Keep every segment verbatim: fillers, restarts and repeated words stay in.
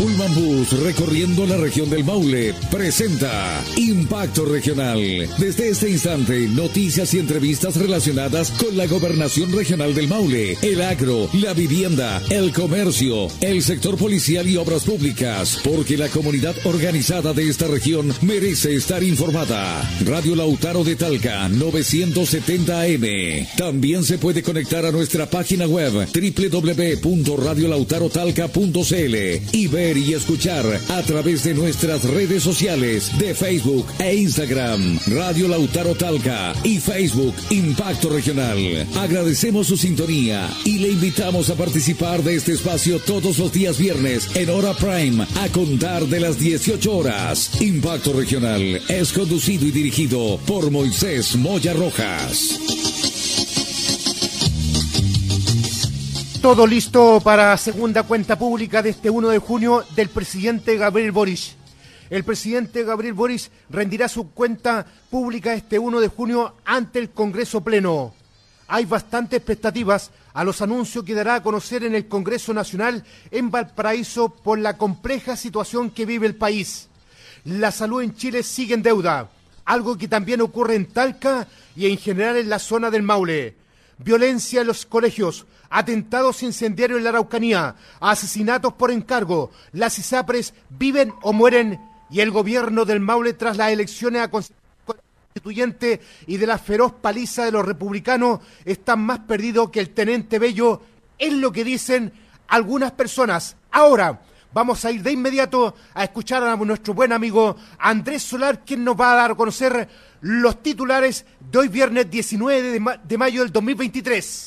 Pullman Bus recorriendo la región del Maule presenta Impacto Regional. Desde este instante, noticias y entrevistas relacionadas con la gobernación regional del Maule, el agro, la vivienda, el comercio, el sector policial y obras públicas, porque la comunidad organizada de esta región merece estar informada. Radio Lautaro de Talca, novecientos setenta A M. También se puede conectar a nuestra página web doble u doble u doble u punto radio lautaro talca punto c l y ver y escuchar a través de nuestras redes sociales de Facebook e Instagram, Radio Lautaro Talca y Facebook Impacto Regional. Agradecemos su sintonía y le invitamos a participar de este espacio todos los días viernes en hora prime a contar de las dieciocho horas. Impacto Regional es conducido y dirigido por Moisés Moya Rojas. Todo listo para segunda cuenta pública de este uno de junio del presidente Gabriel Boric. El presidente Gabriel Boric rendirá su cuenta pública este uno de junio ante el Congreso Pleno. Hay bastantes expectativas a los anuncios que dará a conocer en el Congreso Nacional en Valparaíso por la compleja situación que vive el país. La salud en Chile sigue en deuda, algo que también ocurre en Talca y en general en la zona del Maule. Violencia en los colegios, atentados incendiarios en la Araucanía, asesinatos por encargo, las ISAPRES viven o mueren y el gobierno del Maule tras las elecciones a constituyente y de la feroz paliza de los republicanos están más perdidos que el Teniente Bello, es lo que dicen algunas personas. Ahora vamos a ir de inmediato a escuchar a nuestro buen amigo Andrés Solar, quien nos va a dar a conocer los titulares de hoy viernes diecinueve de, ma- de mayo del dos mil veintitrés.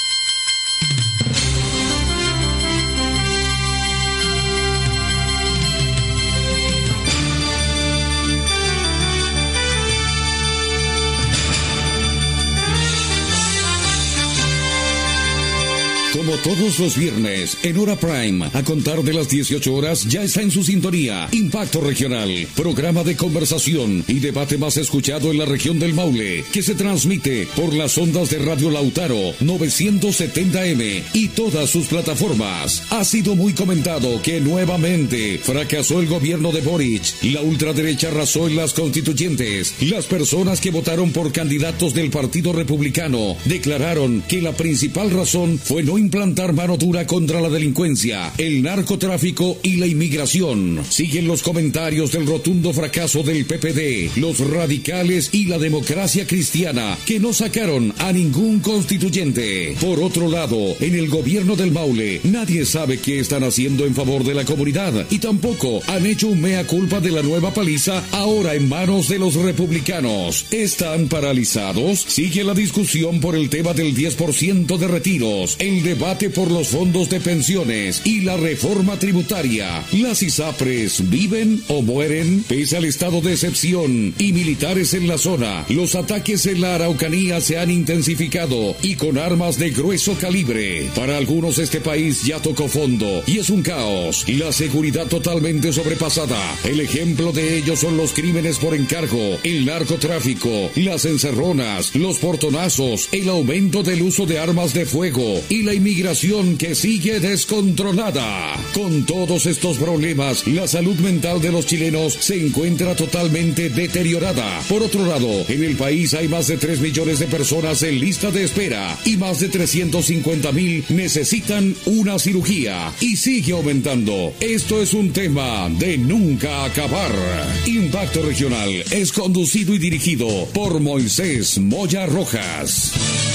Como todos los viernes, en hora prime, a contar de las dieciocho horas, ya está en su sintonía Impacto Regional, programa de conversación y debate más escuchado en la región del Maule, que se transmite por las ondas de Radio Lautaro novecientos setenta A M y todas sus plataformas. Ha sido muy comentado que nuevamente fracasó el gobierno de Boric, la ultraderecha arrasó en las constituyentes. Las personas que votaron por candidatos del Partido Republicano declararon que la principal razón fue no implantar mano dura contra la delincuencia, el narcotráfico y la inmigración. Siguen los comentarios del rotundo fracaso del P P D, los radicales y la democracia cristiana, que no sacaron a ningún constituyente. Por otro lado, en el gobierno del Maule, nadie sabe qué están haciendo en favor de la comunidad y tampoco han hecho un mea culpa de la nueva paliza ahora en manos de los republicanos. ¿Están paralizados? Sigue la discusión por el tema del diez por ciento de retiros, el debate por los fondos de pensiones y la reforma tributaria. Las ISAPRES viven o mueren pese al estado de excepción y militares en la zona. Los ataques en la Araucanía se han intensificado y con armas de grueso calibre. Para algunos este país ya tocó fondo y es un caos. La seguridad totalmente sobrepasada. El ejemplo de ello son los crímenes por encargo, el narcotráfico, las encerronas, los portonazos, el aumento del uso de armas de fuego y la inmigración que sigue descontrolada. Con todos estos problemas, la salud mental de los chilenos se encuentra totalmente deteriorada. Por otro lado, en el país hay más de tres millones de personas en lista de espera y más de trescientos cincuenta mil necesitan una cirugía y sigue aumentando. Esto es un tema de nunca acabar. Impacto Regional es conducido y dirigido por Moisés Moya Rojas.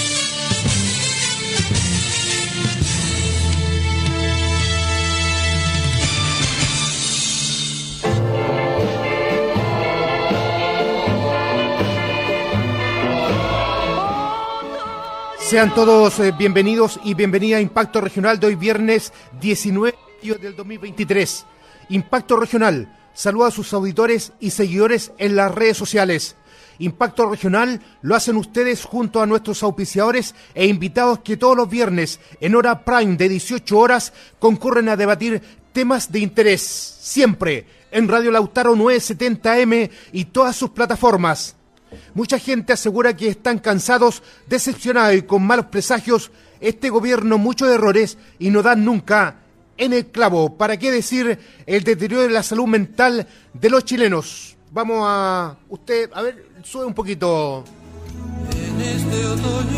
Sean todos eh, bienvenidos y bienvenida a Impacto Regional de hoy viernes diecinueve de mayo del dos mil veintitrés. Impacto Regional saluda a sus auditores y seguidores en las redes sociales. Impacto Regional lo hacen ustedes junto a nuestros auspiciadores e invitados que todos los viernes en hora prime de dieciocho horas concurren a debatir temas de interés, siempre en Radio Lautaro novecientos setenta A M y todas sus plataformas. Mucha gente asegura que están cansados, decepcionados y con malos presagios. Este gobierno muchos errores y no dan nunca en el clavo. ¿Para qué decir el deterioro de la salud mental de los chilenos? Vamos a... Usted, a ver, sube un poquito. En este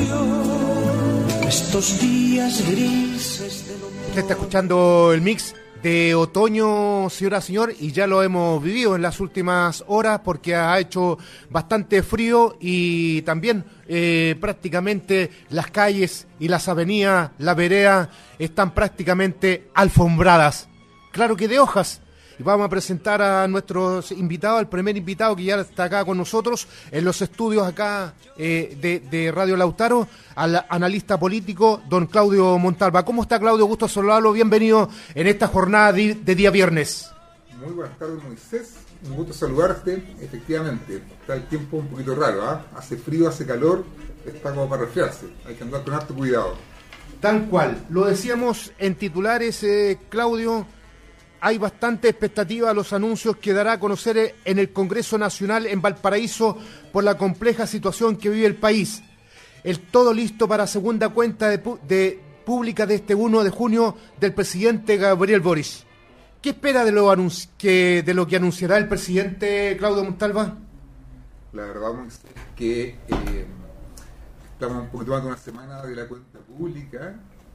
otoño, estos días grises de lo... Usted está escuchando el mix de otoño, señora, señor, y ya lo hemos vivido en las últimas horas porque ha hecho bastante frío y también eh, prácticamente las calles y las avenidas, la vereda, están prácticamente alfombradas. Claro que de hojas. Y vamos a presentar a nuestros invitados, al primer invitado que ya está acá con nosotros en los estudios acá eh, de, de Radio Lautaro, al analista político, don Claudio Montalva. ¿Cómo está, Claudio? Gusto saludarlo. Bienvenido en esta jornada de, de día viernes. Muy buenas tardes, Moisés. Un gusto saludarte. Efectivamente, está el tiempo un poquito raro, ¿eh? Hace frío, hace calor, está como para resfriarse. Hay que andar con harto cuidado. Tal cual. Lo decíamos en titulares, eh, Claudio. Hay bastante expectativa a los anuncios que dará a conocer en el Congreso Nacional en Valparaíso por la compleja situación que vive el país. El todo listo para segunda cuenta de, de pública de este primero de junio del presidente Gabriel Boric. ¿Qué espera de lo, anunci- que, de lo que anunciará el presidente Claudio Montalva? La verdad es que eh, estamos un poquito más de una semana de la cuenta pública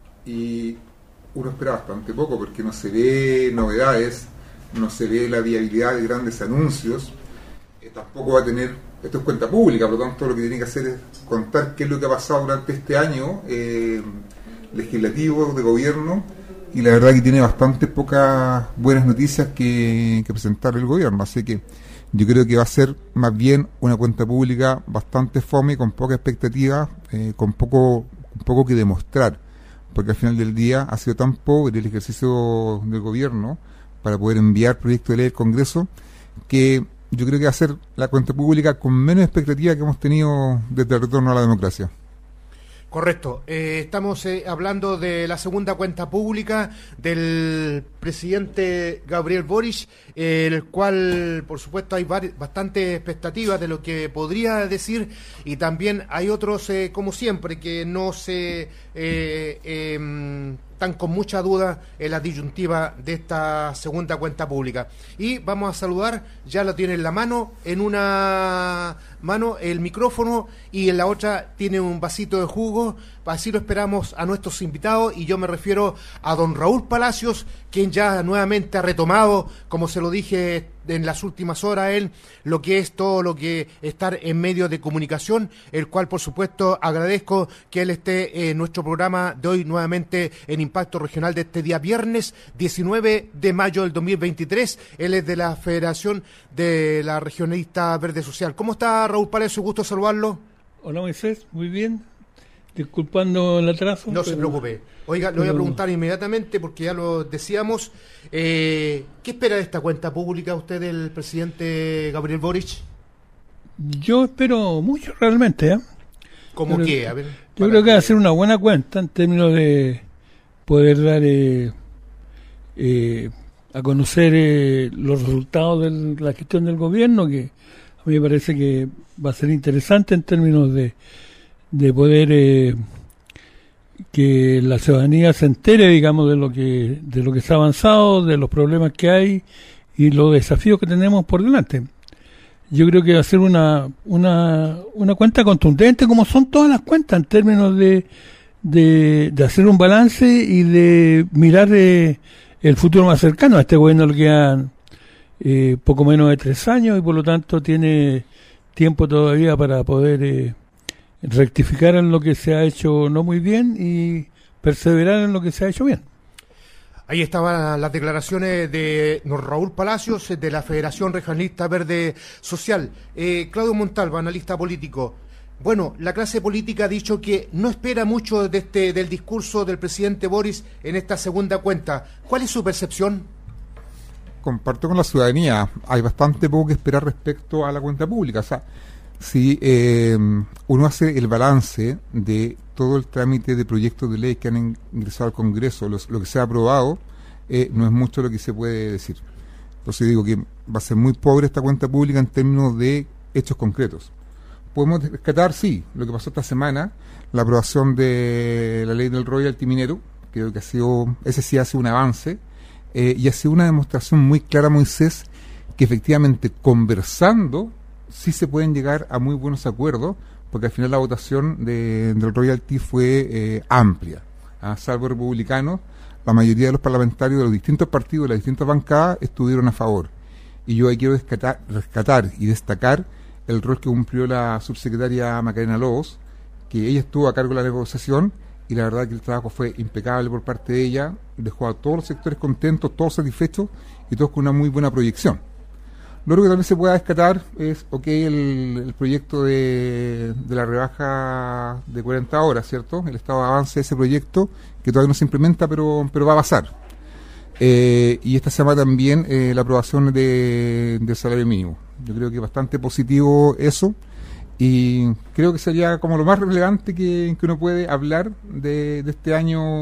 y uno espera bastante poco porque no se ve novedades, no se ve la viabilidad de grandes anuncios, eh, tampoco va a tener, esto es cuenta pública, por lo tanto lo que tiene que hacer es contar qué es lo que ha pasado durante este año eh, legislativo, de gobierno, y la verdad que tiene bastante pocas buenas noticias que, que presentar el gobierno, así que yo creo que va a ser más bien una cuenta pública bastante fome, con poca expectativa, eh, con poco, con poco que demostrar, porque al final del día ha sido tan pobre el ejercicio del gobierno para poder enviar proyectos de ley al Congreso, que yo creo que va a ser la cuenta pública con menos expectativa que hemos tenido desde el retorno a la democracia. Correcto. Eh, estamos eh, hablando de la segunda cuenta pública del presidente Gabriel Boric, eh, el cual, por supuesto, hay vari- bastante expectativas de lo que podría decir, y también hay otros, eh, como siempre, que no se eh, eh, están con mucha duda en la disyuntiva de esta segunda cuenta pública. Y vamos a saludar, ya lo tiene en la mano, en una mano el micrófono y en la otra tiene un vasito de jugo. Así lo esperamos a nuestros invitados, y yo me refiero a don Raúl Palacios, quien ya nuevamente ha retomado, como se lo dije en las últimas horas, él, lo que es todo lo que estar en medios de comunicación, el cual por supuesto agradezco que él esté en nuestro programa de hoy nuevamente en Impacto Regional de este día viernes diecinueve de mayo del dos mil veintitrés. Él es de la Federación de la Regionalista Verde Social. ¿Cómo está, Raúl Palacios? Gusto saludarlo. Hola, Moisés, muy bien. Disculpando el atraso. No pero, se preocupe. Oiga, le voy a preguntar inmediatamente, porque ya lo decíamos. Eh, ¿Qué espera de esta cuenta pública usted del presidente Gabriel Boric? Yo espero mucho realmente. ¿eh? ¿Cómo pero, qué? A ver, yo creo que va a ser una buena cuenta en términos de poder dar eh, eh, a conocer eh, los resultados de la gestión del gobierno, que a mí me parece que va a ser interesante en términos de de poder eh, que la ciudadanía se entere, digamos, de lo que de lo que se ha avanzado, de los problemas que hay y los desafíos que tenemos por delante. Yo creo que va a ser una una una cuenta contundente, como son todas las cuentas, en términos de de, de hacer un balance y de mirar eh, el futuro más cercano. A este gobierno le quedan eh, poco menos de tres años y por lo tanto tiene tiempo todavía para poder eh, rectificar en lo que se ha hecho no muy bien y perseverar en lo que se ha hecho bien. Ahí estaban las declaraciones de don Raúl Palacios, de la Federación Regionalista Verde Social. Eh, Claudio Montalva, analista político. Bueno, la clase política ha dicho que no espera mucho de este, del discurso del presidente Boric en esta segunda cuenta. ¿Cuál es su percepción? Comparto con la ciudadanía, hay bastante poco que esperar respecto a la cuenta pública. O sea, si eh, uno hace el balance de todo el trámite de proyectos de ley que han ingresado al Congreso, los, lo que se ha aprobado, eh, no es mucho lo que se puede decir. Entonces digo que va a ser muy pobre esta cuenta pública en términos de hechos concretos. Podemos rescatar, sí, lo que pasó esta semana, la aprobación de la ley del royalty minero, Creo que ha sido, ese sí ha sido un avance, eh, y ha sido una demostración muy clara, Moisés, que efectivamente conversando sí se pueden llegar a muy buenos acuerdos, porque al final la votación de, del royalty fue eh, amplia, ¿ah? Salvo republicanos, la mayoría de los parlamentarios de los distintos partidos, de las distintas bancadas, estuvieron a favor. Y yo ahí quiero rescatar, rescatar y destacar el rol que cumplió la subsecretaria Macarena Lobos, que ella estuvo a cargo de la negociación, y la verdad que el trabajo fue impecable por parte de ella, dejó a todos los sectores contentos, todos satisfechos, y todos con una muy buena proyección. Lo único que también se pueda rescatar es, ok, el, el proyecto de, de la rebaja de cuarenta horas, ¿cierto? El estado de avance de ese proyecto, que todavía no se implementa, pero, pero va a pasar. Eh, y esta semana también eh, la aprobación de, del salario mínimo. Yo creo que es bastante positivo eso, y creo que sería como lo más relevante que, que uno puede hablar de, de este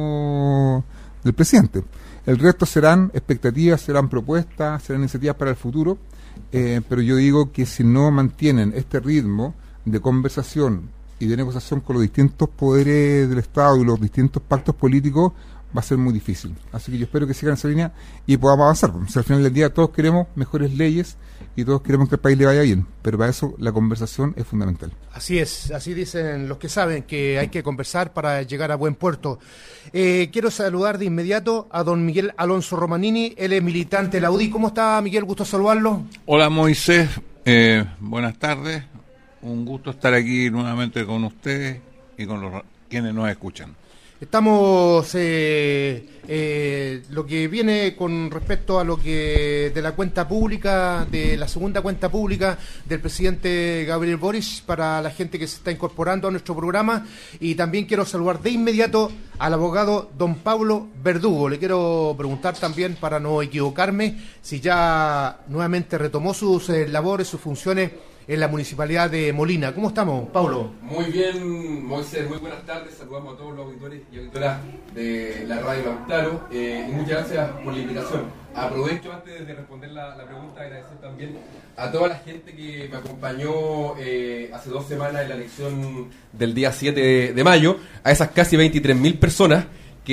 año del presidente. El resto serán expectativas, serán propuestas, serán iniciativas para el futuro. Eh, pero yo digo que si no mantienen este ritmo de conversación y de negociación con los distintos poderes del Estado y los distintos pactos políticos, va a ser muy difícil. Así que yo espero que sigan esa línea y podamos avanzar. O sea, al final del día todos queremos mejores leyes y todos queremos que el país le vaya bien, pero para eso la conversación es fundamental. Así es, así dicen los que saben que hay que conversar para llegar a buen puerto. Eh, quiero saludar de inmediato a don Miguel Alonso Romanini, él es militante de la U D I. ¿Cómo está, Miguel? Gusto saludarlo. Hola, Moisés, eh, buenas tardes, un gusto estar aquí nuevamente con ustedes y con los quienes nos escuchan. Estamos, eh, eh, lo que viene con respecto a lo que de la cuenta pública, de la segunda cuenta pública del presidente Gabriel Boric, para la gente que se está incorporando a nuestro programa, y también quiero saludar de inmediato al abogado don Pablo Verdugo. Le quiero preguntar también, para no equivocarme, si ya nuevamente retomó sus eh, labores, sus funciones en la Municipalidad de Molina. ¿Cómo estamos, Pablo? Muy bien, Moisés, muy buenas tardes. Saludamos a todos los auditores y auditoras de la Radio Lautaro, eh, y muchas gracias por la invitación. Aprovecho antes de responder la, la pregunta, agradecer también a toda la gente que me acompañó eh, hace dos semanas en la elección del día siete de mayo, a esas casi veintitrés mil personas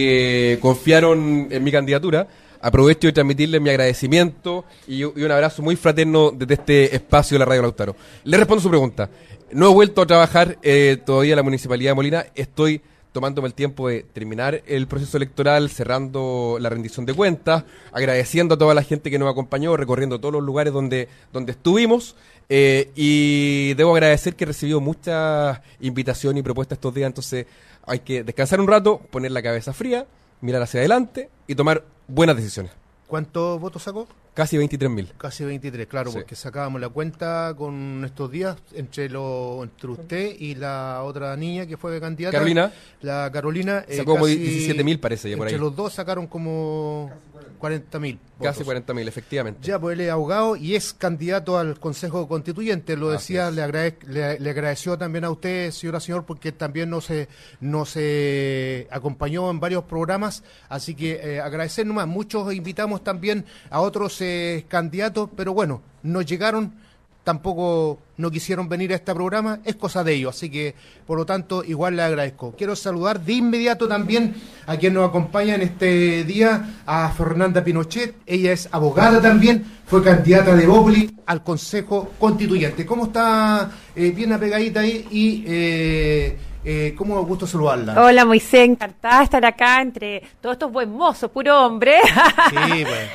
que confiaron en mi candidatura. Aprovecho de transmitirles mi agradecimiento y, y un abrazo muy fraterno desde este espacio de la Radio Lautaro. Le respondo su pregunta. No he vuelto a trabajar eh, todavía en la Municipalidad de Molina. Estoy tomándome el tiempo de terminar el proceso electoral, cerrando la rendición de cuentas, agradeciendo a toda la gente que nos acompañó, recorriendo todos los lugares donde, donde estuvimos. Eh, y debo agradecer que he recibido muchas invitaciones y propuestas estos días. Entonces hay que descansar un rato, poner la cabeza fría, mirar hacia adelante y tomar buenas decisiones. ¿Cuántos votos sacó? Casi veintitrés mil. Casi veintitrés, claro, Sí. porque sacábamos la cuenta con estos días entre lo entre usted y la otra niña que fue candidata. Carolina. La Carolina. Sacó como diecisiete mil, parece, ya por ahí. Entre los dos sacaron como cuarenta mil. Casi cuarenta mil, efectivamente. Ya, pues él es abogado y es candidato al Consejo Constituyente. Lo decía, le, agrade, le, le agradeció también a usted, señora señor, porque también nos, eh, nos eh, acompañó en varios programas. Así que eh, agradecer nomás. Muchos invitamos también a otros eh, candidatos, pero bueno, no llegaron, tampoco no quisieron venir a este programa, es cosa de ellos, así que por lo tanto igual le agradezco. Quiero saludar de inmediato también a quien nos acompaña en este día, a Fernanda Pinochet. Ella es abogada también, fue candidata de Bópoli al Consejo Constituyente. ¿Cómo está? Eh, bien apegadita ahí y eh, eh, ¿cómo gusto saludarla? Hola Moisés, encantada de estar acá entre todos estos buen mozos, puro hombre. Sí, pues.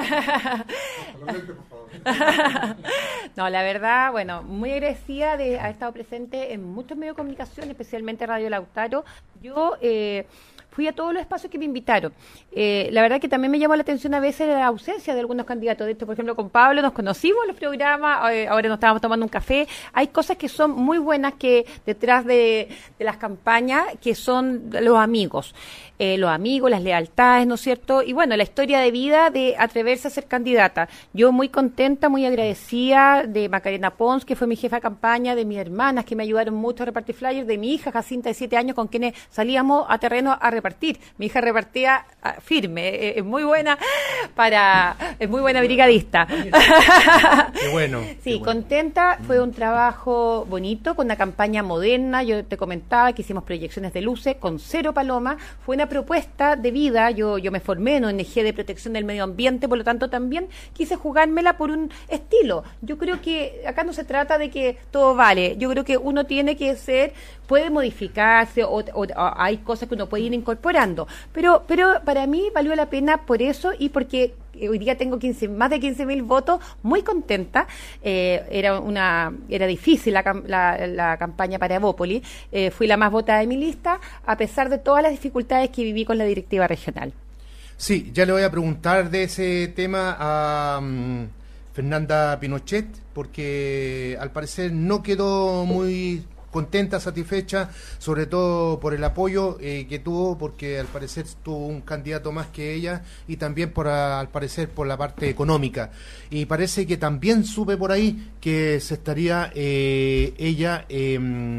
No, la verdad, bueno, muy agradecida de haber estado presente en muchos medios de comunicación, especialmente Radio Lautaro. Yo eh, fui a todos los espacios que me invitaron. Eh, la verdad que también me llamó la atención a veces la ausencia de algunos candidatos. De hecho, por ejemplo, con Pablo nos conocimos en los programas, eh, ahora nos estábamos tomando un café. Hay cosas que son muy buenas que detrás de, de las campañas, que son los amigos. Eh, los amigos, las lealtades, ¿no es cierto? Y bueno, la historia de vida de atreverse a ser candidata. Yo muy contenta, muy agradecida de Macarena Pons, que fue mi jefa de campaña, de mis hermanas, que me ayudaron mucho a repartir flyers, de mi hija Jacinta, de siete años, con quienes salíamos a terreno a repartir repartir. Mi hija repartía ah, firme, eh, es muy buena para, es muy buena brigadista. Qué bueno. Sí, qué bueno. contenta, fue un trabajo bonito, con una campaña moderna, yo te comentaba que hicimos proyecciones de luces con cero paloma, fue una propuesta de vida, yo, yo me formé en O N G de protección del medio ambiente, por lo tanto también quise jugármela por un estilo. Yo creo que acá no se trata de que todo vale, yo creo que uno tiene que ser, puede modificarse o, o, o hay cosas que uno puede ir incorporando, pero, pero para mí valió la pena por eso y porque hoy día tengo quince, más de quince mil votos, muy contenta. Eh, era una era difícil la, la, la campaña para Evópolis. Eh, fui la más votada de mi lista, a pesar de todas las dificultades que viví con la directiva regional. Sí, ya le voy a preguntar de ese tema a um, Fernanda Pinochet, porque al parecer no quedó muy contenta, satisfecha, sobre todo por el apoyo eh, que tuvo, porque al parecer tuvo un candidato más que ella, y también por a, al parecer por la parte económica. Y parece que también supe por ahí que se estaría eh, ella eh,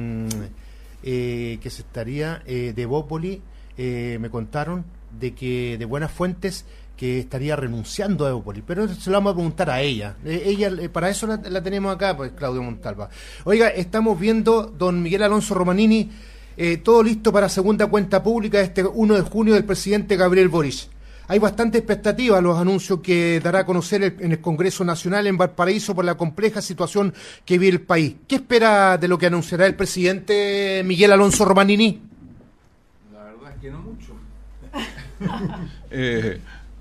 eh, que se estaría eh, de Evópolis, eh, me contaron de que de buenas fuentes que estaría renunciando a Evópolis, pero se lo vamos a preguntar a ella. Eh, ella eh, para eso la, la tenemos acá, pues Claudio Montalva. Oiga, estamos viendo, don Miguel Alonso Romanini, eh, todo listo para segunda cuenta pública este uno de junio del presidente Gabriel Boric. Hay bastante expectativa a los anuncios que dará a conocer el, en el Congreso Nacional en Valparaíso por la compleja situación que vive el país. ¿Qué espera de lo que anunciará el presidente Miguel Alonso Romanini? La verdad es que no mucho. eh...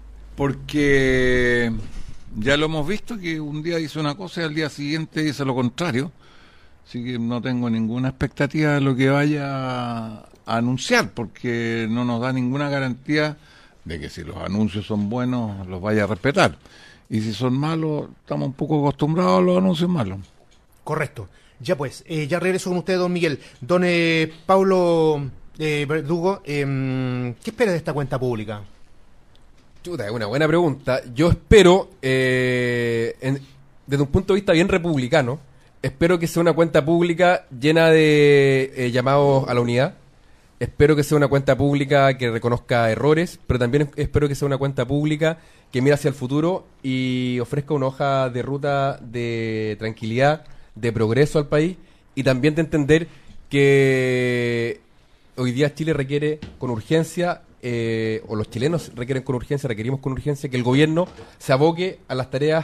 Porque ya lo hemos visto que un día dice una cosa y al día siguiente dice lo contrario, así que no tengo ninguna expectativa de lo que vaya a anunciar, porque no nos da ninguna garantía de que si los anuncios son buenos los vaya a respetar, y si son malos estamos un poco acostumbrados a los anuncios malos. Correcto. Ya pues, eh, ya regreso con usted, don Miguel. Don eh, Paulo eh, Verdugo, eh, ¿qué espera de esta cuenta pública? Chuta, es una buena pregunta. Yo espero, eh, en, desde un punto de vista bien republicano, espero que sea una cuenta pública llena de eh, llamados a la unidad. Espero que sea una cuenta pública que reconozca errores, pero también espero que sea una cuenta pública que mire hacia el futuro y ofrezca una hoja de ruta de tranquilidad, de progreso al país, y también de entender que hoy día Chile requiere con urgencia, eh, o los chilenos requieren con urgencia, requerimos con urgencia que el gobierno se aboque a las tareas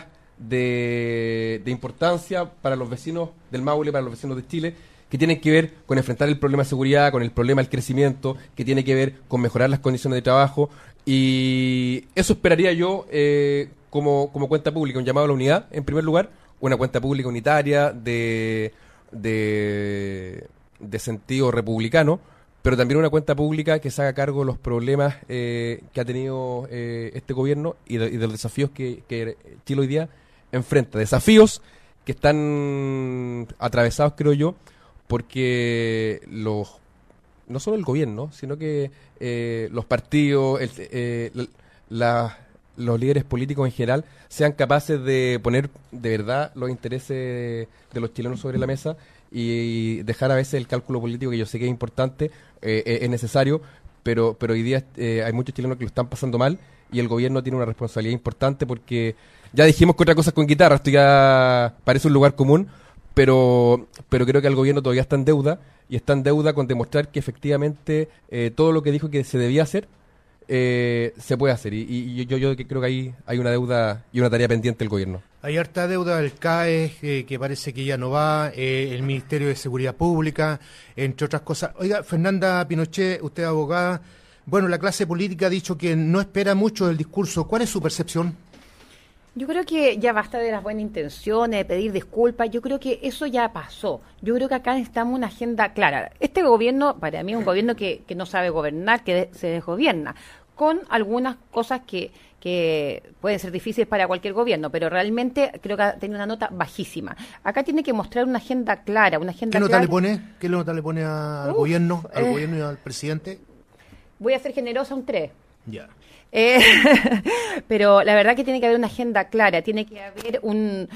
de, de importancia para los vecinos del Maule, para los vecinos de Chile, que tienen que ver con enfrentar el problema de seguridad, con el problema del crecimiento, que tiene que ver con mejorar las condiciones de trabajo, y eso esperaría yo eh, como, como cuenta pública, un llamado a la unidad, en primer lugar, una cuenta pública unitaria de, de, de sentido republicano, pero también una cuenta pública que se haga cargo de los problemas eh, que ha tenido eh, este gobierno y de, y de los desafíos que, que Chile hoy día enfrenta, desafíos que están atravesados, creo yo, porque los no solo el gobierno, sino que eh, los partidos, el, eh, la, los líderes políticos en general sean capaces de poner de verdad los intereses de los chilenos sobre la mesa y dejar a veces el cálculo político, que yo sé que es importante, eh, es necesario, pero pero hoy día eh, hay muchos chilenos que lo están pasando mal y el gobierno tiene una responsabilidad importante, porque ya dijimos que otra cosa es con guitarra, esto ya parece un lugar común, pero pero creo que el gobierno todavía está en deuda, y está en deuda con demostrar que efectivamente eh, todo lo que dijo que se debía hacer eh, se puede hacer, y, y yo, yo creo que ahí hay una deuda y una tarea pendiente del gobierno. Hay harta deuda del C A E, eh, que parece que ya no va, eh, el Ministerio de Seguridad Pública, entre otras cosas. Oiga, Fernanda Pinochet, usted es abogada, bueno, la clase política ha dicho que no espera mucho del discurso. ¿Cuál es su percepción? Yo creo que ya basta de las buenas intenciones, de pedir disculpas. Yo creo que eso ya pasó. Yo creo que acá necesitamos una agenda clara. Este gobierno, para mí, es un gobierno que, que no sabe gobernar, que de, se desgobierna, con algunas cosas que, que pueden ser difíciles para cualquier gobierno, pero realmente creo que ha tenido una nota bajísima. Acá tiene que mostrar una agenda clara, una agenda ¿Qué nota clara. le pone? ¿Qué nota le pone al Uf, gobierno, al eh, gobierno y al presidente? Voy a ser generosa, un tres. Ya. Eh, pero la verdad que tiene que haber una agenda clara, tiene que haber un,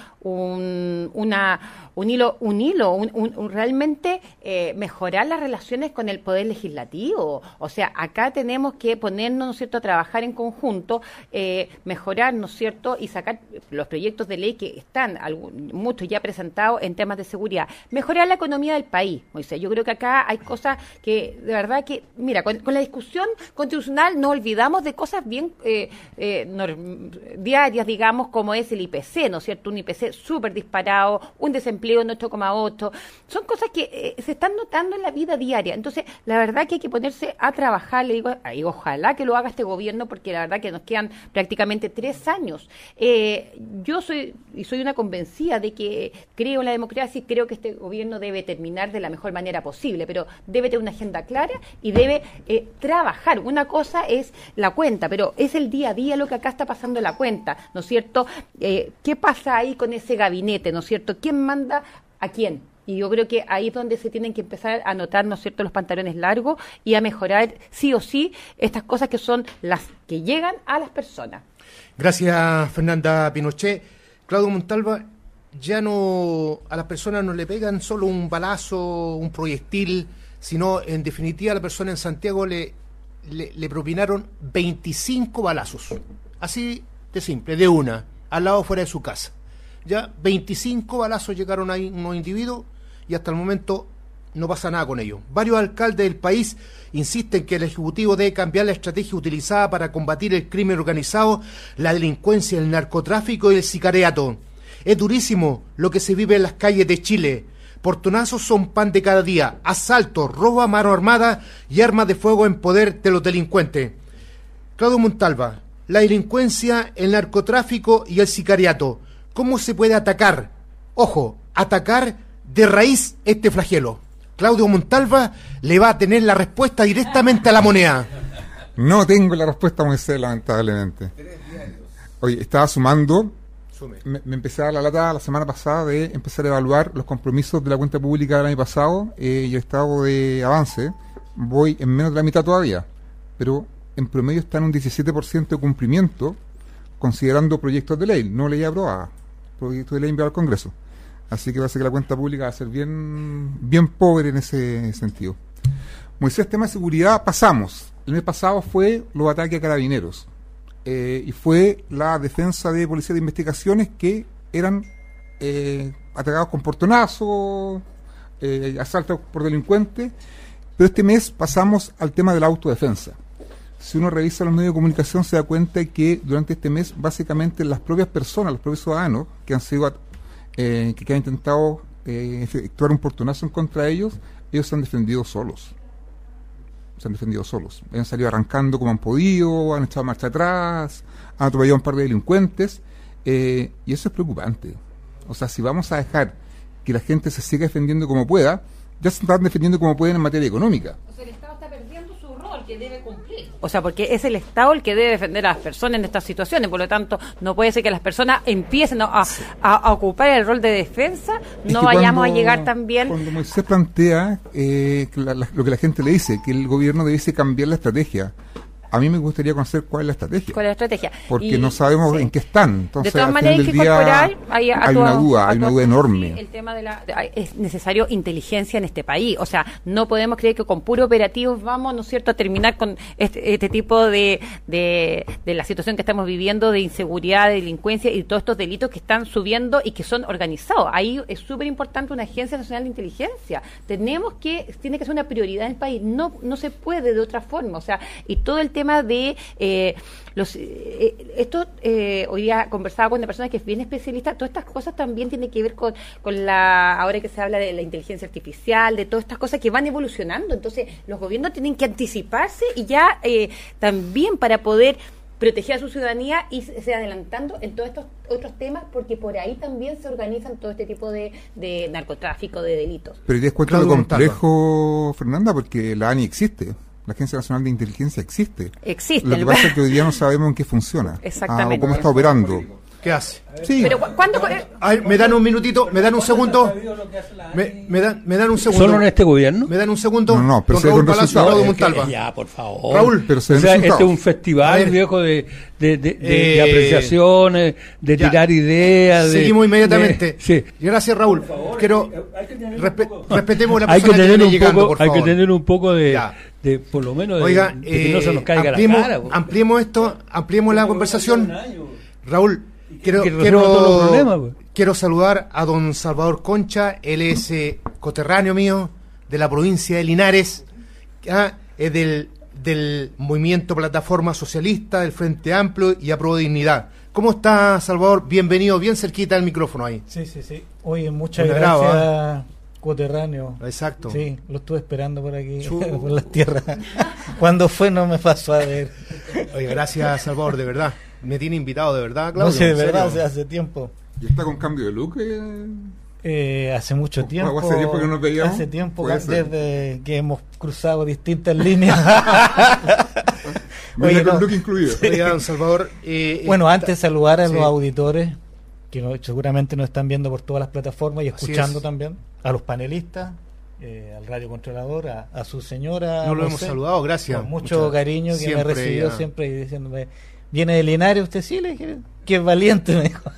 un, una, un hilo, un hilo, un, un, un realmente eh, mejorar las relaciones con el Poder Legislativo. O sea, acá tenemos que ponernos, ¿no es cierto?, a trabajar en conjunto, eh, mejorar, ¿no es cierto?, y sacar los proyectos de ley que están, algún, muchos ya presentados en temas de seguridad. Mejorar la economía del país, Moisés. Yo creo que acá hay cosas que, de verdad que, mira, con, con la discusión constitucional nos olvidamos de cosas bien eh, eh, norm, diarias, digamos, como es el I P C, ¿no es cierto? Un I P C súper disparado, un desempleo en ocho coma ocho. Son cosas que eh, se están notando en la vida diaria. Entonces, la verdad que hay que ponerse a trabajar. Le digo, ay, ojalá que lo haga este gobierno, porque la verdad que nos quedan prácticamente tres años. Eh, yo soy, y soy una convencida de que creo en la democracia y creo que este gobierno debe terminar de la mejor manera posible, pero debe tener una agenda clara y debe eh, trabajar. Una cosa es la cuenta, pero es el día a día lo que acá está pasando en la cuenta, ¿no es cierto? Eh, ¿Qué pasa ahí con ese gabinete, ¿no es cierto? ¿Quién manda a quién? Y yo creo que ahí es donde se tienen que empezar a notar, ¿no es cierto?, los pantalones largos y a mejorar sí o sí estas cosas que son las que llegan a las personas. Gracias, Fernanda Pinochet. Claudio Montalva, ya no a las personas no le pegan solo un balazo, un proyectil, sino en definitiva a la persona en Santiago le, le, le propinaron veinticinco balazos. Así de simple, de una, al lado fuera de su casa. Ya veinticinco balazos llegaron ahí unos individuos y hasta el momento no pasa nada con ellos. Varios alcaldes del país insisten que el Ejecutivo debe cambiar la estrategia utilizada para combatir el crimen organizado, la delincuencia, el narcotráfico y el sicariato. Es durísimo lo que se vive en las calles de Chile. Portonazos son pan de cada día, asaltos, robo a mano armada y armas de fuego en poder de los delincuentes. Claudio Montalva, la delincuencia, el narcotráfico y el sicariato, ¿cómo se puede atacar? Ojo, atacar de raíz este flagelo. Claudio Montalva le va a tener la respuesta directamente a la moneda. No tengo la respuesta, Moisés, lamentablemente. Oye, estaba sumando, me, me empecé a dar la lata la semana pasada de empezar a evaluar los compromisos de la cuenta pública del año pasado eh, y el estado de avance. Voy en menos de la mitad todavía, pero en promedio está en un diecisiete por ciento de cumplimiento, considerando proyectos de ley, no ley aprobada, proyectos de ley enviado al Congreso. Así que parece que la cuenta pública va a ser bien, bien pobre en ese sentido. Moisés, tema de seguridad, pasamos. El mes pasado fue los ataques a carabineros. Eh, y fue la defensa de policía de investigaciones que eran eh, atacados con portonazos, eh, asaltos por delincuentes. Pero este mes pasamos al tema de la autodefensa. Si uno revisa los medios de comunicación se da cuenta que durante este mes básicamente las propias personas, los propios ciudadanos que han sido eh, que, que han intentado eh, efectuar un portonazo en contra de ellos, ellos se han defendido solos. Se han defendido solos. Han salido arrancando como han podido, han echado marcha atrás, han atropellado a un par de delincuentes, eh, y eso es preocupante. O sea, si vamos a dejar que la gente se siga defendiendo como pueda, ya se están defendiendo como pueden en materia económica. O sea, el Estado está perdiendo su rol que debe cumplir. O sea, porque es el Estado el que debe defender a las personas en estas situaciones, por lo tanto, no puede ser que las personas empiecen a, a, a ocupar el rol de defensa, es no vayamos cuando, a llegar también... Cuando Moisés plantea eh, que la, la, lo que la gente le dice, que el gobierno debiese cambiar la estrategia, a mí me gustaría conocer cuál es la estrategia. ¿Cuál es la estrategia? Porque y, no sabemos sí. en qué están. Entonces, de todas al maneras, hay final que del día, incorporar... Hay, a hay todas, una duda, hay una duda enorme. Sí, el tema de la... De, es necesario inteligencia en este país. O sea, no podemos creer que con puro operativo vamos, ¿no es cierto?, a terminar con este, este tipo de, de, de la situación que estamos viviendo, de inseguridad, de delincuencia y todos estos delitos que están subiendo y que son organizados. Ahí es súper importante una Agencia Nacional de Inteligencia. Tenemos que... Tiene que ser una prioridad en el país. No, no se puede de otra forma. O sea, y todo el tema de... Eh, los eh, esto eh, hoy día conversaba con una persona que es bien especialista. Todas estas cosas también tienen que ver con, con la, ahora que se habla de la inteligencia artificial, de todas estas cosas que van evolucionando. Entonces los gobiernos tienen que anticiparse y ya eh, también para poder proteger a su ciudadanía y se adelantando en todos estos otros temas, porque por ahí también se organizan todo este tipo de, de narcotráfico, de delitos. Pero te das cuenta de lo complejo, Fernanda, porque la A N I existe. La Agencia Nacional de Inteligencia existe. Existe. Lo que pasa es que hoy día no sabemos en qué funciona. Exactamente. Ah, o cómo está operando. ¿Qué hace? Sí. Pero ¿cu ¿cuándo? Ay, me dan un minutito, me dan un segundo. Me, me, dan, me dan un segundo. ¿Solo en este gobierno? Me dan un segundo. No, no, pero Don Raúl Palacio, Raúl Montalva. Ya, por favor. Raúl, pero se o sea, este es un A festival ver. viejo de, de, de, de, Eh, de apreciaciones, de ya. tirar ideas. De, Seguimos inmediatamente. de- sí. Gracias, Raúl. Quiero respe respetemos la Hay que persona que tener viene un llegando, poco, por hay favor. que tener un poco de, Ya. de por lo menos, de, Oiga, de que no se nos eh, caiga ampliemos, la cara. po. ampliemos esto, ampliemos la conversación. Raúl, quiero, que resuelva todos los problemas, quiero, pues. quiero saludar a don Salvador Concha, él es eh, coterráneo mío de la provincia de Linares, ah, es del, del movimiento Plataforma Socialista, del Frente Amplio y Apruebo Dignidad. ¿Cómo está, Salvador? Bienvenido, bien cerquita del micrófono ahí. Sí, sí, sí. Oye, muchas Un gracias, agrado, coterráneo. Exacto. Sí, lo estuve esperando por aquí, Chu. por las tierras. Cuando fue no me pasó a ver. Oye, gracias, Salvador, de verdad. Me tiene invitado, de verdad, Claudio. No sé, de ¿en serio? verdad, hace, hace tiempo. ¿Y está con cambio de look? Eh? Eh, hace mucho tiempo. ¿Hace tiempo que no nos veíamos? Hace tiempo, Puede ser. desde que hemos cruzado distintas líneas. Viene Oye, con no. look incluido. Oiga, don Salvador. eh, Bueno, esta- antes saludar a Sí. los auditores, que no- seguramente nos están viendo por todas las plataformas y Así escuchando es. también, a los panelistas, eh, al radiocontrolador, a, a su señora. No lo hemos José, saludado, gracias. con mucho Muchas- cariño que siempre, me recibió ya. siempre y diciéndome, viene de Linares, usted sí, le dije, que es valiente, me dijo.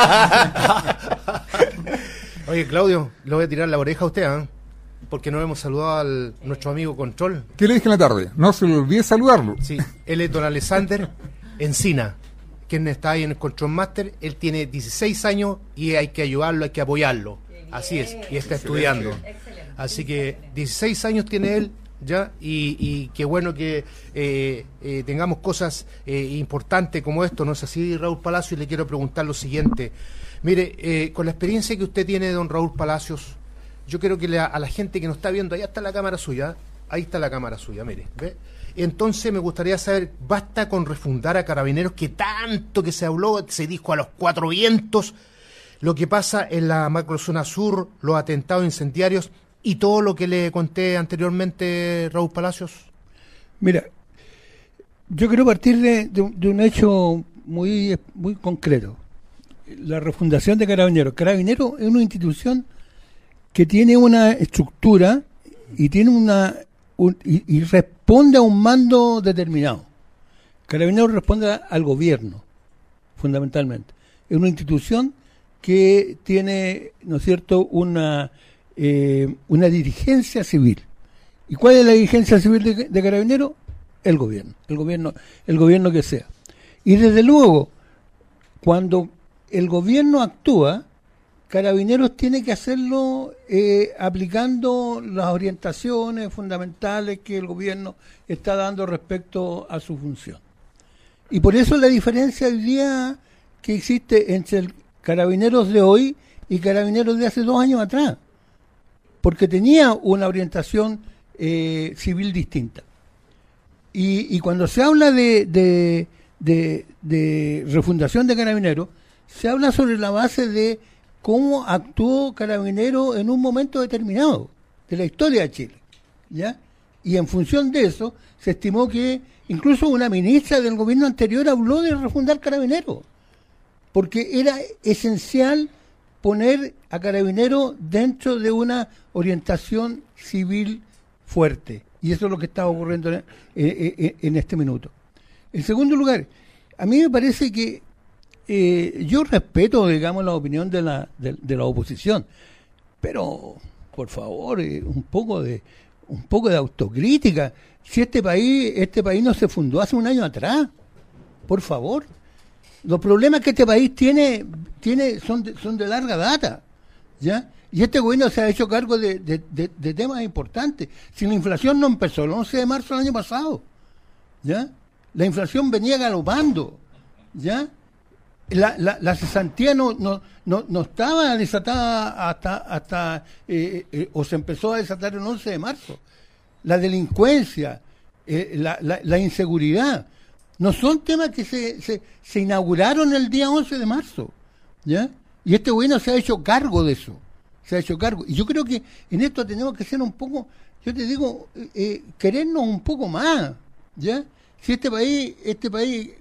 Oye, Claudio, le voy a tirar la oreja a usted, ¿ah? Porque no hemos saludado al nuestro amigo Control. ¿Qué le dije en la tarde? No se le olvide saludarlo. Sí, él es don Alexander Encina, quien está ahí en el Control Master. Él tiene dieciséis años y hay que ayudarlo, hay que apoyarlo. Así es, y está estudiando. Así que dieciséis años tiene él ya, y, y qué bueno que eh, eh, tengamos cosas eh, importantes como esto, ¿no es así, Raúl Palacios? Y le quiero preguntar lo siguiente. Mire, eh, con la experiencia que usted tiene, don Raúl Palacios, yo creo que la, a la gente que nos está viendo, allá está la cámara suya, ahí está la cámara suya, mire, ¿ve? Entonces me gustaría saber, basta con refundar a Carabineros, que tanto que se habló, se dijo a los cuatro vientos, lo que pasa en la macrozona sur, los atentados incendiarios y todo lo que le conté anteriormente, Raúl Palacios. Mira, yo quiero partir de, de, un- de un hecho muy, muy concreto. La refundación de Carabineros. Carabineros es una institución que tiene una estructura y tiene una un- y, y responde a un mando determinado. Carabineros responde a- al gobierno, fundamentalmente. Es una institución que tiene, ¿no es cierto?, una eh, una dirigencia civil. ¿Y cuál es la dirigencia civil de, de Carabineros? El gobierno, el gobierno, el gobierno que sea. Y desde luego, cuando el gobierno actúa, Carabineros tiene que hacerlo eh, aplicando las orientaciones fundamentales que el gobierno está dando respecto a su función. Y por eso la diferencia hoy día que existe entre el Carabineros de hoy y Carabineros de hace dos años atrás, porque tenía una orientación eh, civil distinta. Y, y cuando se habla de, de, de, de refundación de Carabineros, se habla sobre la base de cómo actuó Carabineros en un momento determinado de la historia de Chile, ¿ya? Y en función de eso, se estimó que incluso una ministra del gobierno anterior habló de refundar Carabineros, porque era esencial poner a Carabineros dentro de una orientación civil fuerte. Y eso es lo que está ocurriendo en, en, en este minuto. En segundo lugar, a mí me parece que eh, yo respeto, digamos, la opinión de la, de, de la oposición, pero, por favor, eh, un poco de un poco de autocrítica. Si este país este país no se fundó hace un año atrás, por favor. Los problemas que este país tiene tiene son de, son de larga data, ¿ya? Y este gobierno se ha hecho cargo de, de, de, de temas importantes. Si la inflación no empezó el once de marzo del año pasado, ¿ya? La inflación venía galopando, ¿ya? La, la, la cesantía no, no, no, no estaba desatada hasta, hasta eh, eh, o se empezó a desatar el once de marzo. La delincuencia, eh, la, la, la inseguridad, no son temas que se, se, se inauguraron el día once de marzo, ¿ya? Y este gobierno se ha hecho cargo de eso, se ha hecho cargo. Y yo creo que en esto tenemos que ser un poco, yo te digo, eh, querernos un poco más, ¿ya? Si este país, este país,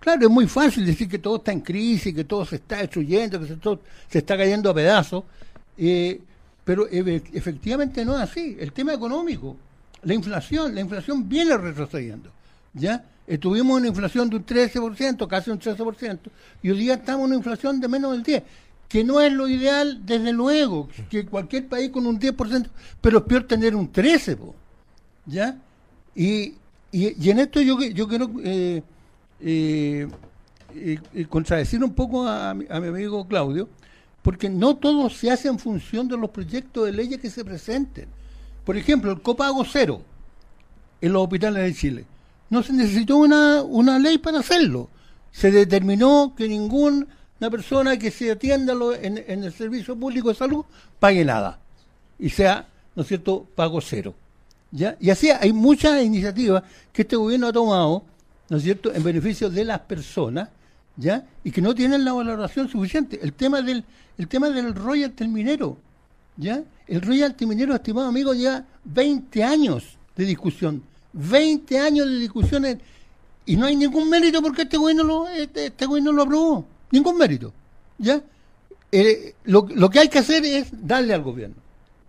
claro, es muy fácil decir que todo está en crisis, que todo se está destruyendo, que se, todo, se está cayendo a pedazos, eh, pero e- efectivamente no es así. El tema económico, la inflación, la inflación viene retrocediendo, ¿ya? Estuvimos en una inflación de un trece por ciento, casi un trece por ciento, y hoy día estamos en una inflación de menos del diez por ciento, que no es lo ideal, desde luego, que cualquier país con un diez por ciento, pero es peor tener un trece por ciento, ¿ya? Y, y, y en esto yo, yo quiero eh, eh, eh, contradecir un poco a, a, mi, a mi amigo Claudio, porque no todo se hace en función de los proyectos de leyes que se presenten. Por ejemplo, el copago cero en los hospitales de Chile. No se necesitó una, una ley para hacerlo. Se determinó que ninguna persona que se atienda lo, en, en el servicio público de salud pague nada. Y sea, ¿no es cierto?, pago cero. ¿Ya? Y así hay muchas iniciativas que este gobierno ha tomado, ¿no es cierto?, en beneficio de las personas, ¿ya? Y que no tienen la valoración suficiente. El tema del, el tema del royalty minero, ¿ya? El royalty minero, estimado amigo, lleva veinte años de discusión. veinte años de discusiones y no hay ningún mérito porque este gobierno lo, este, este gobierno lo aprobó. Ningún mérito. ¿Ya? Eh, lo, lo que hay que hacer es darle al gobierno.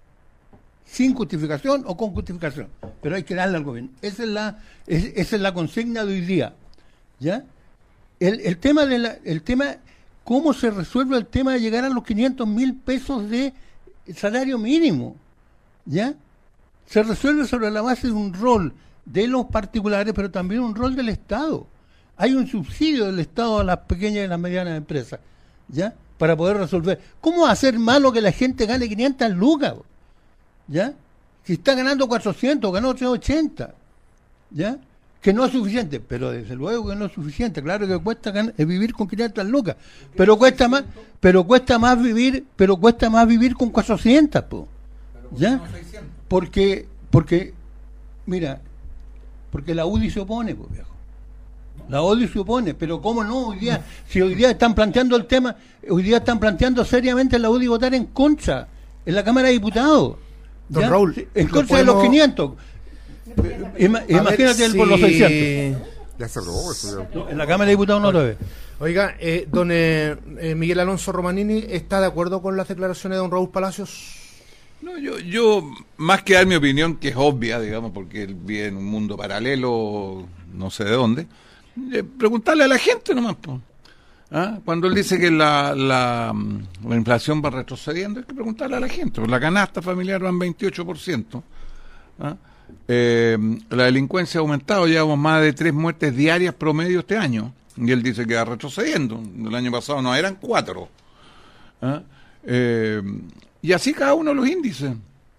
Sin justificación o con justificación. Pero hay que darle al gobierno. Esa es la, es, esa es la consigna de hoy día. ¿Ya? El, el tema de la, el tema, ¿cómo se resuelve el tema de llegar a los quinientos mil pesos de salario mínimo? ¿Ya? Se resuelve sobre la base de un rol de los particulares, pero también un rol del Estado. Hay un subsidio del Estado a las pequeñas y las medianas empresas, ¿ya? Para poder resolver. ¿Cómo va a ser malo que la gente gane quinientas lucas? ¿Ya? Si está ganando cuatrocientos, ganó trescientos ochenta, ¿ya? Que no es suficiente, pero desde luego que no es suficiente. Claro que cuesta gan- vivir con quinientas lucas, pero cuesta más, pero cuesta más vivir, pero cuesta más vivir con cuatrocientas, po. ¿Ya? Porque, porque, mira, porque la U D I se opone, pues, viejo. La U D I se opone, pero cómo no, hoy día, si hoy día están planteando el tema, hoy día están planteando seriamente la U D I votar en contra, en la Cámara de Diputados. Don ¿ya? Raúl, Sí, en lo contra de los podemos- quinientos. Ima- imagínate el si- por los seiscientos. Ya se aprobó eso. Ya. No, en la Cámara de Diputados no lo ve. Oiga, eh, don eh, eh, Miguel Alonso Romanini, ¿está de acuerdo con las declaraciones de don Raúl Palacios? No, yo, yo, más que dar mi opinión, que es obvia, digamos, porque él vive en un mundo paralelo, no sé de dónde, eh, preguntarle a la gente nomás, po. ¿Ah? Cuando él dice que la, la, la inflación va retrocediendo, hay que preguntarle a la gente. Pues la canasta familiar va en veintiocho por ciento. ¿Ah? Eh, la delincuencia ha aumentado, llevamos más de tres muertes diarias promedio este año. Y él dice que va retrocediendo. El año pasado no eran cuatro. ¿Ah? Eh, y así cada uno de los índices.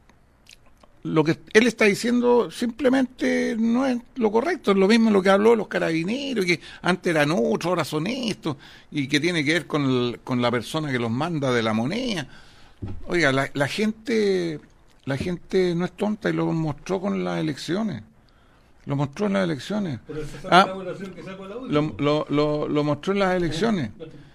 Lo que él está diciendo simplemente no es lo correcto, es lo mismo lo que habló los carabineros, que antes eran otros, ahora son estos, y que tiene que ver con, el, con la persona que los manda de la moneda. Oiga, la, la gente la gente no es tonta y lo mostró con las elecciones. Lo mostró en las elecciones. Ah, lo, lo, lo, lo mostró en las elecciones.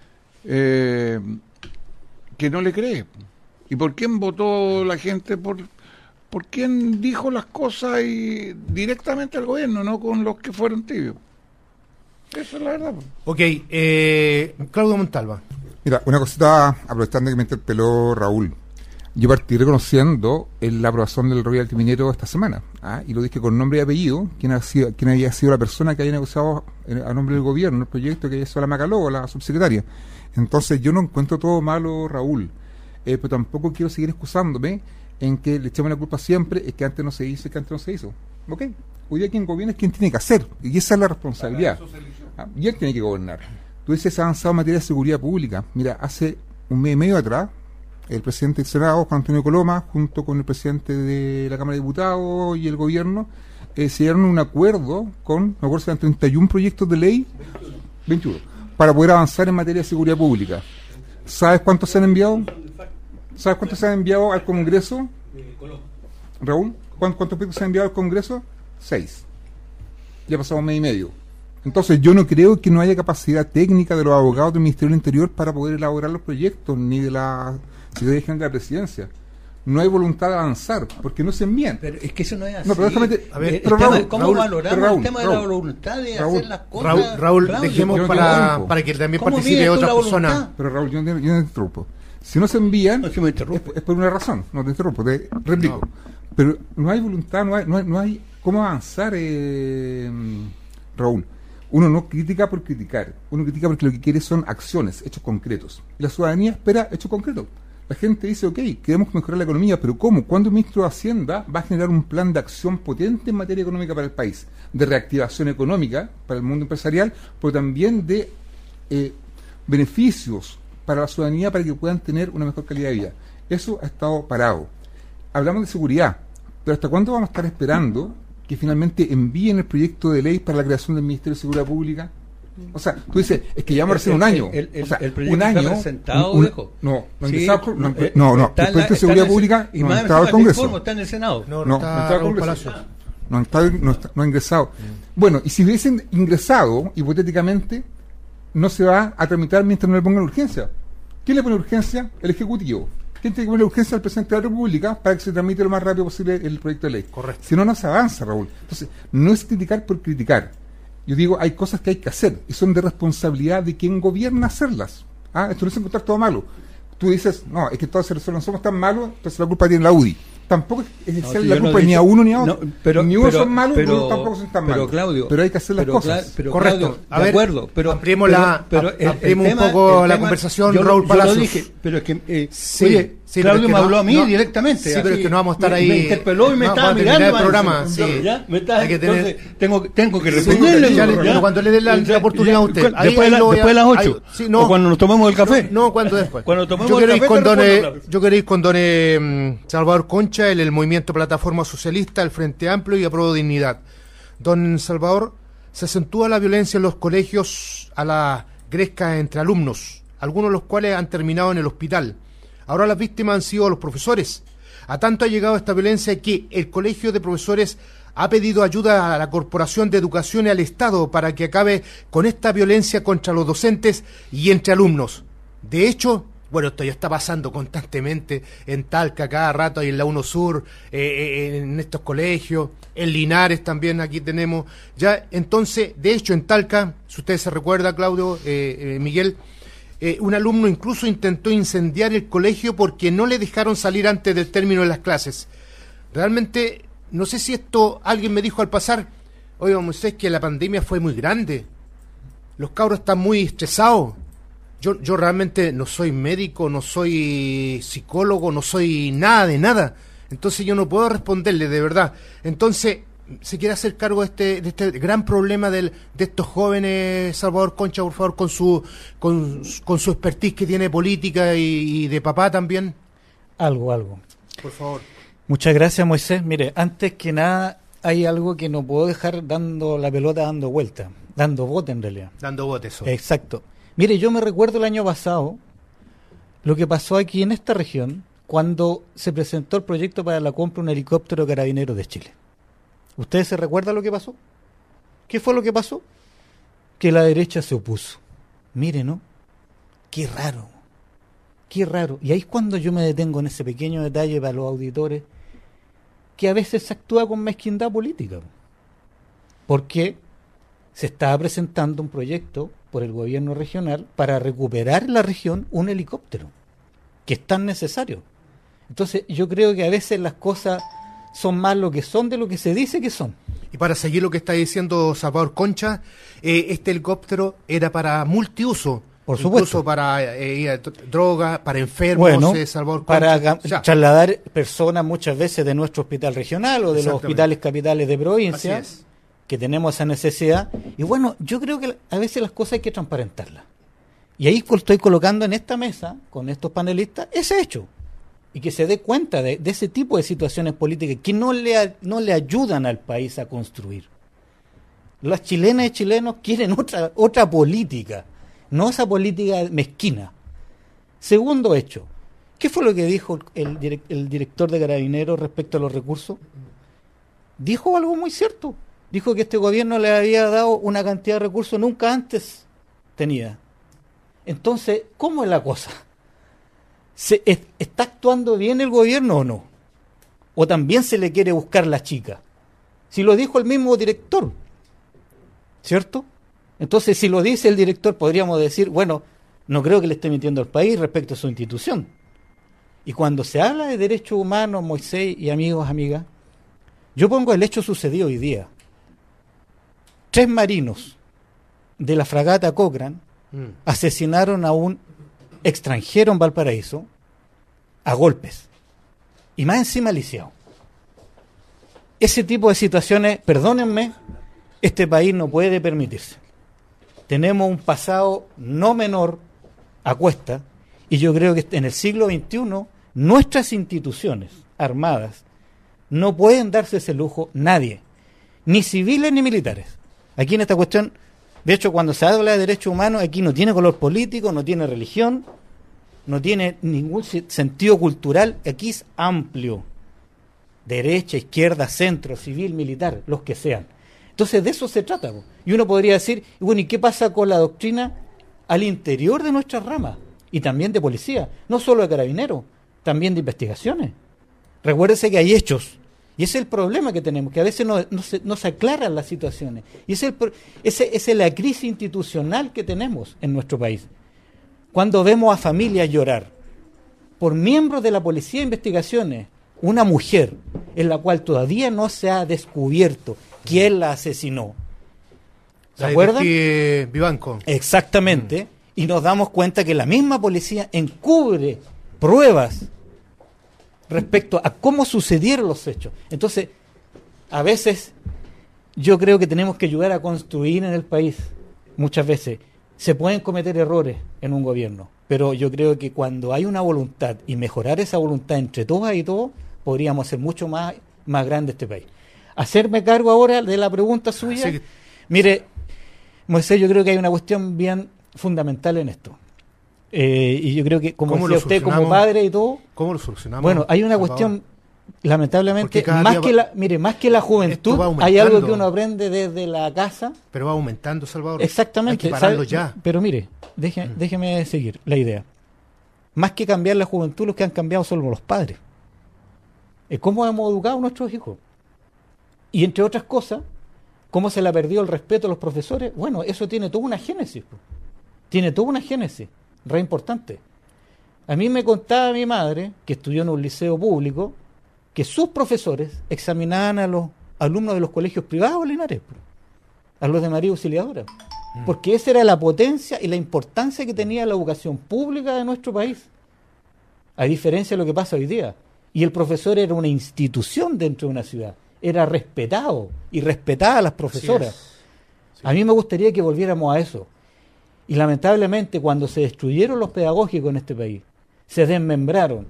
Eh, que no le cree. ¿Y por quién votó la gente? Por... ¿Por quién dijo las cosas y directamente al gobierno, no con los que fueron tibios? Eso es la verdad. Ok, eh, Claudio Montalva. Mira, una cosita, aprovechando que me interpeló Raúl. Yo partí reconociendo en la aprobación del royalty minero esta semana, ¿ah? Y lo dije con nombre y apellido, quién, ha sido, quién había sido la persona que había negociado a nombre del gobierno el proyecto, que hizo la Macaló, la subsecretaria. Entonces yo no encuentro todo malo, Raúl, eh, pero tampoco quiero seguir excusándome en que le echamos la culpa siempre, es que antes no se hizo, es que antes no se hizo. ¿Ok? Hoy día quien gobierna es quien tiene que hacer, y esa es la responsabilidad. ¿Ah? Y él tiene que gobernar. Tú dices, ha avanzado en materia de seguridad pública. Mira, hace un mes y medio atrás, el presidente del Senado, Juan Antonio Coloma, junto con el presidente de la Cámara de Diputados y el gobierno, eh, se dieron un acuerdo con, me acuerdo, eran treinta y uno proyectos de ley, veintiuno, para poder avanzar en materia de seguridad pública. ¿Sabes cuántos se han enviado? ¿Sabes cuántos se han enviado al Congreso? Raúl, ¿cuántos proyectos se han enviado al Congreso? Seis. Ya pasamos un mes y medio. Entonces yo no creo que no haya capacidad técnica de los abogados del Ministerio del Interior para poder elaborar los proyectos, ni de la Secretaría General de la Presidencia. no hay voluntad de avanzar, porque no se envían. Pero es que eso no es así. No, pero déjame, a ver, pero el tema Raúl, de ¿cómo Raúl, valoramos Raúl, el tema de Raúl, la voluntad de Raúl, hacer las cosas? Raúl, Raúl Claudio, dejemos yo no para, tengo para que también ¿Cómo participe mides tú otra la persona. voluntad? Pero Raúl, yo no, yo no te interrumpo. Si no se envían, No, si me es, interrumpe. es por una razón, no te interrumpo, te replico. No. Pero no hay voluntad, no hay, no hay, no hay cómo avanzar, eh, Raúl. Uno no critica por criticar, uno critica porque lo que quiere son acciones, hechos concretos. Y la ciudadanía espera hechos concretos. La gente dice, ok, queremos mejorar la economía, pero ¿cómo? ¿Cuándo el ministro de Hacienda va a generar un plan de acción potente en materia económica para el país? De reactivación económica para el mundo empresarial, pero también de eh, beneficios para la ciudadanía para que puedan tener una mejor calidad de vida. Eso ha estado parado. Hablamos de seguridad, pero ¿hasta cuándo vamos a estar esperando que finalmente envíen el proyecto de ley para la creación del Ministerio de Seguridad Pública? O sea, tú dices, es que ya vamos a hacer un año. El, el, o sea, el proyecto un año. está presentado, un, un, viejo. no, no, Sí, ingresado, no, eh, no, no, está el en proyecto la- de Seguridad está en el- Pública y no más ha entrado al encima te Congreso. informo, está en el Senado. No, No, no está no está Raúl Congreso. Palacios. No, está, no, está- no ha ingresado. Bueno, y si hubiesen ingresado, hipotéticamente, no se va a tramitar mientras no le pongan urgencia. ¿Quién le pone urgencia? El Ejecutivo. ¿Quién tiene que poner urgencia al presidente de la República para que se tramite lo más rápido posible el proyecto de ley? Correcto. Si no, no se avanza, Raúl. Entonces, no es criticar por criticar. Yo digo, hay cosas que hay que hacer y son de responsabilidad de quien gobierna hacerlas. ¿Ah? Esto no es encontrar todo malo. Tú dices, no, es que todos no somos tan malos, entonces la culpa tiene la U D I. Tampoco es No, echarle si la yo no culpa he ni dicho- a uno ni a otro. no, pero- ni uno pero- son malos, pero- ni uno tampoco son tan pero, malos. Claudio, pero hay que hacer las pero, cosas. Cla- pero, Correcto. Claudio, A de ver, acuerdo, pero ampliemos pero- la- pero am- el- el ampliemos un tema- poco el la tema- conversación, yo, lo- Raúl yo Palacios. lo dije, pero es que eh, Sí, oye, sí, pero Claudio es que me no- habló a mí no- directamente. sí, pero así, es que no vamos a estar me- ahí- Me interpeló y me no, estaba vamos a terminar mirando. el programa, man, sí. ¿ya? Me estaba- Hay que tener- entonces, tengo, tengo que Sí, responderle. ya le- ¿ya? pero cuando le dé la, la oportunidad a usted. Después, Ahí- después, ahí de la- lo voy a- después de las ocho. ahí- sí, no. O cuando nos tomemos el café. No, no, cuando después. Cuando tomemos yo el quiero ir café, con te don, respondo eh, la- yo quiero ir con don eh, Salvador Concha, el, el Movimiento Plataforma Socialista, el Frente Amplio y Apruebo Dignidad. Don Salvador, se acentúa la violencia en los colegios a la gresca entre alumnos, algunos de los cuales han terminado en el hospital. Ahora las víctimas han sido los profesores. A tanto ha llegado esta violencia que el Colegio de Profesores ha pedido ayuda a la Corporación de Educación y al Estado para que acabe con esta violencia contra los docentes y entre alumnos. De hecho, bueno, esto ya está pasando constantemente en Talca, cada rato, ahí en la uno Sur, eh, eh, en estos colegios, en Linares también aquí tenemos. Ya, entonces, de hecho, en Talca, si usted se recuerda, Claudio, eh, eh, Miguel, eh, un alumno incluso intentó incendiar el colegio porque no le dejaron salir antes del término de las clases. Realmente, no sé si esto, alguien me dijo al pasar, oiga, Moisés, que la pandemia fue muy grande, los cabros están muy estresados. Yo, yo realmente no soy médico, no soy psicólogo, no soy nada de nada. Entonces yo no puedo responderle, de verdad. Entonces, ¿se quiere hacer cargo de este, de este gran problema del, de estos jóvenes, Salvador Concha, por favor, con su, con, con su expertise que tiene política y, y de papá también? Algo, algo. Por favor. Muchas gracias, Moisés. Mire, antes que nada, hay algo que no puedo dejar dando la pelota dando vuelta, dando bote en realidad. Dando bote, eso. Exacto. Mire, yo me recuerdo el año pasado lo que pasó aquí en esta región cuando se presentó el proyecto para la compra de un helicóptero Carabineros de Chile. ¿Ustedes se recuerdan lo que pasó? ¿Qué fue lo que pasó? Que la derecha se opuso. Mire, ¿no? Qué raro. Qué raro. Y ahí es cuando yo me detengo en ese pequeño detalle para los auditores, que a veces se actúa con mezquindad política. Porque se estaba presentando un proyecto por el gobierno regional para recuperar en la región un helicóptero, que es tan necesario. Entonces yo creo que a veces las cosas son más lo que son de lo que se dice que son. Y para seguir lo que está diciendo Salvador Concha, eh, este helicóptero era para multiuso. Por Incluso supuesto. para eh, drogas, para enfermos, Bueno, eh, Salvador para Concha. ga- O sea, trasladar personas muchas veces de nuestro hospital regional o de los Exactamente. hospitales capitales de provincia, Así es. que tenemos esa necesidad. Y bueno, yo creo que a veces las cosas hay que transparentarlas. Y ahí co- estoy colocando en esta mesa, con estos panelistas, ese hecho. Y que se dé cuenta de, de ese tipo de situaciones políticas que no le, a- no le ayudan al país a construir. Las chilenas y chilenos quieren otra, otra política, no esa política mezquina. Segundo hecho, ¿qué fue lo que dijo el, direc- el director de Carabineros respecto a los recursos? Dijo algo muy cierto. Dijo que este gobierno le había dado una cantidad de recursos nunca antes tenida. Entonces, ¿cómo es la cosa? ¿Se, es, ¿Está actuando bien el gobierno o no? ¿O también se le quiere buscar la chica? Si lo dijo el mismo director, ¿cierto? Entonces, si lo dice el director, podríamos decir, bueno, no creo que le esté mintiendo al país respecto a su institución. Y cuando se habla de derechos humanos, Moisés y amigos, amigas, yo pongo el hecho sucedido hoy día. Tres marinos de la fragata Cochrane mm. asesinaron a un extranjero en Valparaíso a golpes. Y más encima lisiado. Ese tipo de situaciones, perdónenme, este país no puede permitirse. Tenemos un pasado no menor a cuesta, y yo creo que en el siglo veintiuno nuestras instituciones armadas no pueden darse ese lujo, nadie, ni civiles ni militares. Aquí en esta cuestión, de hecho, cuando se habla de derechos humanos, aquí no tiene color político, no tiene religión, no tiene ningún sentido cultural, aquí es amplio. Derecha, izquierda, centro, civil, militar, los que sean. Entonces de eso se trata. Y uno podría decir, bueno, ¿y qué pasa con la doctrina al interior de nuestras ramas? Y también de policía, no solo de carabineros, también de investigaciones. Recuérdese que hay hechos, y ese es el problema que tenemos, que a veces no, no, se, no se aclaran las situaciones. Y ese es, el, ese, esa es la crisis institucional que tenemos en nuestro país. Cuando vemos a familias llorar por miembros de la policía de investigaciones, una mujer en la cual todavía no se ha descubierto quién la asesinó. ¿Se acuerdan? Vivanco. Exactamente. Mm. Y nos damos cuenta que la misma policía encubre pruebas respecto a cómo sucedieron los hechos. Entonces, a veces yo creo que tenemos que ayudar a construir en el país. Muchas veces se pueden cometer errores en un gobierno, pero yo creo que cuando hay una voluntad y mejorar esa voluntad entre todas y todos, podríamos hacer mucho más, más grande este país. Hacerme cargo ahora de la pregunta suya. Sí. Mire, Moisés, yo creo que hay una cuestión bien fundamental en esto. Eh, y yo creo que, como decía usted, como padre y todo... ¿Cómo lo solucionamos? Bueno, hay una cuestión, lamentablemente, más que la, mire, más que la juventud, hay algo que uno aprende desde la casa. Pero va aumentando, Salvador. Exactamente. Hay que pararlo ya. Pero mire, deje, mm. déjeme seguir la idea. Más que cambiar la juventud, los que han cambiado son los padres. Es cómo hemos educado a nuestros hijos. Y entre otras cosas, cómo se le ha perdido el respeto a los profesores. Bueno, eso tiene toda una génesis. Tiene toda una génesis, re importante. A mí me contaba mi madre, que estudió en un liceo público, que sus profesores examinaban a los alumnos de los colegios privados Linares, a los de María Auxiliadora. Mm. Porque esa era la potencia y la importancia que tenía la educación pública de nuestro país. A diferencia de lo que pasa hoy día. Y el profesor era una institución dentro de una ciudad. Era respetado y respetaba a las profesoras. Sí. A mí me gustaría que volviéramos a eso. Y lamentablemente cuando se destruyeron los pedagógicos en este país, se desmembraron,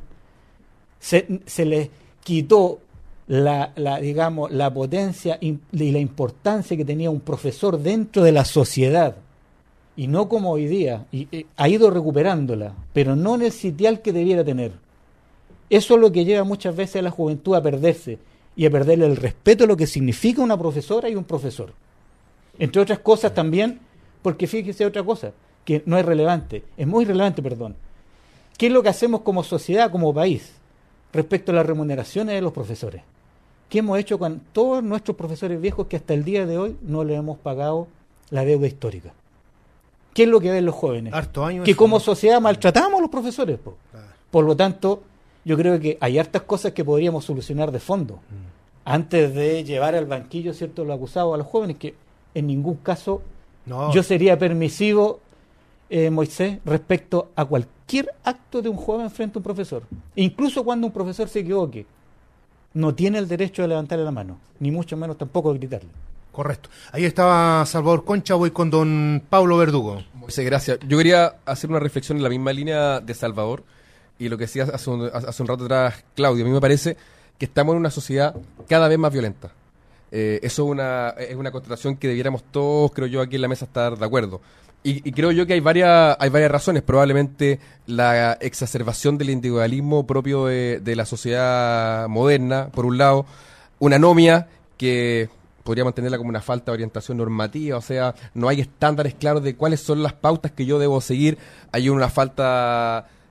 se, se les quitó la, la, digamos, la potencia y la importancia que tenía un profesor dentro de la sociedad, y no como hoy día, y, y ha ido recuperándola, pero no en el sitial que debiera tener. Eso es lo que lleva muchas veces a la juventud a perderse y a perderle el respeto a lo que significa una profesora y un profesor. Entre otras cosas también, porque fíjese otra cosa, que no es relevante, es muy relevante, perdón. ¿Qué es lo que hacemos como sociedad, como país, respecto a las remuneraciones de los profesores? ¿Qué hemos hecho con todos nuestros profesores viejos que hasta el día de hoy no le hemos pagado la deuda histórica? ¿Qué es lo que ven los jóvenes? Harto años que como sociedad maltratamos a los profesores. Po. Claro. Por lo tanto, yo creo que hay hartas cosas que podríamos solucionar de fondo, mm. antes de llevar al banquillo, ¿cierto?, los acusados a los jóvenes, que en ningún caso no. yo sería permisivo, eh, Moisés, respecto a cualquier acto de un joven frente a un profesor. Incluso cuando un profesor se equivoque, no tiene el derecho de levantarle la mano, ni mucho menos tampoco de gritarle. Correcto. Ahí estaba Salvador Concha, voy con don Pablo Verdugo. Moisés, gracias. Yo quería hacer una reflexión en la misma línea de Salvador y lo que decía hace un, hace un rato atrás Claudio. A mí me parece que estamos en una sociedad cada vez más violenta. Eh, eso es una, es una constatación que debiéramos todos, creo yo, aquí en la mesa estar de acuerdo. Y, y creo yo que hay varias, hay varias razones. Probablemente la exacerbación del individualismo propio de, de la sociedad moderna, por un lado, una anomia que podríamos entenderla como una falta de orientación normativa, o sea, no hay estándares claros de cuáles son las pautas que yo debo seguir, hay una falta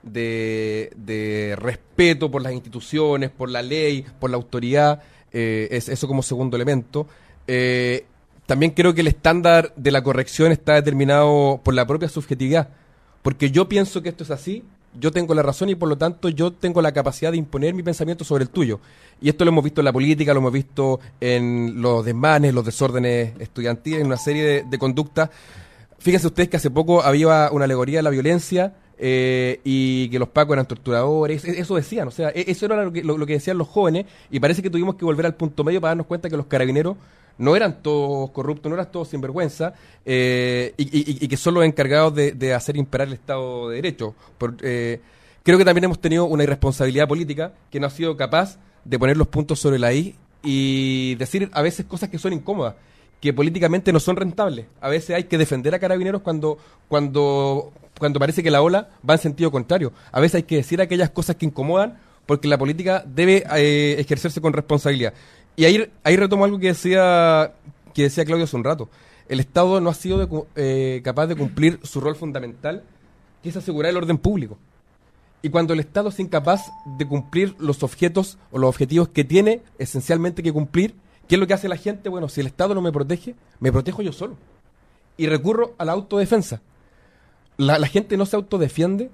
de, de respeto por las instituciones, por la ley, por la autoridad, eh, es eso como segundo elemento. Eh, también creo que el estándar de la corrección está determinado por la propia subjetividad, porque yo pienso que esto es así, yo tengo la razón y por lo tanto yo tengo la capacidad de imponer mi pensamiento sobre el tuyo. Y esto lo hemos visto en la política, lo hemos visto en los desmanes, los desórdenes estudiantiles, en una serie de, de conductas. Fíjense ustedes que hace poco había una alegoría de la violencia eh, y que los pacos eran torturadores, eso decían, o sea, eso era lo que, lo, lo que decían los jóvenes, y parece que tuvimos que volver al punto medio para darnos cuenta que los carabineros no eran todos corruptos, no eran todos sinvergüenza, eh, y, y, y que son los encargados de, de hacer imperar el Estado de Derecho. Por, eh, creo que también hemos tenido una irresponsabilidad política que no ha sido capaz de poner los puntos sobre la I y decir a veces cosas que son incómodas, que políticamente no son rentables. A veces hay que defender a Carabineros cuando cuando cuando parece que la ola va en sentido contrario. A veces hay que decir aquellas cosas que incomodan porque la política debe eh, ejercerse con responsabilidad. Y ahí, ahí retomo algo que decía que decía Claudio hace un rato. El Estado no ha sido de, eh, capaz de cumplir su rol fundamental, que es asegurar el orden público. Y cuando el Estado es incapaz de cumplir los objetos o los objetivos que tiene esencialmente que cumplir, ¿qué es lo que hace la gente? Bueno, si el Estado no me protege, me protejo yo solo. Y recurro a la autodefensa. La, la gente no se autodefiende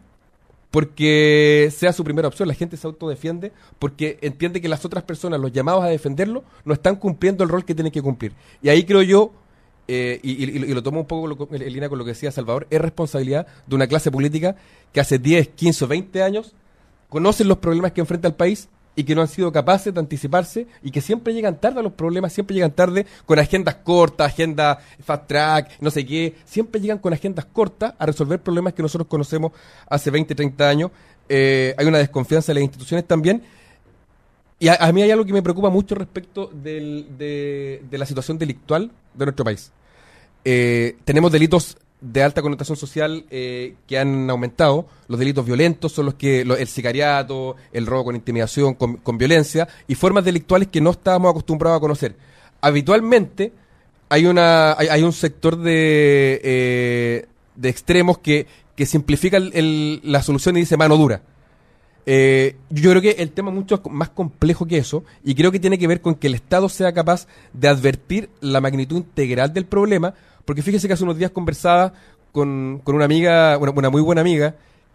porque sea su primera opción. La gente se autodefiende porque entiende que las otras personas, los llamados a defenderlo, no están cumpliendo el rol que tienen que cumplir. Y ahí creo yo, eh, y, y, y lo tomo un poco en línea con lo que decía Salvador, es responsabilidad de una clase política que hace diez, quince o veinte años conocen los problemas que enfrenta el país y que no han sido capaces de anticiparse y que siempre llegan tarde a los problemas, siempre llegan tarde con agendas cortas, agendas fast track, no sé qué, siempre llegan con agendas cortas a resolver problemas que nosotros conocemos hace veinte, treinta años. Eh, hay una desconfianza de las instituciones también. Y a, a mí hay algo que me preocupa mucho respecto del, de, de la situación delictual de nuestro país. Eh, tenemos delitos de alta connotación social eh, que han aumentado. Los delitos violentos son los que lo, el sicariato, el robo con intimidación, con, con violencia y formas delictuales que no estábamos acostumbrados a conocer. Habitualmente hay una hay, hay un sector de eh, de extremos que, que simplifica el, el, la solución y dice mano dura. Eh, yo creo que el tema es mucho más complejo que eso y creo que tiene que ver con que el Estado sea capaz de advertir la magnitud integral del problema. Porque fíjese que hace unos días conversaba con, con una amiga, una, una muy buena amiga,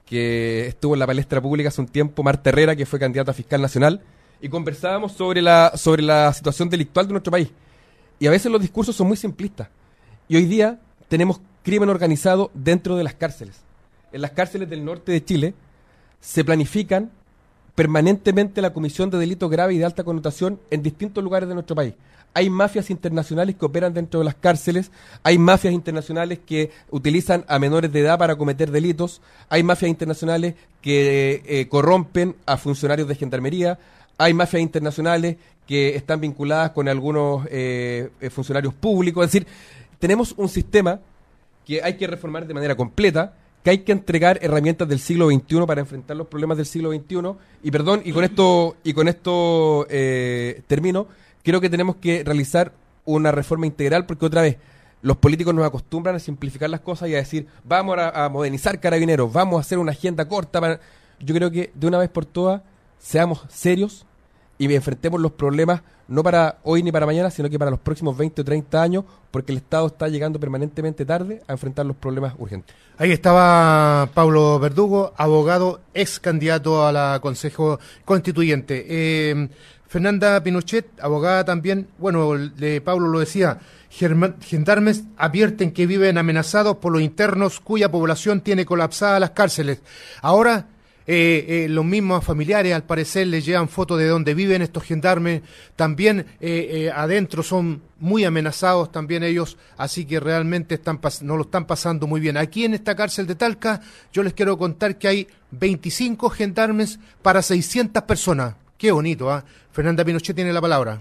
que estuvo en la palestra pública hace un tiempo, Marta Herrera, que fue candidata a fiscal nacional, y conversábamos sobre la, sobre la situación delictual de nuestro país. Y a veces los discursos son muy simplistas. Y hoy día tenemos crimen organizado dentro de las cárceles. En las cárceles del norte de Chile se planifican permanentemente la comisión de delitos graves y de alta connotación en distintos lugares de nuestro país. Hay mafias internacionales que operan dentro de las cárceles, hay mafias internacionales que utilizan a menores de edad para cometer delitos, hay mafias internacionales que eh, corrompen a funcionarios de gendarmería, hay mafias internacionales que están vinculadas con algunos eh, funcionarios públicos. Es decir, tenemos un sistema que hay que reformar de manera completa, que hay que entregar herramientas del siglo veintiuno para enfrentar los problemas del siglo veintiuno. Y perdón, y con esto, y con esto eh, termino. Creo que tenemos que realizar una reforma integral porque otra vez los políticos nos acostumbran a simplificar las cosas y a decir vamos a, a modernizar Carabineros, vamos a hacer una agenda corta. Para... Yo creo que de una vez por todas seamos serios y enfrentemos los problemas no para hoy ni para mañana, sino que para los próximos veinte o treinta años, porque el Estado está llegando permanentemente tarde a enfrentar los problemas urgentes. Ahí estaba Pablo Verdugo, abogado, ex candidato a la Consejo Constituyente. Eh, Fernanda Pinochet, abogada también, bueno, de Pablo lo decía, gendarmes advierten que viven amenazados por los internos cuya población tiene colapsadas las cárceles. Ahora, eh, eh, los mismos familiares, al parecer, les llevan fotos de dónde viven estos gendarmes. También eh, eh, adentro son muy amenazados también ellos, así que realmente están no lo están pasando muy bien. Aquí en esta cárcel de Talca, yo les quiero contar que hay veinticinco gendarmes para seiscientas personas. Qué bonito, ¿ah? ¿eh? Fernanda Pinochet tiene la palabra.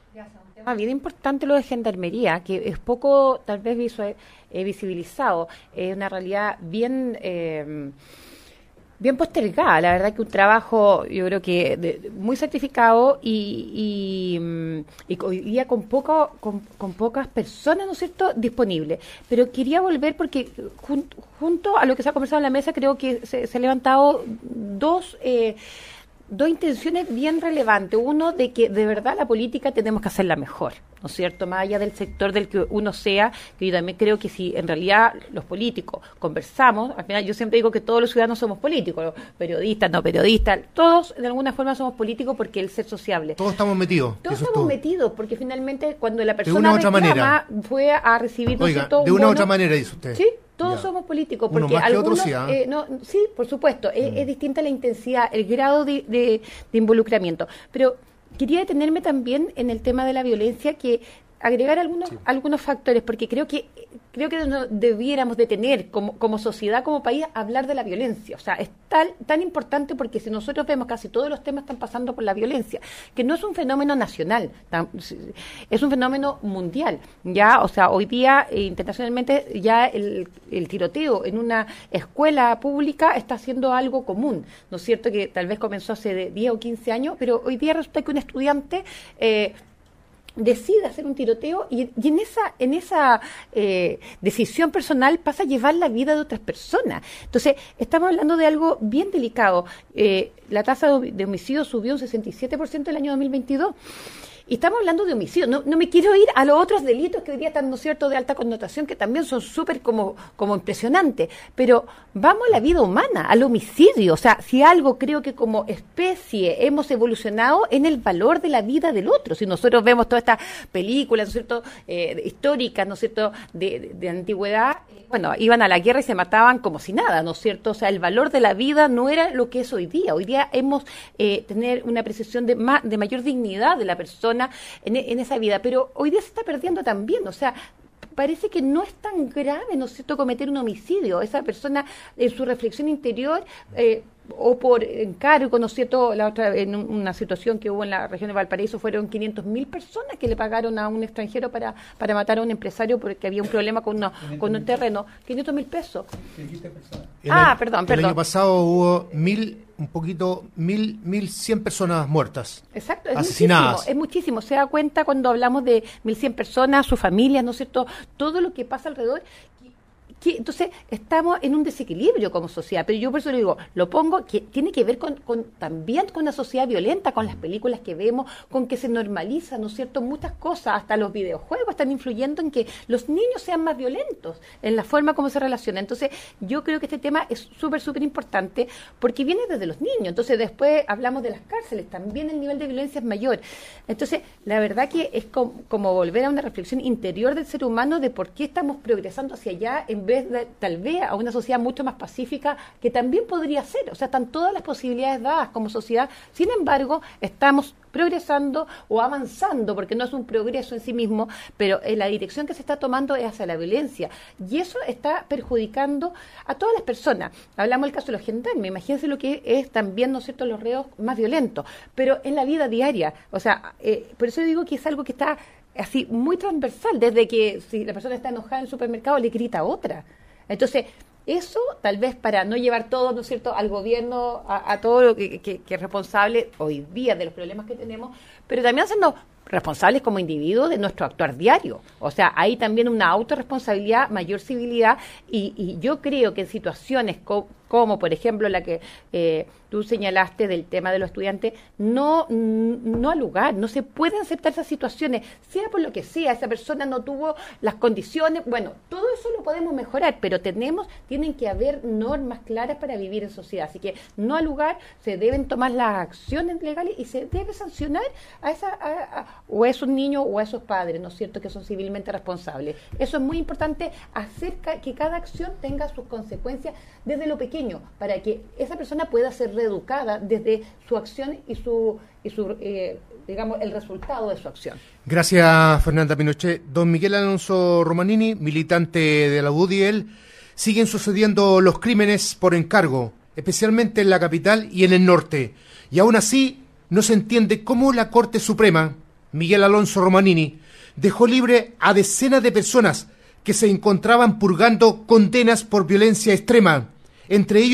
Un tema bien importante lo de gendarmería, que es poco tal vez visual, eh, visibilizado. Es una realidad bien... Eh, bien postergada. La verdad que un trabajo, yo creo que de, muy sacrificado y, y, y hoy día con, poco, con, con pocas personas, ¿no es cierto?, disponibles. Pero quería volver porque jun, junto a lo que se ha conversado en la mesa, creo que se, se han levantado dos... Eh, dos intenciones bien relevantes. Uno, de que de verdad la política tenemos que hacerla mejor, ¿no es cierto? Más allá del sector del que uno sea, que yo también creo que si en realidad los políticos conversamos, al final yo siempre digo que todos los ciudadanos somos políticos, periodistas, no periodistas, todos de alguna forma somos políticos porque el ser sociable. Todos estamos metidos. Todos Eso estamos es todo. metidos, porque finalmente cuando la De persona una u otra reclama, manera. fue a recibir, ¿no es Oiga, cierto?, de un una u bono. otra manera, dice usted. Sí. Todos Ya. somos políticos, Uno porque más que algunos, otro, sí, ¿ah? eh, no, sí, por supuesto, es, Mm. es distinta la intensidad, el grado de, de, de involucramiento. Pero quería detenerme también en el tema de la violencia, que agregar algunos sí. algunos factores, porque creo que creo que no debiéramos de tener como, como sociedad, como país, hablar de la violencia. O sea, es tan, tan importante porque si nosotros vemos casi todos los temas están pasando por la violencia, que no es un fenómeno nacional, tan, es un fenómeno mundial. Ya, o sea, hoy día eh, internacionalmente ya el, el tiroteo en una escuela pública está siendo algo común, ¿no es cierto?, que tal vez comenzó hace diez o quince años, pero hoy día resulta que un estudiante eh, decide hacer un tiroteo y, y en esa en esa eh, decisión personal pasa a llevar la vida de otras personas. Entonces, estamos hablando de algo bien delicado. Eh, la tasa de homicidio subió un sesenta y siete por ciento el año dos mil veintidós. Y estamos hablando de homicidio. No, no me quiero ir a los otros delitos que hoy día están, ¿no es cierto?, de alta connotación, que también son súper como, como impresionantes. Pero vamos a la vida humana, al homicidio. O sea, si algo creo que como especie hemos evolucionado en el valor de la vida del otro. Si nosotros vemos todas estas películas, ¿no es cierto?, eh, históricas, ¿no es cierto?, de, de, de antigüedad, eh, bueno, iban a la guerra y se mataban como si nada, ¿no es cierto? O sea, el valor de la vida no era lo que es hoy día. Hoy día hemos eh, tener una apreciación de, ma- de mayor dignidad de la persona En, en esa vida, pero hoy día se está perdiendo también, o sea, parece que no es tan grave, ¿no es cierto?, cometer un homicidio. Esa persona en su reflexión interior eh, o por encargo, ¿no es cierto?, la otra en una situación que hubo en la región de Valparaíso fueron quinientas mil personas que le pagaron a un extranjero para, para matar a un empresario porque había un problema con, una, con un terreno, quinientos mil pesos. Ah, el, perdón, el perdón. El año pasado hubo mil, un poquito, mil, mil cien personas muertas. Exacto, es asesinadas. muchísimo, es muchísimo. Se da cuenta cuando hablamos de mil cien personas, sus familias, ¿no es cierto?, todo lo que pasa alrededor. Que, entonces, estamos en un desequilibrio como sociedad, pero yo por eso le digo, lo pongo, que tiene que ver con, con también con la sociedad violenta, con las películas que vemos, con que se normalizan, ¿no es cierto?, muchas cosas, hasta los videojuegos están influyendo en que los niños sean más violentos en la forma como se relacionan. Entonces, yo creo que este tema es súper, súper importante porque viene desde los niños. Entonces, después hablamos de las cárceles, también el nivel de violencia es mayor. Entonces, la verdad que es como, como volver a una reflexión interior del ser humano de por qué estamos progresando hacia allá en vez de, tal vez, a una sociedad mucho más pacífica, que también podría ser. O sea, están todas las posibilidades dadas como sociedad. Sin embargo, estamos progresando o avanzando, porque no es un progreso en sí mismo, pero en la dirección que se está tomando es hacia la violencia. Y eso está perjudicando a todas las personas. Hablamos del caso de los gendarmes. Imagínense lo que es también, ¿no es cierto?, los reos más violentos. Pero en la vida diaria. O sea, eh, por eso digo que es algo que está así muy transversal, desde que si la persona está enojada en el supermercado le grita a otra. Entonces, eso tal vez para no llevar todo, ¿no es cierto?, al gobierno, a, a todo lo que, que, que es responsable hoy día de los problemas que tenemos, pero también haciendo responsables como individuos de nuestro actuar diario. O sea, hay también una autorresponsabilidad, mayor civilidad, y, y yo creo que en situaciones co- como, por ejemplo, la que eh, tú señalaste del tema de los estudiantes, no, no al lugar, no se pueden aceptar esas situaciones, sea por lo que sea, esa persona no tuvo las condiciones, bueno, todo eso lo podemos mejorar, pero tenemos, tienen que haber normas claras para vivir en sociedad, así que no al lugar, se deben tomar las acciones legales y se debe sancionar a esa a, a, o a esos niños o a esos padres, ¿no es cierto?, que son civilmente responsables. Eso es muy importante, hacer ca- que cada acción tenga sus consecuencias desde lo pequeño, para que esa persona pueda ser reeducada desde su acción y su, y su eh, digamos, el resultado de su acción. Gracias, Fernanda Pinochet. Don Miguel Alonso Romanini, militante de la U D I L, siguen sucediendo los crímenes por encargo, especialmente en la capital y en el norte. Y aún así, no se entiende cómo la Corte Suprema, Miguel Alonso Romanini, dejó libre a decenas de personas que se encontraban purgando condenas por violencia extrema, entre ellos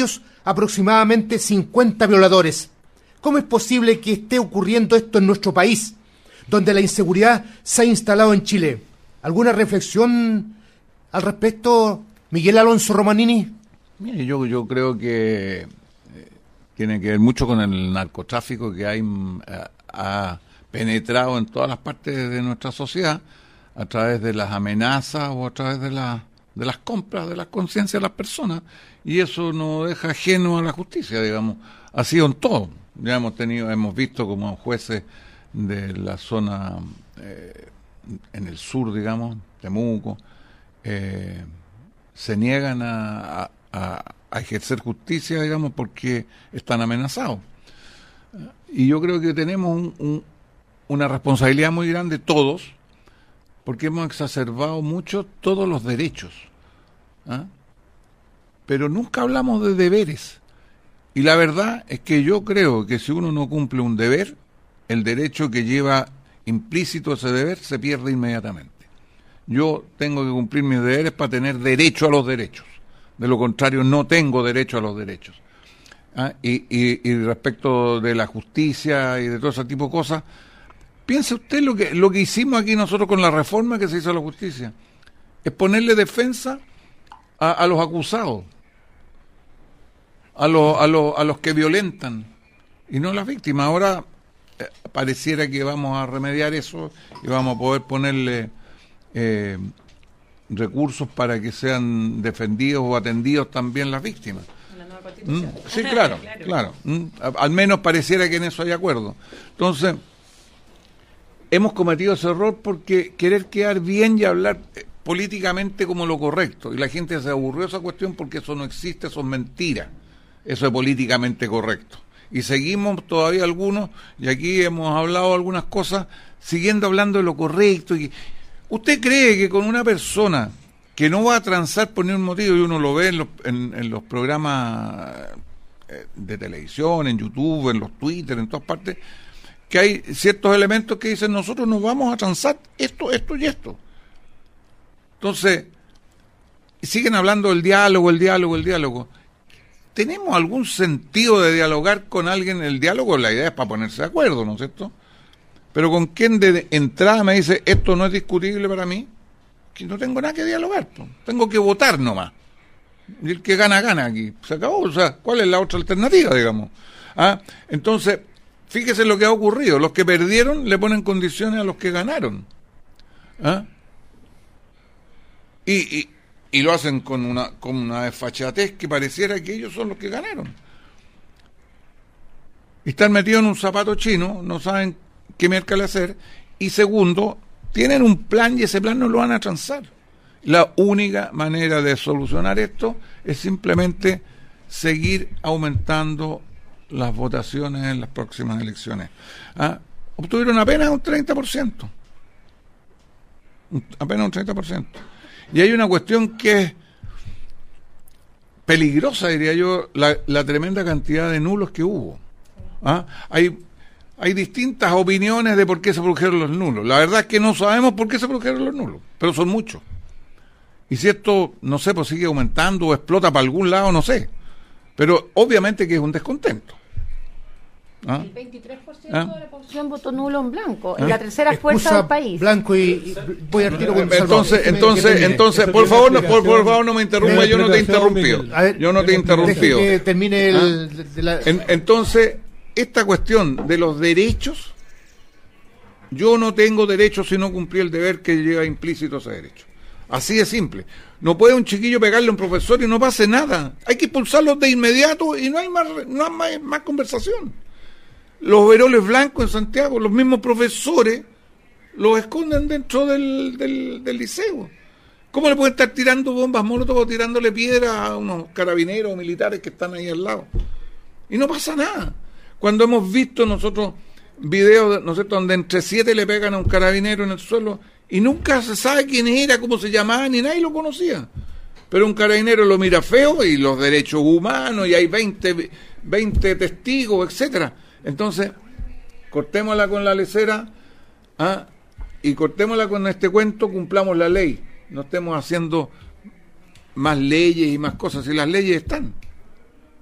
aproximadamente cincuenta violadores. ¿Cómo es posible que esté ocurriendo esto en nuestro país, donde la inseguridad se ha instalado en Chile? ¿Alguna reflexión al respecto, Miguel Alonso Romanini? Mire, yo, yo creo que eh, tiene que ver mucho con el narcotráfico que hay, eh, ha penetrado en todas las partes de nuestra sociedad a través de las amenazas o a través de, la, de las compras, de las conciencias de las personas, y eso no deja ajeno a la justicia, digamos. Ha sido en todo. Ya hemos tenido, hemos visto como jueces de la zona eh, en el sur, digamos, Temuco, eh, se niegan a, a, a ejercer justicia, digamos, porque están amenazados. Y yo creo que tenemos un, un, una responsabilidad muy grande todos, porque hemos exacerbado mucho todos los derechos, ¿ah? Pero nunca hablamos de deberes. Y la verdad es que yo creo que si uno no cumple un deber, el derecho que lleva implícito ese deber se pierde inmediatamente. Yo tengo que cumplir mis deberes para tener derecho a los derechos. De lo contrario, no tengo derecho a los derechos. ¿Ah? Y, y, y respecto de la justicia y de todo ese tipo de cosas, piense usted lo que, lo que hicimos aquí nosotros con la reforma que se hizo a la justicia. Es ponerle defensa a, a los acusados, a los, a, los, a los que violentan, y no a las víctimas. Ahora eh, pareciera que vamos a remediar eso y vamos a poder ponerle eh, recursos para que sean defendidos o atendidos también las víctimas. Una nueva constitución. ¿Mm? Sí, claro, claro. claro. ¿Mm? Al menos pareciera que en eso hay acuerdo. Entonces, hemos cometido ese error porque querer quedar bien y hablar eh, políticamente como lo correcto, y la gente se aburrió de esa cuestión porque eso no existe, eso es mentira. Eso es políticamente correcto. Y seguimos todavía algunos, y aquí hemos hablado algunas cosas, siguiendo hablando de lo correcto. Y ¿usted cree que con una persona que no va a transar por ningún motivo, y uno lo ve en los, en, en los programas de televisión, en YouTube, en los Twitter, en todas partes, que hay ciertos elementos que dicen nosotros nos vamos a transar esto, esto y esto? Entonces, siguen hablando del diálogo, el diálogo, el diálogo. ¿Tenemos algún sentido de dialogar con alguien? El diálogo, la idea es para ponerse de acuerdo, ¿no es cierto? Pero con quien de entrada me dice, esto no es discutible para mí, que no tengo nada que dialogar, pues. Tengo que votar nomás. Y el que gana, gana aquí. Se acabó. O sea, ¿cuál es la otra alternativa, digamos? ¿Ah? Entonces, fíjese lo que ha ocurrido. Los que perdieron le ponen condiciones a los que ganaron. ¿Ah? Y... y Y lo hacen con una con una desfachatez que pareciera que ellos son los que ganaron. Y están metidos en un zapato chino, no saben qué miércoles hacer. Y segundo, tienen un plan y ese plan no lo van a transar. La única manera de solucionar esto es simplemente seguir aumentando las votaciones en las próximas elecciones. ¿Ah? Obtuvieron apenas un treinta por ciento. Apenas un treinta por ciento. Y hay una cuestión que es peligrosa, diría yo, la, la tremenda cantidad de nulos que hubo. ¿Ah? Hay, hay distintas opiniones de por qué se produjeron los nulos. La verdad es que no sabemos por qué se produjeron los nulos, pero son muchos. Y si esto, no sé, pues sigue aumentando o explota para algún lado, no sé. Pero obviamente que es un descontento. ¿Ah? El veintitrés por ciento ¿Ah? de la población votó nulo en blanco, ¿Ah? en la tercera Excusa fuerza del país. Blanco y, y voy al tiro con entonces, entonces, entonces, por favor, no, por, por favor, no me interrumpa, yo no te he interrumpido. Ver, yo no te he interrumpido. Que termine el, ¿Ah? de la... en, entonces, esta cuestión de los derechos, yo no tengo derecho si no cumplí el deber que lleva implícito ese derecho. Así de simple. No puede un chiquillo pegarle a un profesor y no pase nada. Hay que expulsarlos de inmediato y no hay más, no hay más, más conversación. Los overoles blancos en Santiago, los mismos profesores los esconden dentro del, del, del liceo. ¿Cómo le pueden estar tirando bombas molotov o tirándole piedras a unos carabineros o militares que están ahí al lado? Y no pasa nada. Cuando hemos visto nosotros videos, ¿no es cierto?, donde entre siete le pegan a un carabinero en el suelo y nunca se sabe quién era, cómo se llamaba, ni nadie lo conocía. Pero un carabinero lo mira feo y los derechos humanos y hay veinte, veinte testigos, etcétera. Entonces, cortémosla con la lecera, ¿ah? Y cortémosla con este cuento, cumplamos la ley. No estemos haciendo más leyes y más cosas, si las leyes están.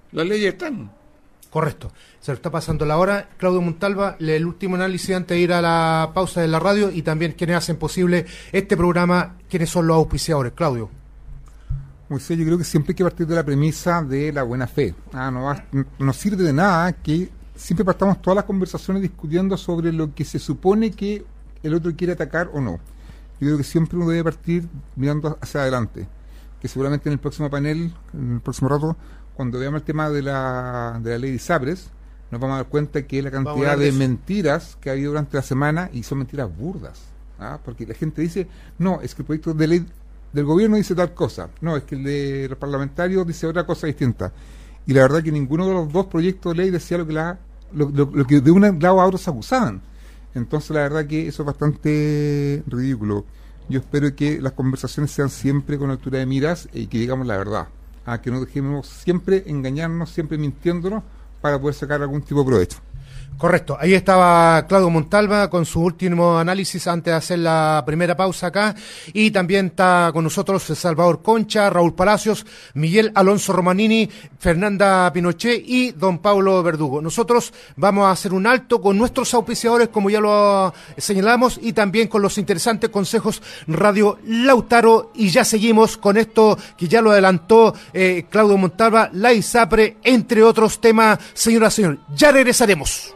Las leyes están. Correcto. Se lo está pasando la hora. Claudio Montalva, el último análisis antes de ir a la pausa de la radio y también quienes hacen posible este programa, quienes son los auspiciadores. Claudio. Moisés, yo creo que siempre hay que partir de la premisa de la buena fe. Ah, no, va, no sirve de nada que siempre partamos todas las conversaciones discutiendo sobre lo que se supone que el otro quiere atacar o no. Yo creo que siempre uno debe partir mirando hacia adelante. Que seguramente en el próximo panel, en el próximo rato, cuando veamos el tema de la, de la ley de ISAPRES, nos vamos a dar cuenta que la cantidad de, de mentiras que ha habido durante la semana, y son mentiras burdas, ¿ah? Porque la gente dice, no, es que el proyecto de ley del gobierno dice tal cosa, no, es que el de los parlamentarios dice otra cosa distinta. Y la verdad que ninguno de los dos proyectos de ley decía lo que, la, lo, lo, lo que de un lado a otro se acusaban. Entonces la verdad que eso es bastante ridículo. Yo espero que las conversaciones sean siempre con altura de miras y que digamos la verdad, a que no dejemos siempre engañarnos, siempre mintiéndonos para poder sacar algún tipo de provecho. Correcto, ahí estaba Claudio Montalva con su último análisis antes de hacer la primera pausa acá, y también está con nosotros Salvador Concha, Raúl Palacios, Miguel Alonso Romanini, Fernanda Pinochet y don Pablo Verdugo. Nosotros vamos a hacer un alto con nuestros auspiciadores, como ya lo señalamos, y también con los interesantes consejos Radio Lautaro, y ya seguimos con esto que ya lo adelantó eh, Claudio Montalva, la ISAPRE, entre otros temas. Señora, señor, ya regresaremos.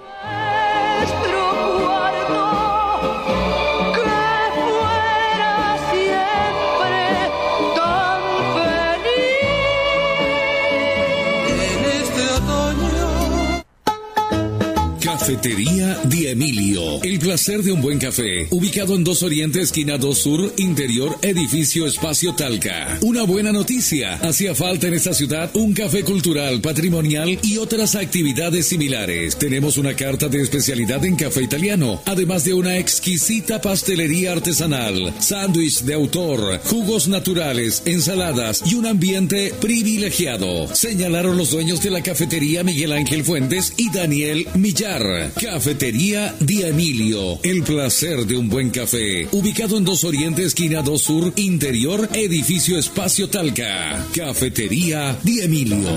Cafetería Di Emilio, el placer de un buen café, ubicado en Dos Oriente, esquina dos Sur, interior, edificio Espacio Talca. Una buena noticia, hacía falta en esta ciudad un café cultural, patrimonial y otras actividades similares. Tenemos una carta de especialidad en café italiano, además de una exquisita pastelería artesanal, sándwich de autor, jugos naturales, ensaladas y un ambiente privilegiado. Señalaron los dueños de la cafetería Miguel Ángel Fuentes y Daniel Millar. Cafetería Di Emilio, el placer de un buen café, ubicado en Dos Oriente, esquina dos Sur, interior, edificio Espacio Talca. Cafetería Di Emilio.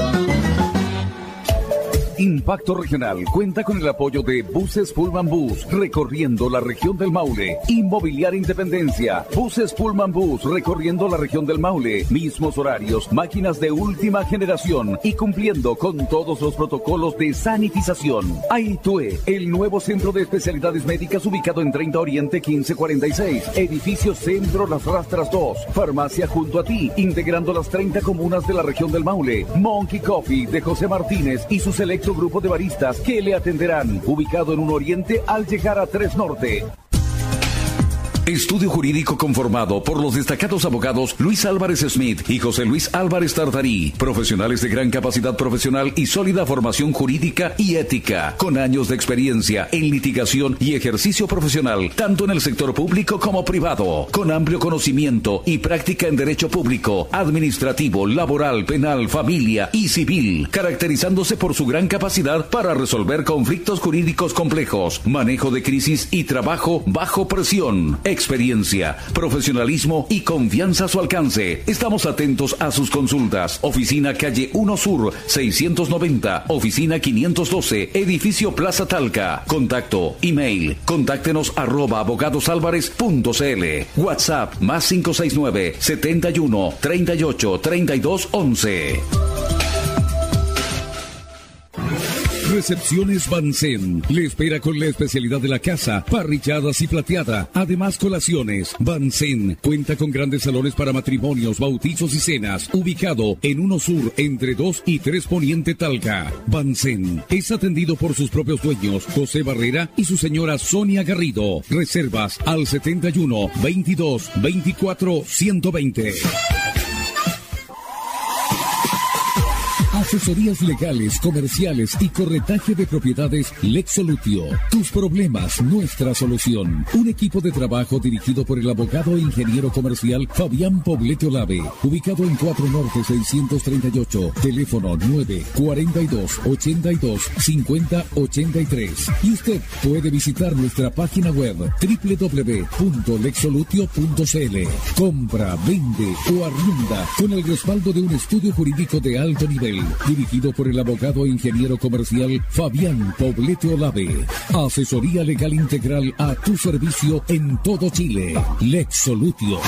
Impacto Regional cuenta con el apoyo de Buses Pullman Bus, recorriendo la región del Maule. Inmobiliaria Independencia, Buses Pullman Bus, recorriendo la región del Maule. Mismos horarios, máquinas de última generación y cumpliendo con todos los protocolos de sanitización. Aitue, el nuevo centro de especialidades médicas ubicado en treinta Oriente quince cuarenta y seis. Edificio Centro Las Rastras dos. Farmacia junto a ti, integrando las treinta comunas de la región del Maule. Monkey Coffee de José Martínez y su selecto grupo de baristas que le atenderán, ubicado en un Oriente al llegar a Tres Norte. Estudio jurídico conformado por los destacados abogados Luis Álvarez Smith y José Luis Álvarez Tartarí, profesionales de gran capacidad profesional y sólida formación jurídica y ética, con años de experiencia en litigación y ejercicio profesional, tanto en el sector público como privado, con amplio conocimiento y práctica en derecho público, administrativo, laboral, penal, familia y civil, caracterizándose por su gran capacidad para resolver conflictos jurídicos complejos, manejo de crisis y trabajo bajo presión. Experiencia, profesionalismo y confianza a su alcance. Estamos atentos a sus consultas. Oficina Calle uno Sur, seiscientos noventa, Oficina quinientos doce, Edificio Plaza Talca. Contacto, email, contáctenos arroba abogadosalvarez punto cl. WhatsApp, más cinco seis nueve, setenta y uno, treinta y ocho, treinta y dos, once. Recepciones Bansen le espera con la especialidad de la casa, parrilladas y plateada, además colaciones. Bansen cuenta con grandes salones para matrimonios, bautizos y cenas, ubicado en uno Sur, entre dos y tres Poniente Talca. Bansen es atendido por sus propios dueños, José Barrera y su señora Sonia Garrido. Reservas al setenta y uno, veintidós, veinticuatro, ciento veinte. Asesorías legales, comerciales y corretaje de propiedades Lexolutio. Tus problemas, nuestra solución. Un equipo de trabajo dirigido por el abogado e ingeniero comercial Fabián Poblete Olave, ubicado en cuatro Norte seiscientos treinta y ocho, teléfono nueve cuarenta y dos, ochenta y dos, cincuenta, ochenta y tres. Y usted puede visitar nuestra página web doble u doble u doble u punto lexolutio punto cl. Compra, vende o arrienda con el respaldo de un estudio jurídico de alto nivel. dirigido por el abogado e ingeniero comercial Fabián Poblete Olave. Asesoría legal integral a tu servicio en todo Chile. Lex Solutio.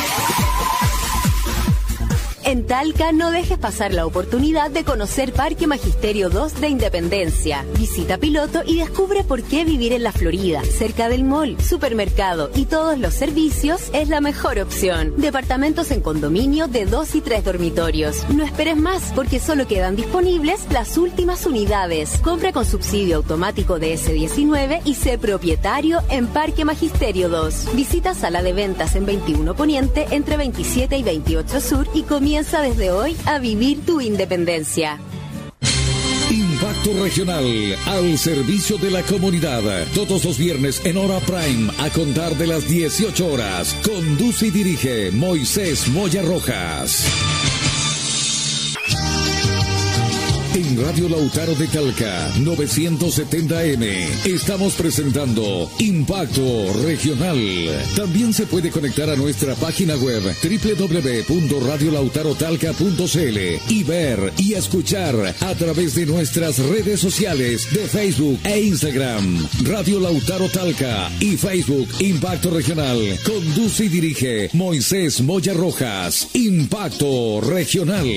En Talca no dejes pasar la oportunidad de conocer Parque Magisterio dos de Independencia. Visita piloto y descubre por qué vivir en la Florida, cerca del mall, supermercado y todos los servicios es la mejor opción. Departamentos en condominio de dos y tres dormitorios. No esperes más porque solo quedan disponibles las últimas unidades. Compra con subsidio automático de ese diecinueve y sé propietario en Parque Magisterio dos. Visita sala de ventas en veintiuno Poniente entre veintisiete y veintiocho Sur y comienza desde hoy a vivir tu independencia. Impacto Regional, al servicio de la comunidad. Todos los viernes en hora prime, a contar de las dieciocho horas. Conduce y dirige Moisés Moya Rojas. En Radio Lautaro de Talca, novecientos setenta eme, estamos presentando Impacto Regional. También se puede conectar a nuestra página web doble u doble u doble u punto radio lautaro talca punto c l y ver y escuchar a través de nuestras redes sociales de Facebook e Instagram. Radio Lautaro Talca y Facebook Impacto Regional. Conduce y dirige Moisés Moya Rojas. Impacto Regional.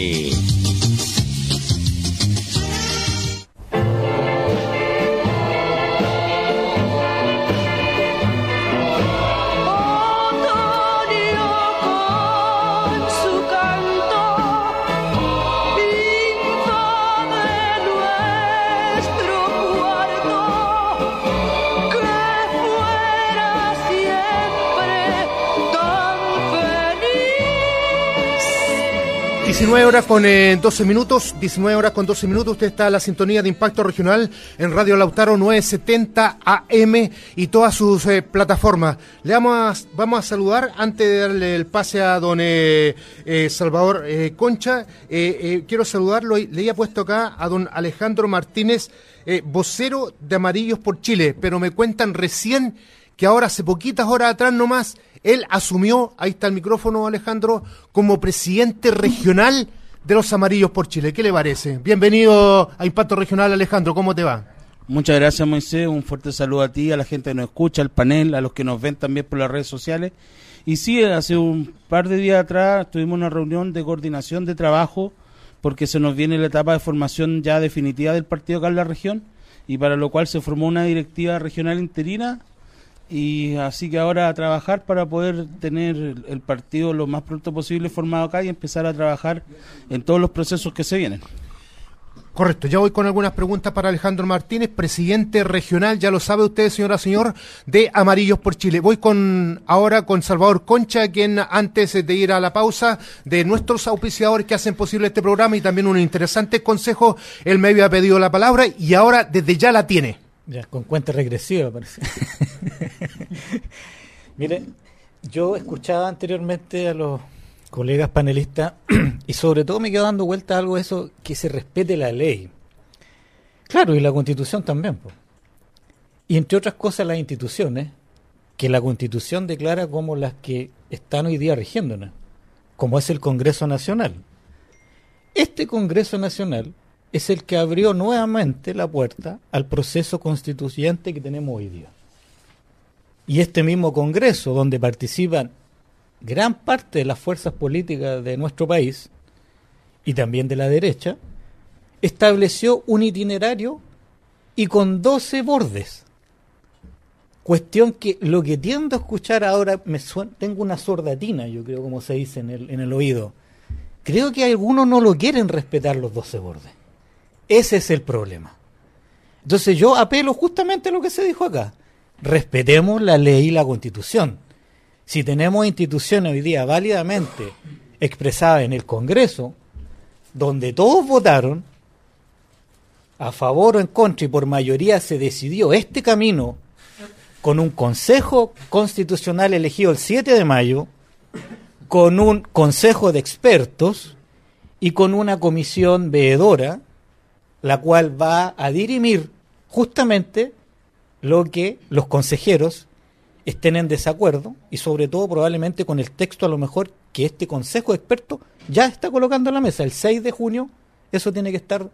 diecinueve horas con eh, doce minutos, diecinueve horas con doce minutos, usted está en la sintonía de Impacto Regional en Radio Lautaro novecientos setenta A M y todas sus eh, plataformas. Le vamos a, vamos a saludar, antes de darle el pase a don eh, eh, Salvador eh, Concha, eh, eh, quiero saludarlo, le había puesto acá a don Alejandro Martínez, eh, vocero de Amarillos por Chile, pero me cuentan recién que ahora, hace poquitas horas atrás nomás, él asumió, ahí está el micrófono Alejandro, como presidente regional de los Amarillos por Chile. ¿Qué le parece? Bienvenido a Impacto Regional, Alejandro, ¿cómo te va? Muchas gracias, Moisés, un fuerte saludo a ti, a la gente que nos escucha, al panel, a los que nos ven también por las redes sociales. Y sí, hace un par de días atrás tuvimos una reunión de coordinación de trabajo, porque se nos viene la etapa de formación ya definitiva del partido acá en la región, y para lo cual se formó una directiva regional interina. Y así que ahora a trabajar para poder tener el partido lo más pronto posible formado acá y empezar a trabajar en todos los procesos que se vienen. Correcto, ya voy con algunas preguntas para Alejandro Martínez, presidente regional, ya lo sabe usted, señora, señor, de Amarillos por Chile. Voy con ahora con Salvador Concha, quien antes de ir a la pausa, de nuestros auspiciadores que hacen posible este programa y también un interesante consejo, él me había pedido la palabra y ahora desde ya la tiene. Ya, con cuenta regresiva parece. Mire, yo escuchaba anteriormente a los colegas panelistas y sobre todo me quedo dando vuelta a algo de eso, que se respete la ley. Claro, y la Constitución también, pues. Y entre otras cosas las instituciones, que la Constitución declara como las que están hoy día rigiéndonos, como es el Congreso Nacional. Este Congreso Nacional es el que abrió nuevamente la puerta al proceso constituyente que tenemos hoy día. Y este mismo Congreso, donde participan gran parte de las fuerzas políticas de nuestro país, y también de la derecha, estableció un itinerario y con doce bordes. Cuestión que lo que tiendo a escuchar ahora, me suena, tengo una sordatina, yo creo, como se dice en el, en el oído. Creo que algunos no lo quieren respetar los doce bordes. Ese es el problema. Entonces yo apelo justamente a lo que se dijo acá. Respetemos la ley y la Constitución. Si tenemos instituciones hoy día válidamente expresadas en el Congreso, donde todos votaron a favor o en contra y por mayoría se decidió este camino con un Consejo Constitucional elegido el siete de mayo, con un Consejo de Expertos y con una comisión veedora, la cual va a dirimir justamente lo que los consejeros estén en desacuerdo y sobre todo probablemente con el texto a lo mejor que este Consejo de Expertos ya está colocando en la mesa. El seis de junio eso tiene que estar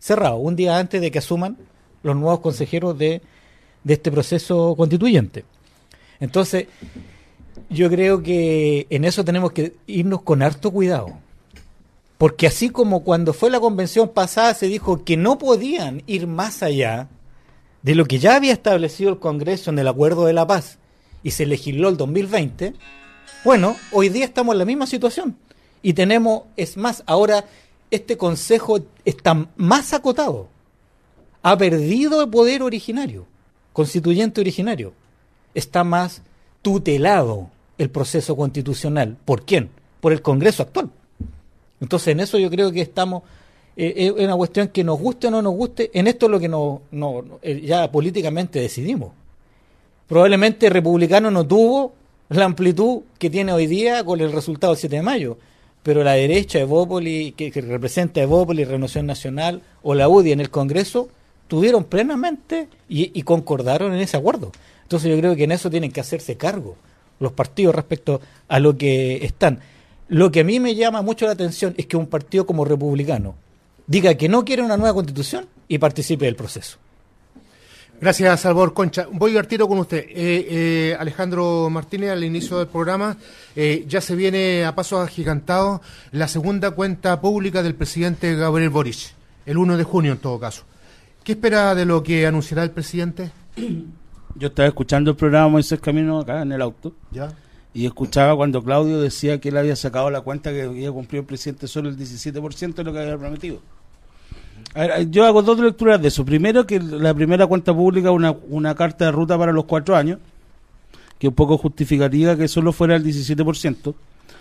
cerrado, un día antes de que asuman los nuevos consejeros de, de este proceso constituyente. Entonces, yo creo que en eso tenemos que irnos con harto cuidado. Porque así como cuando fue la convención pasada se dijo que no podían ir más allá de lo que ya había establecido el Congreso en el Acuerdo de la Paz y se legisló el dos mil veinte, bueno, hoy día estamos en la misma situación. Y tenemos, es más, ahora este Consejo está más acotado. Ha perdido el poder originario, constituyente originario. Está más tutelado el proceso constitucional. ¿Por quién? Por el Congreso actual. Entonces, en eso yo creo que estamos, eh, es una cuestión que nos guste o no nos guste, en esto es lo que no, no, eh, ya políticamente decidimos. Probablemente el republicano no tuvo la amplitud que tiene hoy día con el resultado del siete de mayo, pero la derecha, Evópoli, que, que representa Evópoli, Renovación Nacional, o la U D I en el Congreso, tuvieron plenamente y, y concordaron en ese acuerdo. Entonces yo creo que en eso tienen que hacerse cargo los partidos respecto a lo que están. Lo que a mí me llama mucho la atención es que un partido como Republicano diga que no quiere una nueva constitución y participe del proceso. Gracias, Salvador Concha. Voy al tiro con usted. Eh, eh, Alejandro Martínez, al inicio del programa, eh, ya se viene a pasos agigantados la segunda cuenta pública del presidente Gabriel Boric, el uno de junio en todo caso. ¿Qué espera de lo que anunciará el presidente? Yo estaba escuchando el programa Moisés Camino acá en el auto. ¿Ya? Y escuchaba cuando Claudio decía que él había sacado la cuenta que había cumplido el presidente solo el diecisiete por ciento de lo que había prometido. A ver, yo hago dos lecturas de eso. Primero, que la primera cuenta pública es una, una carta de ruta para los cuatro años, que un poco justificaría que solo fuera el diecisiete por ciento.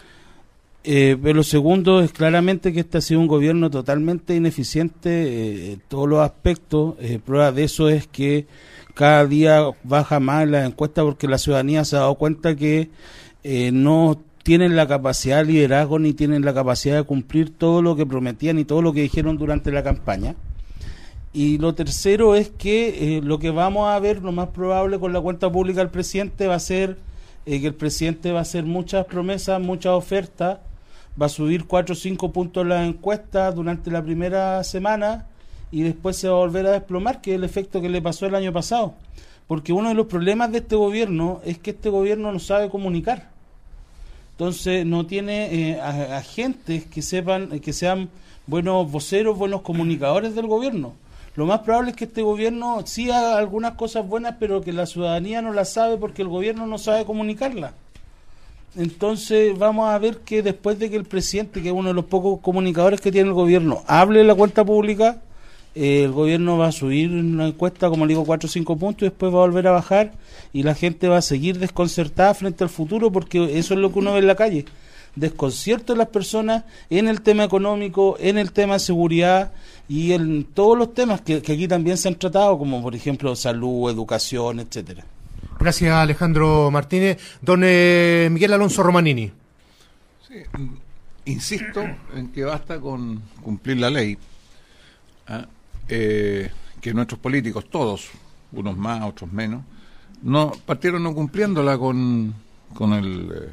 Eh, pero lo segundo es claramente que este ha sido un gobierno totalmente ineficiente eh, en todos los aspectos. Eh, prueba de eso es que cada día baja más la encuesta porque la ciudadanía se ha dado cuenta que eh, no tienen la capacidad de liderazgo ni tienen la capacidad de cumplir todo lo que prometían y todo lo que dijeron durante la campaña. Y lo tercero es que eh, lo que vamos a ver, lo más probable con la cuenta pública del presidente va a ser eh, que el presidente va a hacer muchas promesas, muchas ofertas, va a subir cuatro o cinco puntos las encuestas durante la primera semana y después se va a volver a desplomar, que es el efecto que le pasó el año pasado. Porque uno de los problemas de este gobierno es que este gobierno no sabe comunicar. Entonces no tiene eh, agentes que sepan, que sean buenos voceros, buenos comunicadores del gobierno. Lo más probable es que este gobierno sí haga algunas cosas buenas, pero que la ciudadanía no las sabe porque el gobierno no sabe comunicarlas. Entonces vamos a ver que después de que el presidente, que es uno de los pocos comunicadores que tiene el gobierno, hable de la cuenta pública, eh, el gobierno va a subir una encuesta, como le digo, cuatro o cinco puntos y después va a volver a bajar y la gente va a seguir desconcertada frente al futuro porque eso es lo que uno ve en la calle. Desconcierto de las personas en el tema económico, en el tema de seguridad y en todos los temas que, que aquí también se han tratado, como por ejemplo salud, educación, etcétera. Gracias, Alejandro Martínez. Don eh, Miguel Alonso Romanini. Sí, insisto en que basta con cumplir la ley, ¿ah? eh, que nuestros políticos, todos, unos más, otros menos, no partieron no cumpliéndola con, con el... Eh,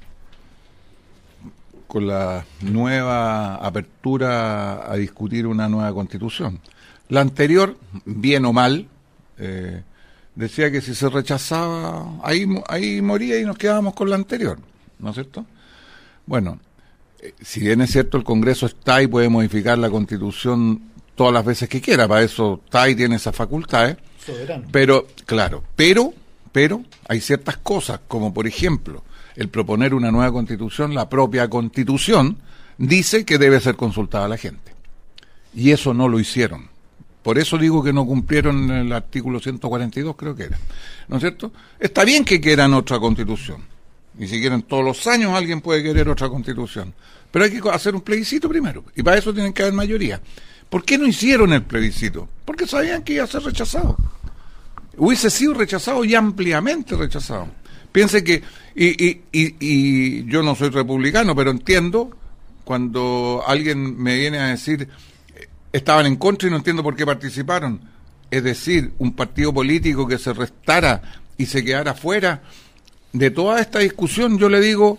con la nueva apertura a discutir una nueva constitución. La anterior, bien o mal, eh, decía que si se rechazaba, ahí, ahí moría y nos quedábamos con la anterior, ¿no es cierto? Bueno, eh, si bien es cierto el Congreso está y puede modificar la constitución todas las veces que quiera, para eso está y tiene esas facultades, soberano. Pero, claro, pero, pero hay ciertas cosas, como por ejemplo, el proponer una nueva constitución, la propia constitución dice que debe ser consultada a la gente. Y eso no lo hicieron. Por eso digo que no cumplieron el artículo ciento cuarenta y dos, creo que era. ¿No es cierto? Está bien que quieran otra constitución. Y si quieren todos los años alguien puede querer otra constitución. Pero hay que hacer un plebiscito primero. Y para eso tienen que haber mayoría. ¿Por qué no hicieron el plebiscito? Porque sabían que iba a ser rechazado. Hubiese sido rechazado y ampliamente rechazado. Piense que, y, y, y, y yo no soy republicano, pero entiendo cuando alguien me viene a decir estaban en contra y no entiendo por qué participaron. Es decir, un partido político que se restara y se quedara fuera de toda esta discusión, yo le digo,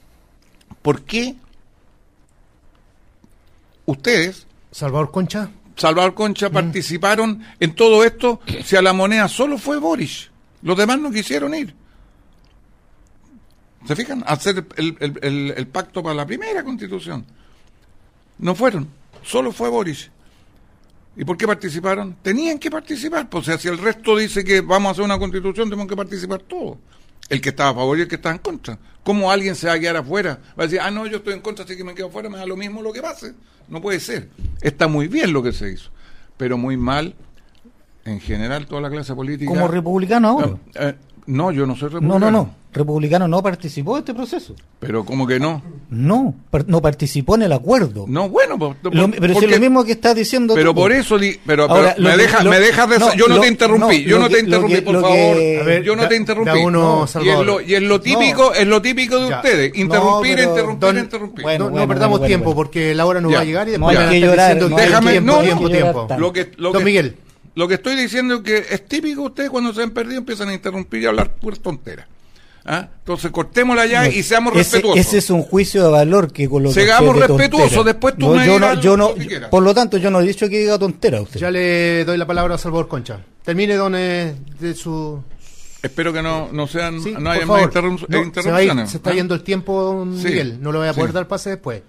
¿por qué ustedes, Salvador Concha, Salvador Concha participaron en todo esto si a la moneda solo fue Boris? Los demás no quisieron ir. ¿Se fijan? Hacer el, el, el, el pacto para la primera constitución. No fueron, solo fue Boris. ¿Y por qué participaron? Tenían que participar, pues, o sea, si el resto dice que vamos a hacer una constitución, tenemos que participar todos. El que estaba a favor y el que estaba en contra. ¿Cómo alguien se va a quedar afuera? Va a decir, ah, no, yo estoy en contra, así que me quedo afuera, me da lo mismo lo que pase. No puede ser. Está muy bien lo que se hizo, pero muy mal, en general, toda la clase política. ¿Como republicano ahora? Eh, no, yo no soy republicano. No, no, no. Republicano no participó de este proceso. Pero ¿cómo que no? No, par- no participó en el acuerdo. No, bueno, por, por, lo, pero porque, si es lo mismo que estás diciendo pero tú. por eso di, pero, Ahora, pero me, que, deja, lo, me dejas de no, yo no lo, te interrumpí, no, yo no que, te interrumpí, que, por que, favor. A ver, yo no da, te interrumpí. da uno, no, y, es lo, y es lo típico, no. es lo típico de ya. ustedes, interrumpir, no, pero, interrumpir, don, interrumpir. Bueno, no, bueno, no perdamos bueno, tiempo bueno. porque la hora no ya. va a llegar y No después hay ya que llorar, diciendo no que déjame, tiempo, no, tiempo, no, tiempo. Lo que, lo Don que, Miguel. Lo que estoy diciendo es que es típico ustedes cuando se han perdido empiezan a interrumpir y a hablar pura tontera. ¿Ah? Entonces cortémosla ya no, y seamos ese, respetuosos. Ese es un juicio de valor que coloca. Seamos de respetuosos, después tú no, me yo dirás no, yo no, que quieras. Por lo tanto, yo no he dicho que diga tontera a usted. Ya le doy la palabra a Salvador Concha. Termine, don, eh, de su... Espero que no, no sean, sí, no haya más interrum no, interrupciones. Se, va a ir, se está ¿Ah? yendo el tiempo, don sí, Miguel. No le voy a poder sí. dar pase después.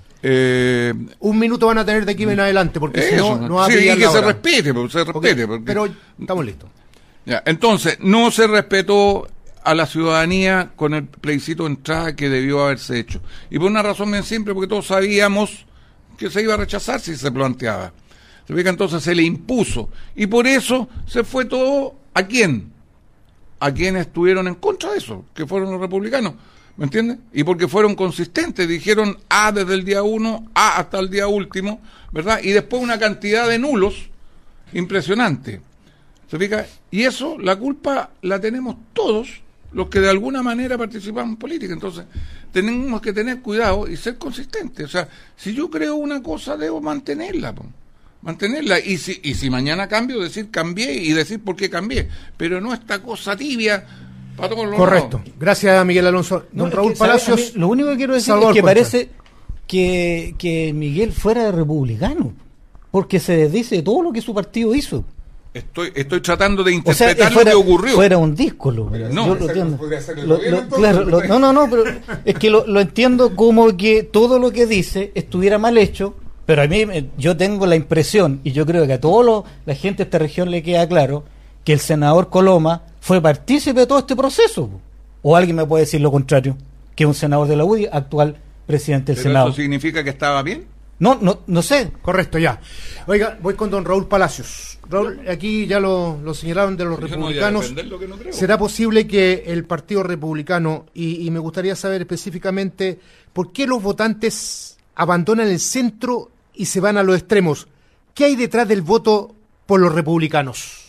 Eh, un minuto van a tener de aquí en adelante, porque si no, no va a sí, pillar y que la se hora. respete, porque se respete. Okay, porque... Pero estamos listos. Ya, entonces, no se respetó a la ciudadanía con el plebiscito de entrada que debió haberse hecho. Y por una razón bien simple, porque todos sabíamos que se iba a rechazar si se planteaba. Se ve que entonces se le impuso. Y por eso se fue todo, ¿a quién? A quienes estuvieron en contra de eso, que fueron los republicanos. ¿Me entiendes? Y porque fueron consistentes, dijeron A desde el día uno, A hasta el día último, ¿verdad? Y después una cantidad de nulos impresionante. ¿Se fija? Y eso, la culpa la tenemos todos los que de alguna manera participamos en política. Entonces, tenemos que tener cuidado y ser consistentes. O sea, si yo creo una cosa, debo mantenerla, po. mantenerla. Y si, y si mañana cambio, decir cambié y decir por qué cambié. Pero no esta cosa tibia para todos los Correcto. lados. Gracias, Miguel Alonso. Don No, Raúl es que, ¿sabe? Palacios. Mí, lo único que quiero decir Salvador es que Concha. parece que, que Miguel fuera republicano, porque se desdice de todo lo que su partido hizo. Estoy, estoy tratando de O sea, interpretar fuera, lo que ocurrió. fuera un díscolo. No. Yo lo entiendo. Podría ser el Lo- gobierno, lo- entonces, claro, lo- no, no, no, pero es que lo, lo entiendo como que todo lo que dice estuviera mal hecho, pero a mí eh, yo tengo la impresión, y yo creo que a toda la gente de esta región le queda claro, que el senador Coloma fue partícipe de todo este proceso. O alguien me puede decir lo contrario, que un senador de la U D I, actual presidente del ¿Pero Senado. eso significa que estaba bien? No, no, no sé. Correcto, ya. Oiga, voy con don Raúl Palacios. Raúl, aquí ya lo, lo señalaron de los Yo no voy a republicanos. defender lo que no creo. ¿Será posible que el Partido Republicano, y, y me gustaría saber específicamente por qué los votantes abandonan el centro y se van a los extremos? ¿Qué hay detrás del voto por los republicanos?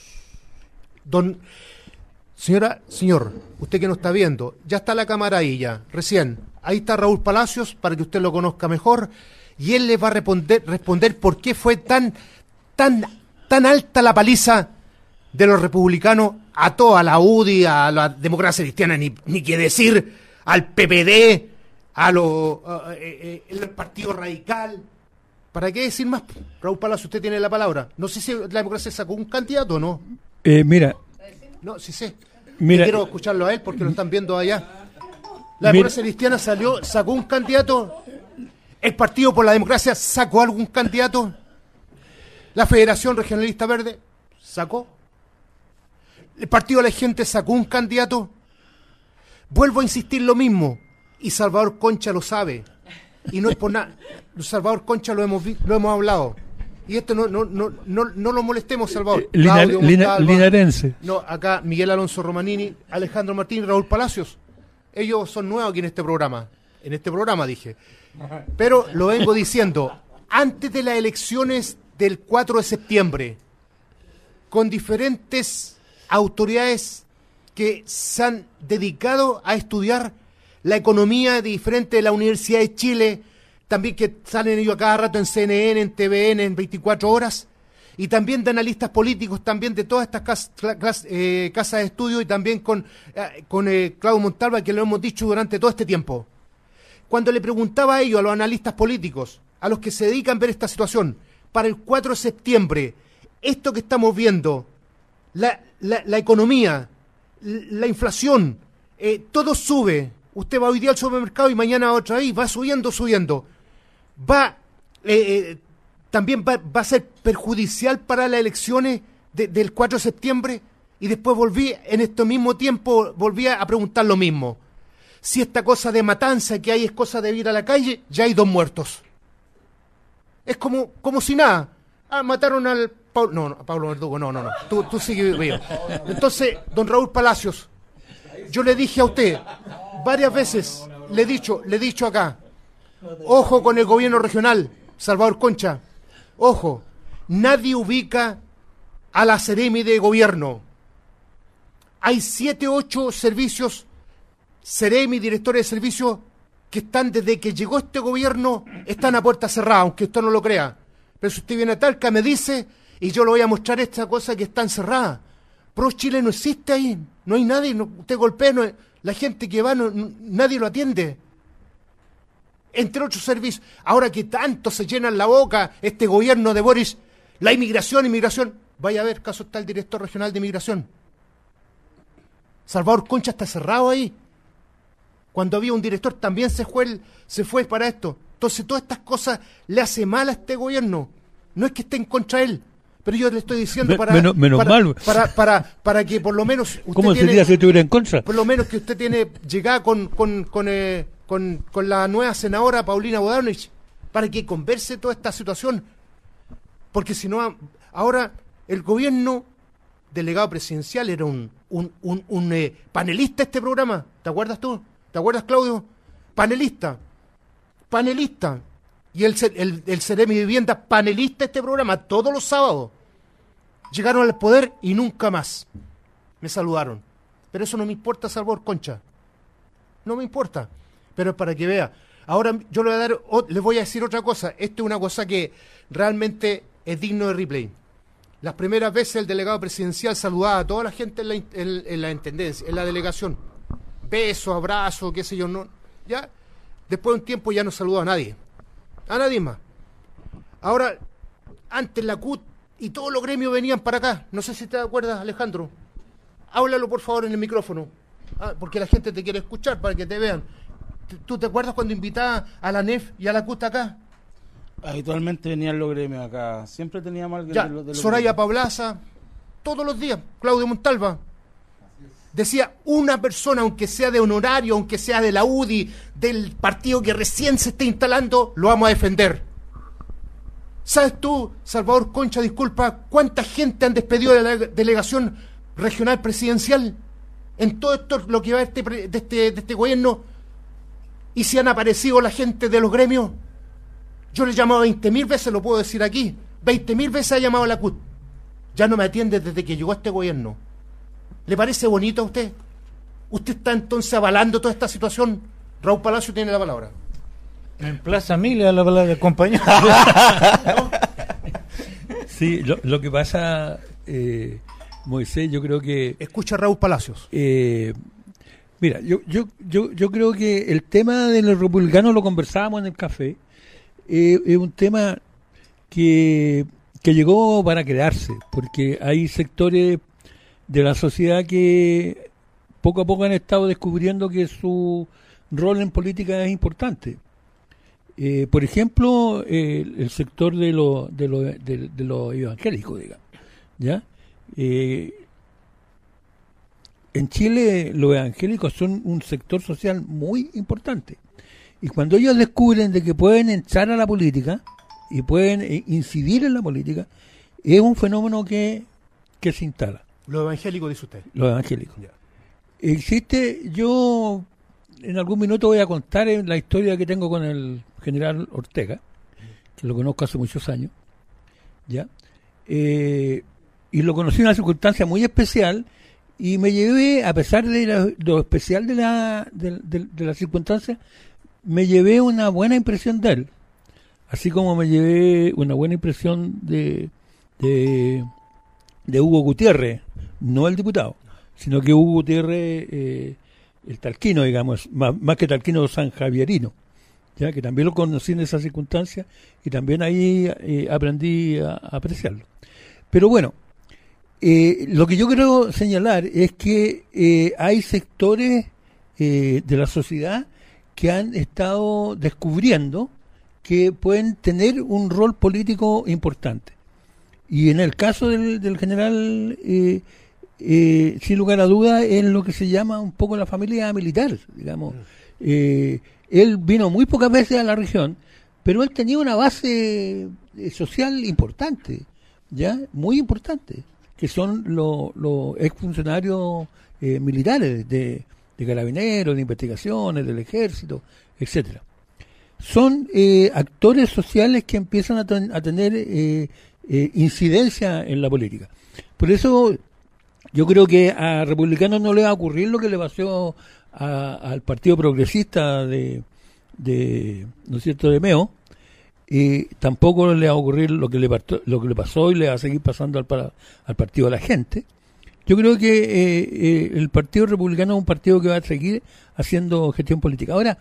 Don, señora, señor, usted que no está viendo, ya está la cámara ahí ya, recién. Ahí está Raúl Palacios para que usted lo conozca mejor y él le va a responder, responder por qué fue tan, tan, tan alta la paliza de los republicanos a toda la U D I, a la democracia cristiana, ni, ni que decir, al P P D, a lo, a, eh, eh, el Partido Radical. ¿Para qué decir más? Raúl Palacio, usted tiene la palabra. No sé si la democracia sacó un candidato o no. Eh, mira, No, sí sé. Mira, Yo quiero escucharlo a él porque lo están viendo allá. La mira, democracia cristiana salió, sacó un candidato. ¿El Partido por la Democracia sacó algún candidato? ¿La Federación Regionalista Verde sacó? ¿El Partido de la Gente sacó un candidato? Vuelvo a insistir lo mismo. Y Salvador Concha lo sabe. Y no es por nada. Salvador Concha lo hemos vi- lo hemos hablado. Y esto no no no no, no lo molestemos, Salvador. Eh, Lina- Claudio Lina- Montalva. linarense. No, acá Miguel Alonso Romanini, Alejandro Martín, Raúl Palacios. Ellos son nuevos aquí en este programa. En este programa dije. Pero lo vengo diciendo, antes de las elecciones del cuatro de septiembre, con diferentes autoridades que se han dedicado a estudiar la economía de diferentes de la Universidad de Chile, también que salen ellos a cada rato en C N N, en T V N, en veinticuatro horas, y también de analistas políticos, también de todas estas cas- cla- clas- eh, casas de estudio, y también con, eh, con eh, Claudio Montalva, que lo hemos dicho durante todo este tiempo. Cuando le preguntaba a ellos, a los analistas políticos, a los que se dedican a ver esta situación, para el cuatro de septiembre. Esto que estamos viendo, la, la, la economía, la inflación, eh, todo sube. Usted va hoy día al supermercado y mañana otra vez, va subiendo, subiendo. Va, eh, eh, también va, va a ser perjudicial para las elecciones de, del cuatro de septiembre. Y después volví, en este mismo tiempo, volví a preguntar lo mismo. Si esta cosa de matanza que hay es cosa de ir a la calle, ya hay dos muertos. Es como, como si nada. Ah, mataron al Pablo, no, no, a Pablo Verdugo, no, no, no. Tú, tú sigues vivo. Entonces, don Raúl Palacios, yo le dije a usted varias veces, le he dicho, le he dicho acá, ojo con el gobierno regional, Salvador Concha, ojo, nadie ubica a la Seremi de gobierno. Hay siete, ocho servicios, Seremi, directores de servicios, que están desde que llegó este gobierno, están a puerta cerrada, aunque usted no lo crea. Pero si usted viene a Talca, me dice, y yo le voy a mostrar esta cosa que está encerrada. Pro Chile no existe ahí, no hay nadie, no, usted golpea, no, la gente que va, no, no, nadie lo atiende. Entre otros servicios, ahora que tanto se llenan la boca este gobierno de Boris, la inmigración, inmigración, vaya a ver, caso está el director regional de inmigración. Salvador Concha está cerrado ahí. Cuando había un director también se fue, el, se fue para esto. Entonces todas estas cosas le hace mal a este gobierno. No es que esté en contra de él, pero yo le estoy diciendo para, menos, menos para, mal. Para, para, para, para que por lo menos usted ¿Cómo tiene, sería si estuviera en contra? Por lo menos que usted tiene llegada con con con, eh, con con la nueva senadora Paulina Bodanovich para que converse toda esta situación. Porque si no, ahora el gobierno delegado presidencial era un un, un, un eh, panelista este programa. ¿Te acuerdas tú? ¿Te acuerdas, Claudio? Panelista. Panelista. Y el, el, el Seremi de Vivienda, panelista este programa, todos los sábados. Llegaron al poder y nunca más me saludaron. Pero eso no me importa, Salvador Concha. No me importa. Pero es para que vea. Ahora yo le voy a dar, les voy a decir otra cosa. Esto es una cosa que realmente es digno de replay. Las primeras veces el delegado presidencial saludaba a toda la gente en la, en, en la intendencia, en la delegación. Besos, abrazos, qué sé yo, no. Ya, después de un tiempo ya no saludaba a nadie. A nadie más. Ahora, antes la C U T y todos los gremios venían para acá. No sé si te acuerdas, Alejandro. Háblalo por favor en el micrófono. Ah, porque la gente te quiere escuchar para que te vean. ¿Tú te acuerdas cuando invitaba a la N E F y a la C U T acá? Habitualmente venían los gremios acá. Siempre teníamos algo ya, de los, de los Soraya gremios. Pablaza, todos los días. Claudio Montalva. Decía, una persona, aunque sea de honorario, aunque sea de la U D I, del partido que recién se está instalando, lo vamos a defender. ¿Sabes tú, Salvador Concha, disculpa, cuánta gente han despedido de la delegación regional presidencial en todo esto, lo que va de este, de este, de este gobierno? ¿Y si han aparecido la gente de los gremios? Yo le he llamado veinte mil veces, lo puedo decir aquí. veinte mil veces ha llamado a la C U T. Ya no me atiende desde que llegó este gobierno. ¿Le parece bonito a usted? ¿Usted está entonces avalando toda esta situación? Raúl Palacio tiene la palabra. En Plaza Mil la palabra, compañero. Sí, lo, lo que pasa, eh, Moisés, yo creo que... Escucha a Raúl Palacios. Eh, mira, yo, yo, yo, yo creo que el tema de los republicanos lo conversábamos en el café. Eh, es un tema que, que llegó para quedarse, porque hay sectores de la sociedad que poco a poco han estado descubriendo que su rol en política es importante. Eh, por ejemplo, eh, el sector de los de lo, de, de lo evangélicos, digamos, ¿ya? Eh, en Chile los evangélicos son un sector social muy importante. Y cuando ellos descubren de que pueden entrar a la política y pueden eh, incidir en la política, es un fenómeno que, que se instala. Los evangélicos, dice usted. Los evangélicos. Ya. Existe, yo en algún minuto voy a contar la historia que tengo con el general Ortega, que lo conozco hace muchos años, ¿ya? Eh, y lo conocí en una circunstancia muy especial y me llevé, a pesar de la, lo especial de la, de, de, de la circunstancia, me llevé una buena impresión de él, así como me llevé una buena impresión de de, de Hugo Gutiérrez, no el diputado, sino que Hugo Gutiérrez, eh, el talquino, digamos, más, más que talquino san javierino, ya que también lo conocí en esas circunstancias y también ahí eh, aprendí a, a apreciarlo. Pero bueno, eh, lo que yo quiero señalar es que eh, hay sectores eh, de la sociedad que han estado descubriendo que pueden tener un rol político importante. Y en el caso del, del general, eh, eh, sin lugar a duda, es lo que se llama un poco la familia militar, digamos. Eh, él vino muy pocas veces a la región, pero él tenía una base eh, social importante, ya muy importante, que son los lo exfuncionarios eh, militares de, de carabineros, de investigaciones, del ejército, etcétera. Son eh, actores sociales que empiezan a, ten, a tener eh, eh, incidencia en la política. Por eso yo creo que a republicanos no le va a ocurrir lo que le pasó a, al Partido Progresista de, de ¿no es cierto?, de Meo, y tampoco le va a ocurrir lo que le, partó, lo que le pasó y le va a seguir pasando al, para, al Partido de la Gente. Yo creo que eh, eh, el Partido Republicano es un partido que va a seguir haciendo gestión política. Ahora,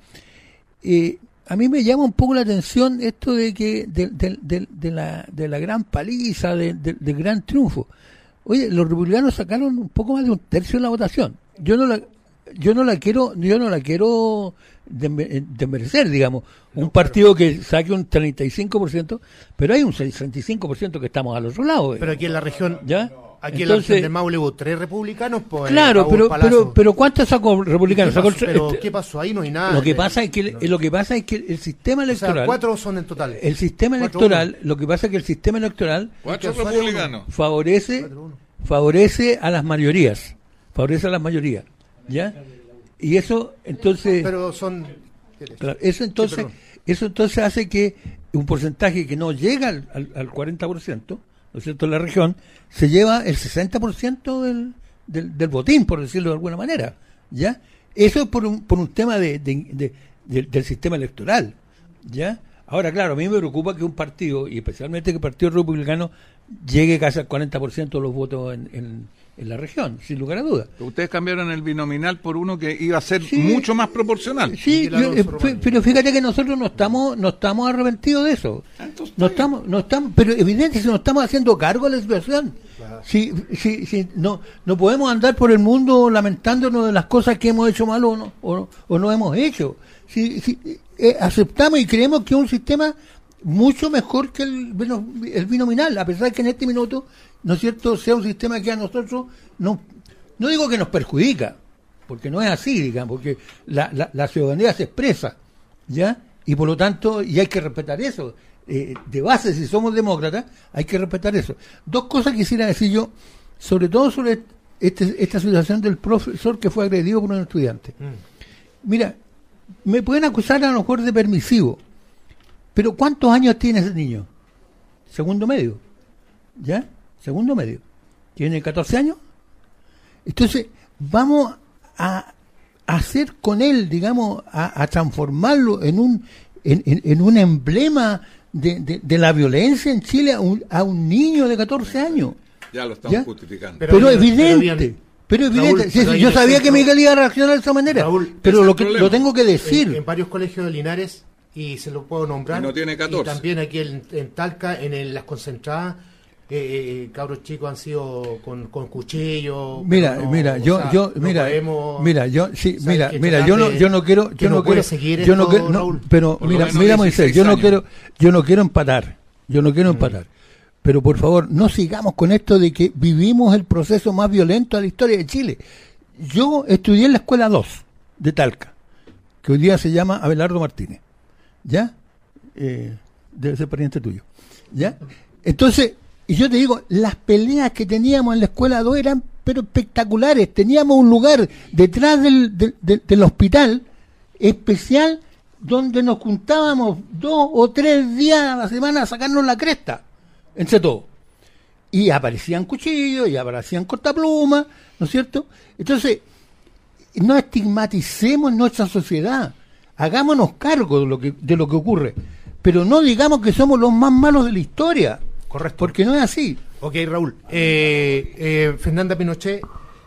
eh, a mí me llama un poco la atención esto de que de, de, de, de, la, de la gran paliza, de, de, del gran triunfo. Oye, los republicanos sacaron un poco más de un tercio de la votación. Yo no la, yo no la quiero, yo no la quiero desmerecer, digamos. Un partido que saque un treinta y cinco por ciento, pero hay un sesenta y cinco por ciento que estamos al otro lado. Pero aquí en la región, ¿ya? Aquí Entonces, en la región de Maule hubo tres republicanos. Pues, claro, pero, pero pero ¿cuántos sacó republicanos? ¿Qué pasó? Sacó, pero este, ¿qué pasó? Ahí no hay nada. Lo que pasa es que no. lo que pasa es que el sistema electoral. O sea, cuatro son en total. El sistema cuatro, electoral, uno. Lo que pasa es que el sistema electoral cuatro republicanos favorece cuatro, favorece a las mayorías, favorece a las mayorías, ¿ya? Y eso entonces. Pero son. Claro, eso entonces, sí, eso entonces hace que un porcentaje que no llega al, al, al cuarenta por ciento, ¿no es cierto?, en la región, se lleva el sesenta por ciento del, del, del botín, por decirlo de alguna manera, ¿ya? Eso es por un, por un tema de, de, de, de, del sistema electoral, ¿ya? Ahora, claro, a mí me preocupa que un partido, y especialmente que el Partido Republicano, llegue casi al cuarenta por ciento de los votos en, en, en la región, sin lugar a dudas. Ustedes cambiaron el binominal por uno que iba a ser sí, mucho más proporcional. Sí, yo, eh, f- pero fíjate que nosotros no estamos no estamos arrepentidos de eso. Entonces, no estamos no estamos, pero evidentemente no estamos haciendo cargo de la situación. Claro. Si, si, si no no podemos andar por el mundo lamentándonos de las cosas que hemos hecho mal o no o, o no hemos hecho. Si, si eh, aceptamos y creemos que es un sistema mucho mejor que el, el binominal, a pesar de que en este minuto, ¿no es cierto?, sea un sistema que a nosotros no, no digo que nos perjudica, porque no es así, digamos, porque la, la, la ciudadanía se expresa, ¿ya? Y por lo tanto, y hay que respetar eso, eh, de base, si somos demócratas, hay que respetar eso. Dos cosas quisiera decir yo, sobre todo sobre este, esta situación del profesor que fue agredido por un estudiante. Mm. Mira, me pueden acusar a lo mejor de permisivo, pero ¿cuántos años tiene ese niño? Segundo medio, ¿ya? Segundo medio. ¿Tiene catorce años? Entonces, vamos a hacer con él, digamos, a, a transformarlo en un en, en, en un emblema de, de, de la violencia en Chile a un, a un niño de catorce años. Ya lo estamos ¿ya? justificando. Pero, pero bien, evidente. Pero evidente. Raúl, sí, pero yo sabía centro, que Miguel iba a reaccionar de esa manera. Raúl, pero lo, que, lo tengo que decir. En, en varios colegios de Linares, y se lo puedo nombrar. Y no tiene catorce. Y también aquí en, en Talca, en el, las concentradas, eh, eh, cabros chicos han sido con, con cuchillos. Mira, no, mira, yo, sea, yo, no mira, podemos, mira, yo, sí, o sea, mira, mira, yo no, yo no quiero, yo no, no quiero, seguir yo no esto, quiero, no, pero mira, mira Moisés, yo no años. quiero, yo no quiero empatar, yo no quiero mm. empatar, pero por favor, no sigamos con esto de que vivimos el proceso más violento de la historia de Chile. Yo estudié en la escuela dos de Talca, que hoy día se llama Abelardo Martínez, ¿ya? Eh, debe ser pariente tuyo, ¿ya? Entonces, y yo te digo, las peleas que teníamos en la escuela dos eran pero espectaculares. Teníamos un lugar detrás del, del, del, del hospital especial donde nos juntábamos dos o tres días a la semana a sacarnos la cresta, entre todos. Y aparecían cuchillos, y aparecían cortaplumas, ¿no es cierto? Entonces, no estigmaticemos nuestra sociedad. Hagámonos cargo de lo que de lo que ocurre, pero no digamos que somos los más malos de la historia. Correcto. Porque no es así. Ok, Raúl. Eh, eh, Fernanda Pinochet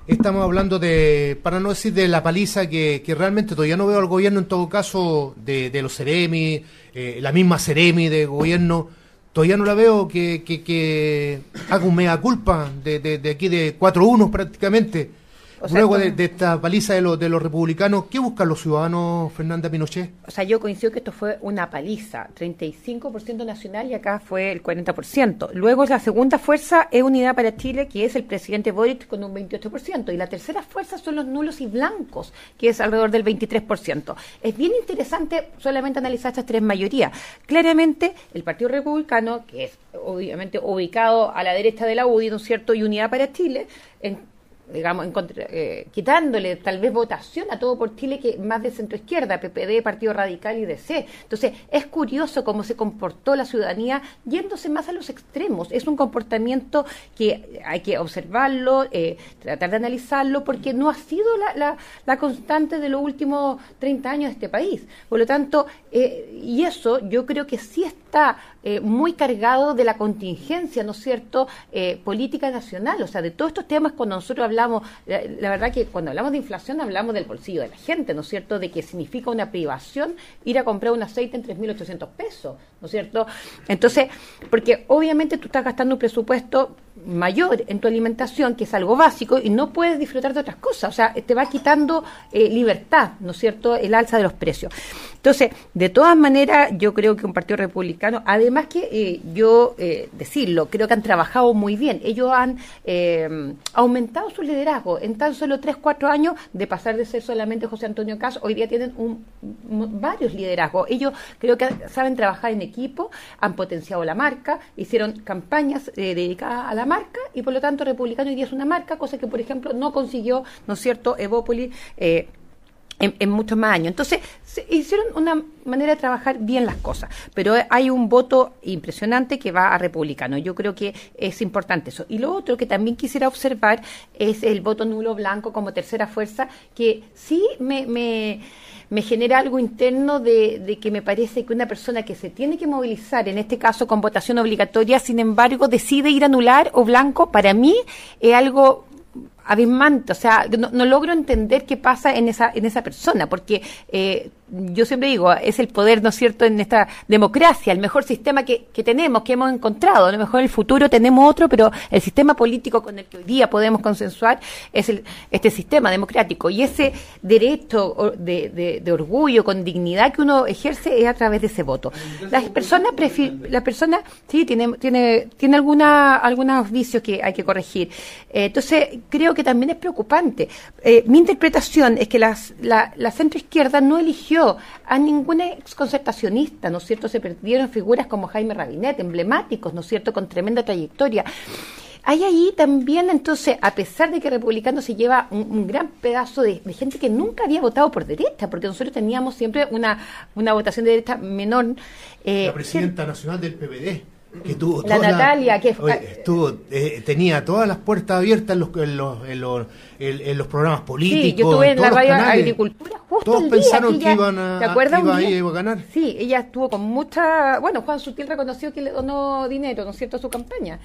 Estamos hablando de, para no decir de la paliza que, que realmente todavía no veo al gobierno, en todo caso, de, de los Ceremi, eh, la misma Ceremi de gobierno, todavía no la veo que, que, que haga un mea culpa de, de, de aquí de cuatro uno prácticamente. O sea, luego de, de esta paliza de los, de los republicanos, ¿qué buscan los ciudadanos, Fernanda Pinochet? O sea, yo coincido que esto fue una paliza, treinta y cinco por ciento nacional y acá fue el cuarenta por ciento. Luego la segunda fuerza es Unidad para Chile, que es el presidente Boric con un veintiocho por ciento. Y la tercera fuerza son los nulos y blancos, que es alrededor del veintitrés por ciento. Es bien interesante solamente analizar estas tres mayorías. Claramente, el Partido Republicano, que es obviamente ubicado a la derecha de la U D I, ¿no es cierto?, y Unidad para Chile, en digamos, en contra, eh, quitándole tal vez votación a Todo por Chile, que más de centroizquierda, P P D, Partido Radical y D C. Entonces, es curioso cómo se comportó la ciudadanía yéndose más a los extremos. Es un comportamiento que hay que observarlo, eh, tratar de analizarlo, porque no ha sido la, la, la constante de los últimos treinta años de este país. Por lo tanto, eh, y eso yo creo que sí está eh, muy cargado de la contingencia, ¿no es cierto?, eh, política nacional. O sea, de todos estos temas, cuando nosotros hablamos Hablamos, la, la verdad que cuando hablamos de inflación hablamos del bolsillo de la gente, ¿no es cierto?, de que significa una privación ir a comprar un aceite en tres mil ochocientos pesos, ¿no es cierto? Entonces, porque obviamente tú estás gastando un presupuesto mayor en tu alimentación, que es algo básico, y no puedes disfrutar de otras cosas, o sea, te va quitando eh, libertad, ¿no es cierto?, el alza de los precios. Entonces, de todas maneras, yo creo que un partido republicano, además que eh, yo, eh, decirlo, creo que han trabajado muy bien, ellos han eh, aumentado su liderazgo en tan solo tres, cuatro años, de pasar de ser solamente José Antonio Caz, hoy día tienen un, un, varios liderazgos. Ellos creo que saben trabajar en equipo, han potenciado la marca, hicieron campañas eh, dedicadas a la marca, y por lo tanto Republicano hoy día es una marca, cosa que por ejemplo no consiguió, ¿no es cierto?, Evópolis eh, en, en muchos más años. Entonces, se hicieron una manera de trabajar bien las cosas, pero hay un voto impresionante que va a Republicano. Yo creo que es importante eso. Y lo otro que también quisiera observar es el voto nulo blanco como tercera fuerza, que sí me... me me genera algo interno de, de que me parece que una persona que se tiene que movilizar, en este caso con votación obligatoria, sin embargo decide ir anular o blanco, para mí es algo abismante. O sea, no, no logro entender qué pasa en esa en esa persona, porque eh, yo siempre digo, es el poder, ¿no es cierto?, en esta democracia, el mejor sistema que, que tenemos, que hemos encontrado. A lo mejor en el futuro tenemos otro, pero el sistema político con el que hoy día podemos consensuar es el, este sistema democrático. Y ese derecho de, de, de orgullo, con dignidad que uno ejerce, es a través de ese voto. Las personas, prefi- la persona sí, tiene tiene tiene alguna, algunos vicios que hay que corregir. Eh, entonces, creo que también es preocupante. Eh, mi interpretación es que las, la, la centroizquierda no eligió a ningún exconcertacionista, ¿no es cierto? Se perdieron figuras como Jaime Rabinet, emblemáticos, ¿no es cierto?, con tremenda trayectoria. Hay ahí también, entonces, a pesar de que Republicano se lleva un, un gran pedazo de, de gente que nunca había votado por derecha, porque nosotros teníamos siempre una, una votación de derecha menor. Eh, la presidenta nacional del P P D, que tuvo la Natalia, la, que oye, estuvo, eh, tenía todas las puertas abiertas en los, en los, en los, en, en los programas políticos. Sí, yo estuve en, en la radio Agricultura justo todos el día pensaron que, que ella, iban a, ¿te acuerdas? que iba, ella iba a ganar. Sí, ella estuvo con mucha... Bueno, Juan Sutil reconoció que le donó dinero, ¿no es cierto?, a su campaña.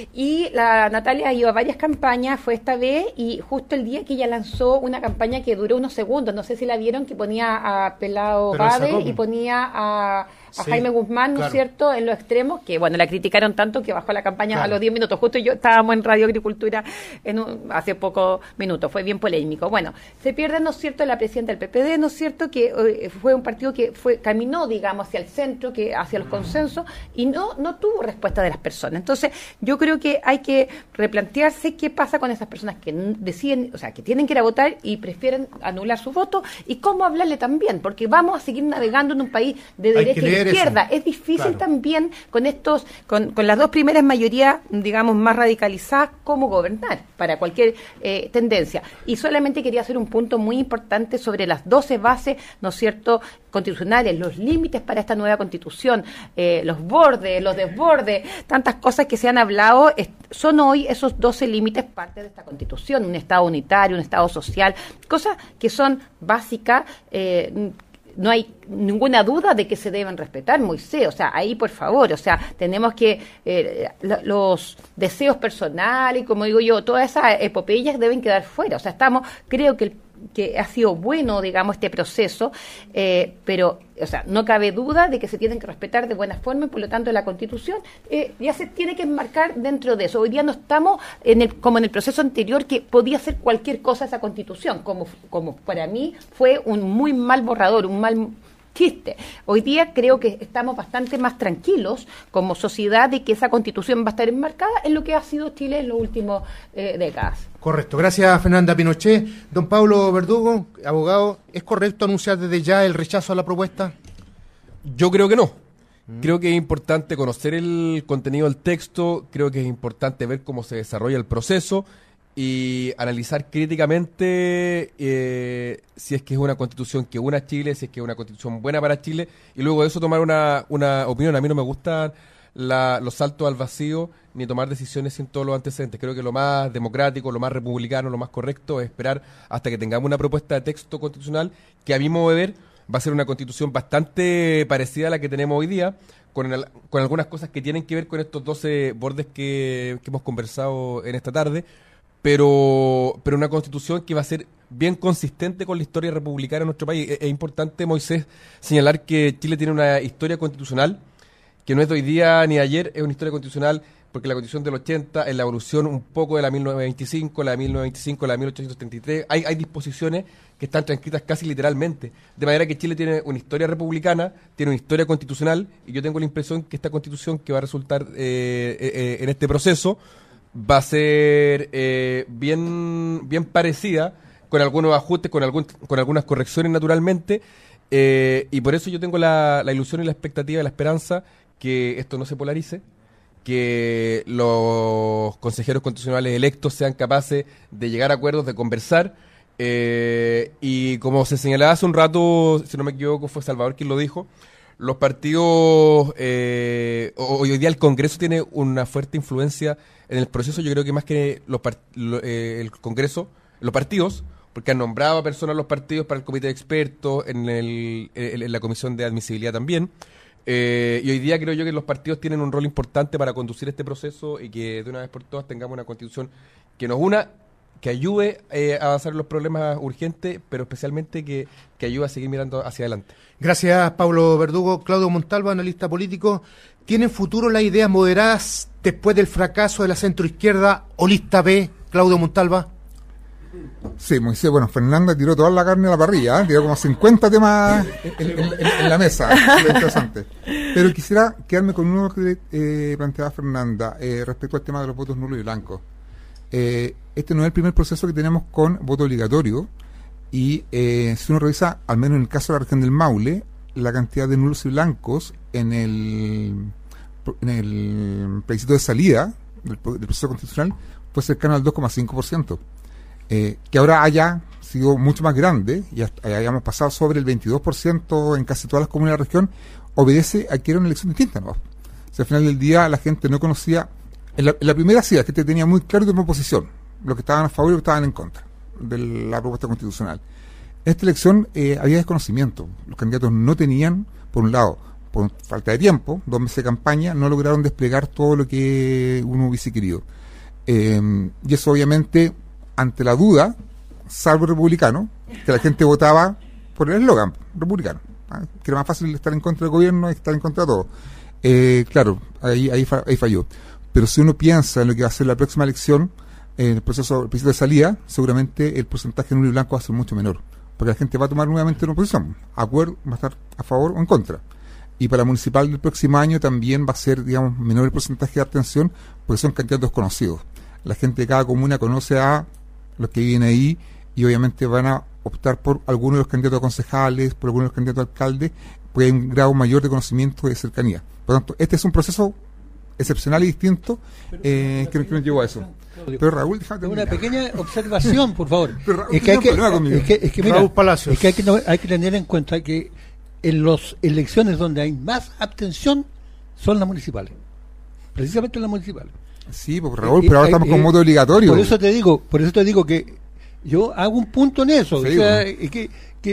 Y la Natalia iba a varias campañas, fue esta vez, y justo el día que ella lanzó una campaña que duró unos segundos, no sé si la vieron, que ponía a Pelao Bade y ponía a... a sí, Jaime Guzmán, ¿no es claro. cierto?, en los extremos, que bueno, la criticaron tanto que bajó la campaña claro. a los diez minutos. Justo yo estábamos en Radio Agricultura en un, hace pocos minutos, fue bien polémico. Bueno, se pierde, ¿no es cierto?, la presidenta del P P D, ¿no es cierto?, que eh, fue un partido que fue caminó, digamos, hacia el centro, que hacia los consensos, y no, no tuvo respuesta de las personas. Entonces, yo creo que hay que replantearse qué pasa con esas personas que deciden, o sea, que tienen que ir a votar y prefieren anular su voto, y cómo hablarle también, porque vamos a seguir navegando en un país de derecha y izquierda. Eso. Es difícil claro. también con estos, con, con las dos primeras mayorías, digamos, más radicalizadas, cómo gobernar para cualquier eh, tendencia. Y solamente quería hacer un punto muy importante sobre las doce bases, ¿no es cierto?, constitucionales, los límites para esta nueva constitución, eh, los bordes, los desbordes, tantas cosas que se han hablado, es, son hoy esos doce límites parte de esta constitución, un Estado unitario, un Estado social, cosas que son básicas, eh, no hay ninguna duda de que se deben respetar, Moisés, o sea, ahí por favor, o sea, tenemos que, eh, lo, los deseos personales, y como digo yo, todas esas epopeyas deben quedar fuera, o sea, estamos, creo que el que ha sido bueno, digamos, este proceso, eh, pero, o sea, no cabe duda de que se tienen que respetar de buena forma y, por lo tanto, la Constitución eh, ya se tiene que enmarcar dentro de eso. Hoy día no estamos en el, como en el proceso anterior, que podía hacer cualquier cosa esa Constitución, como, como para mí fue un muy mal borrador, un mal chiste. Hoy día creo que estamos bastante más tranquilos como sociedad de que esa Constitución va a estar enmarcada en lo que ha sido Chile en las últimas eh, décadas. Correcto. Gracias, Fernanda Pinochet. Don Pablo Verdugo, abogado, ¿es correcto anunciar desde ya el rechazo a la propuesta? Yo creo que no. Mm. Creo que es importante conocer el contenido del texto, creo que es importante ver cómo se desarrolla el proceso y analizar críticamente eh, si es que es una constitución que une a Chile, si es que es una constitución buena para Chile, y luego de eso tomar una, una opinión. A mí no me gustan la, los saltos al vacío ni tomar decisiones sin todos los antecedentes. Creo que lo más democrático, lo más republicano, lo más correcto es esperar hasta que tengamos una propuesta de texto constitucional que, a mi modo de ver, va a ser una constitución bastante parecida a la que tenemos hoy día, con, el, con algunas cosas que tienen que ver con estos doce bordes que, que hemos conversado en esta tarde, pero pero una constitución que va a ser bien consistente con la historia republicana de nuestro país. Es, es importante, Moisés, señalar que Chile tiene una historia constitucional que no es de hoy día ni de ayer, es una historia constitucional porque la Constitución del ochenta es la evolución un poco de la mil novecientos veinticinco, la de mil novecientos veinticinco, la de mil ochocientos treinta y tres. Hay, hay disposiciones que están transcritas casi literalmente. De manera que Chile tiene una historia republicana, tiene una historia constitucional, y yo tengo la impresión que esta Constitución que va a resultar eh, eh, en este proceso va a ser eh, bien, bien parecida, con algunos ajustes, con, algún, con algunas correcciones naturalmente, eh, y por eso yo tengo la, la ilusión y la expectativa y la esperanza que esto no se polarice, que los consejeros constitucionales electos sean capaces de llegar a acuerdos, de conversar, eh, y como se señalaba hace un rato, si no me equivoco fue Salvador quien lo dijo, los partidos, eh, hoy día el Congreso tiene una fuerte influencia en el proceso. Yo creo que más que los part, lo, eh, el Congreso, los partidos, porque han nombrado a personas los partidos para el comité de expertos, en, el, en, en la comisión de admisibilidad también. Eh, y hoy día creo yo que los partidos tienen un rol importante para conducir este proceso y que de una vez por todas tengamos una constitución que nos una, que ayude eh, a avanzar en los problemas urgentes, pero especialmente que, que ayude a seguir mirando hacia adelante. Gracias, Pablo Verdugo. Claudio Montalva, analista político. ¿Tienen futuro las ideas moderadas después del fracaso de la centroizquierda o lista B, Claudio Montalva? Sí, Moisés, bueno, Fernanda tiró toda la carne a la parrilla, ¿eh? Tiró como cincuenta temas en, en, en, en la mesa, es interesante. Pero quisiera quedarme con uno que eh, planteaba Fernanda eh, respecto al tema de los votos nulos y blancos. Eh, este no es el primer proceso que tenemos con voto obligatorio, y eh, si uno revisa, al menos en el caso de la región del Maule, la cantidad de nulos y blancos en el, en el plebiscito de salida del, del proceso constitucional fue cercano al dos coma cinco por ciento. Eh, que ahora haya sido mucho más grande y hasta hayamos pasado sobre el veintidós por ciento en casi todas las comunidades de la región, obedece a que era una elección distinta, ¿no? O sea, al final del día la gente no conocía, en la, en la primera sí, la gente tenía muy claro de una posición, lo que estaban a favor y lo que estaban en contra de la propuesta constitucional. En esta elección eh, había desconocimiento, los candidatos no tenían, por un lado, por falta de tiempo, dos meses de campaña, no lograron desplegar todo lo que uno hubiese querido. Eh, y eso obviamente, ante la duda, salvo el republicano, que la gente votaba por el eslogan republicano, ¿eh? Que era más fácil estar en contra del gobierno que estar en contra de todo. Eh, claro, ahí, ahí, ahí falló. Pero si uno piensa en lo que va a ser la próxima elección, en el proceso, el proceso de salida, seguramente el porcentaje de nulo y blanco va a ser mucho menor, porque la gente va a tomar nuevamente una posición, acuerdo, va a estar a favor o en contra. Y para la municipal del próximo año también va a ser, digamos, menor el porcentaje de abstención, porque son candidatos conocidos. La gente de cada comuna conoce a los que viven ahí y obviamente van a optar por algunos de los candidatos a concejales, por algunos de los candidatos a alcaldes, porque hay un grado mayor de conocimiento y de cercanía. Por lo tanto, este es un proceso excepcional y distinto eh, que, que nos llevó a eso. Pero Raúl, déjame una pequeña observación, por favor. Raúl, es que hay que, es que, es que, mira, Raúl Palacios. es que hay que, no, hay que tener en cuenta que en las elecciones donde hay más abstención son las municipales, precisamente las municipales. Sí, pues Raúl, pero ahora estamos con voto obligatorio. Por eso te digo, por eso te digo que yo hago un punto en eso. Sí, o sea, bueno. que, que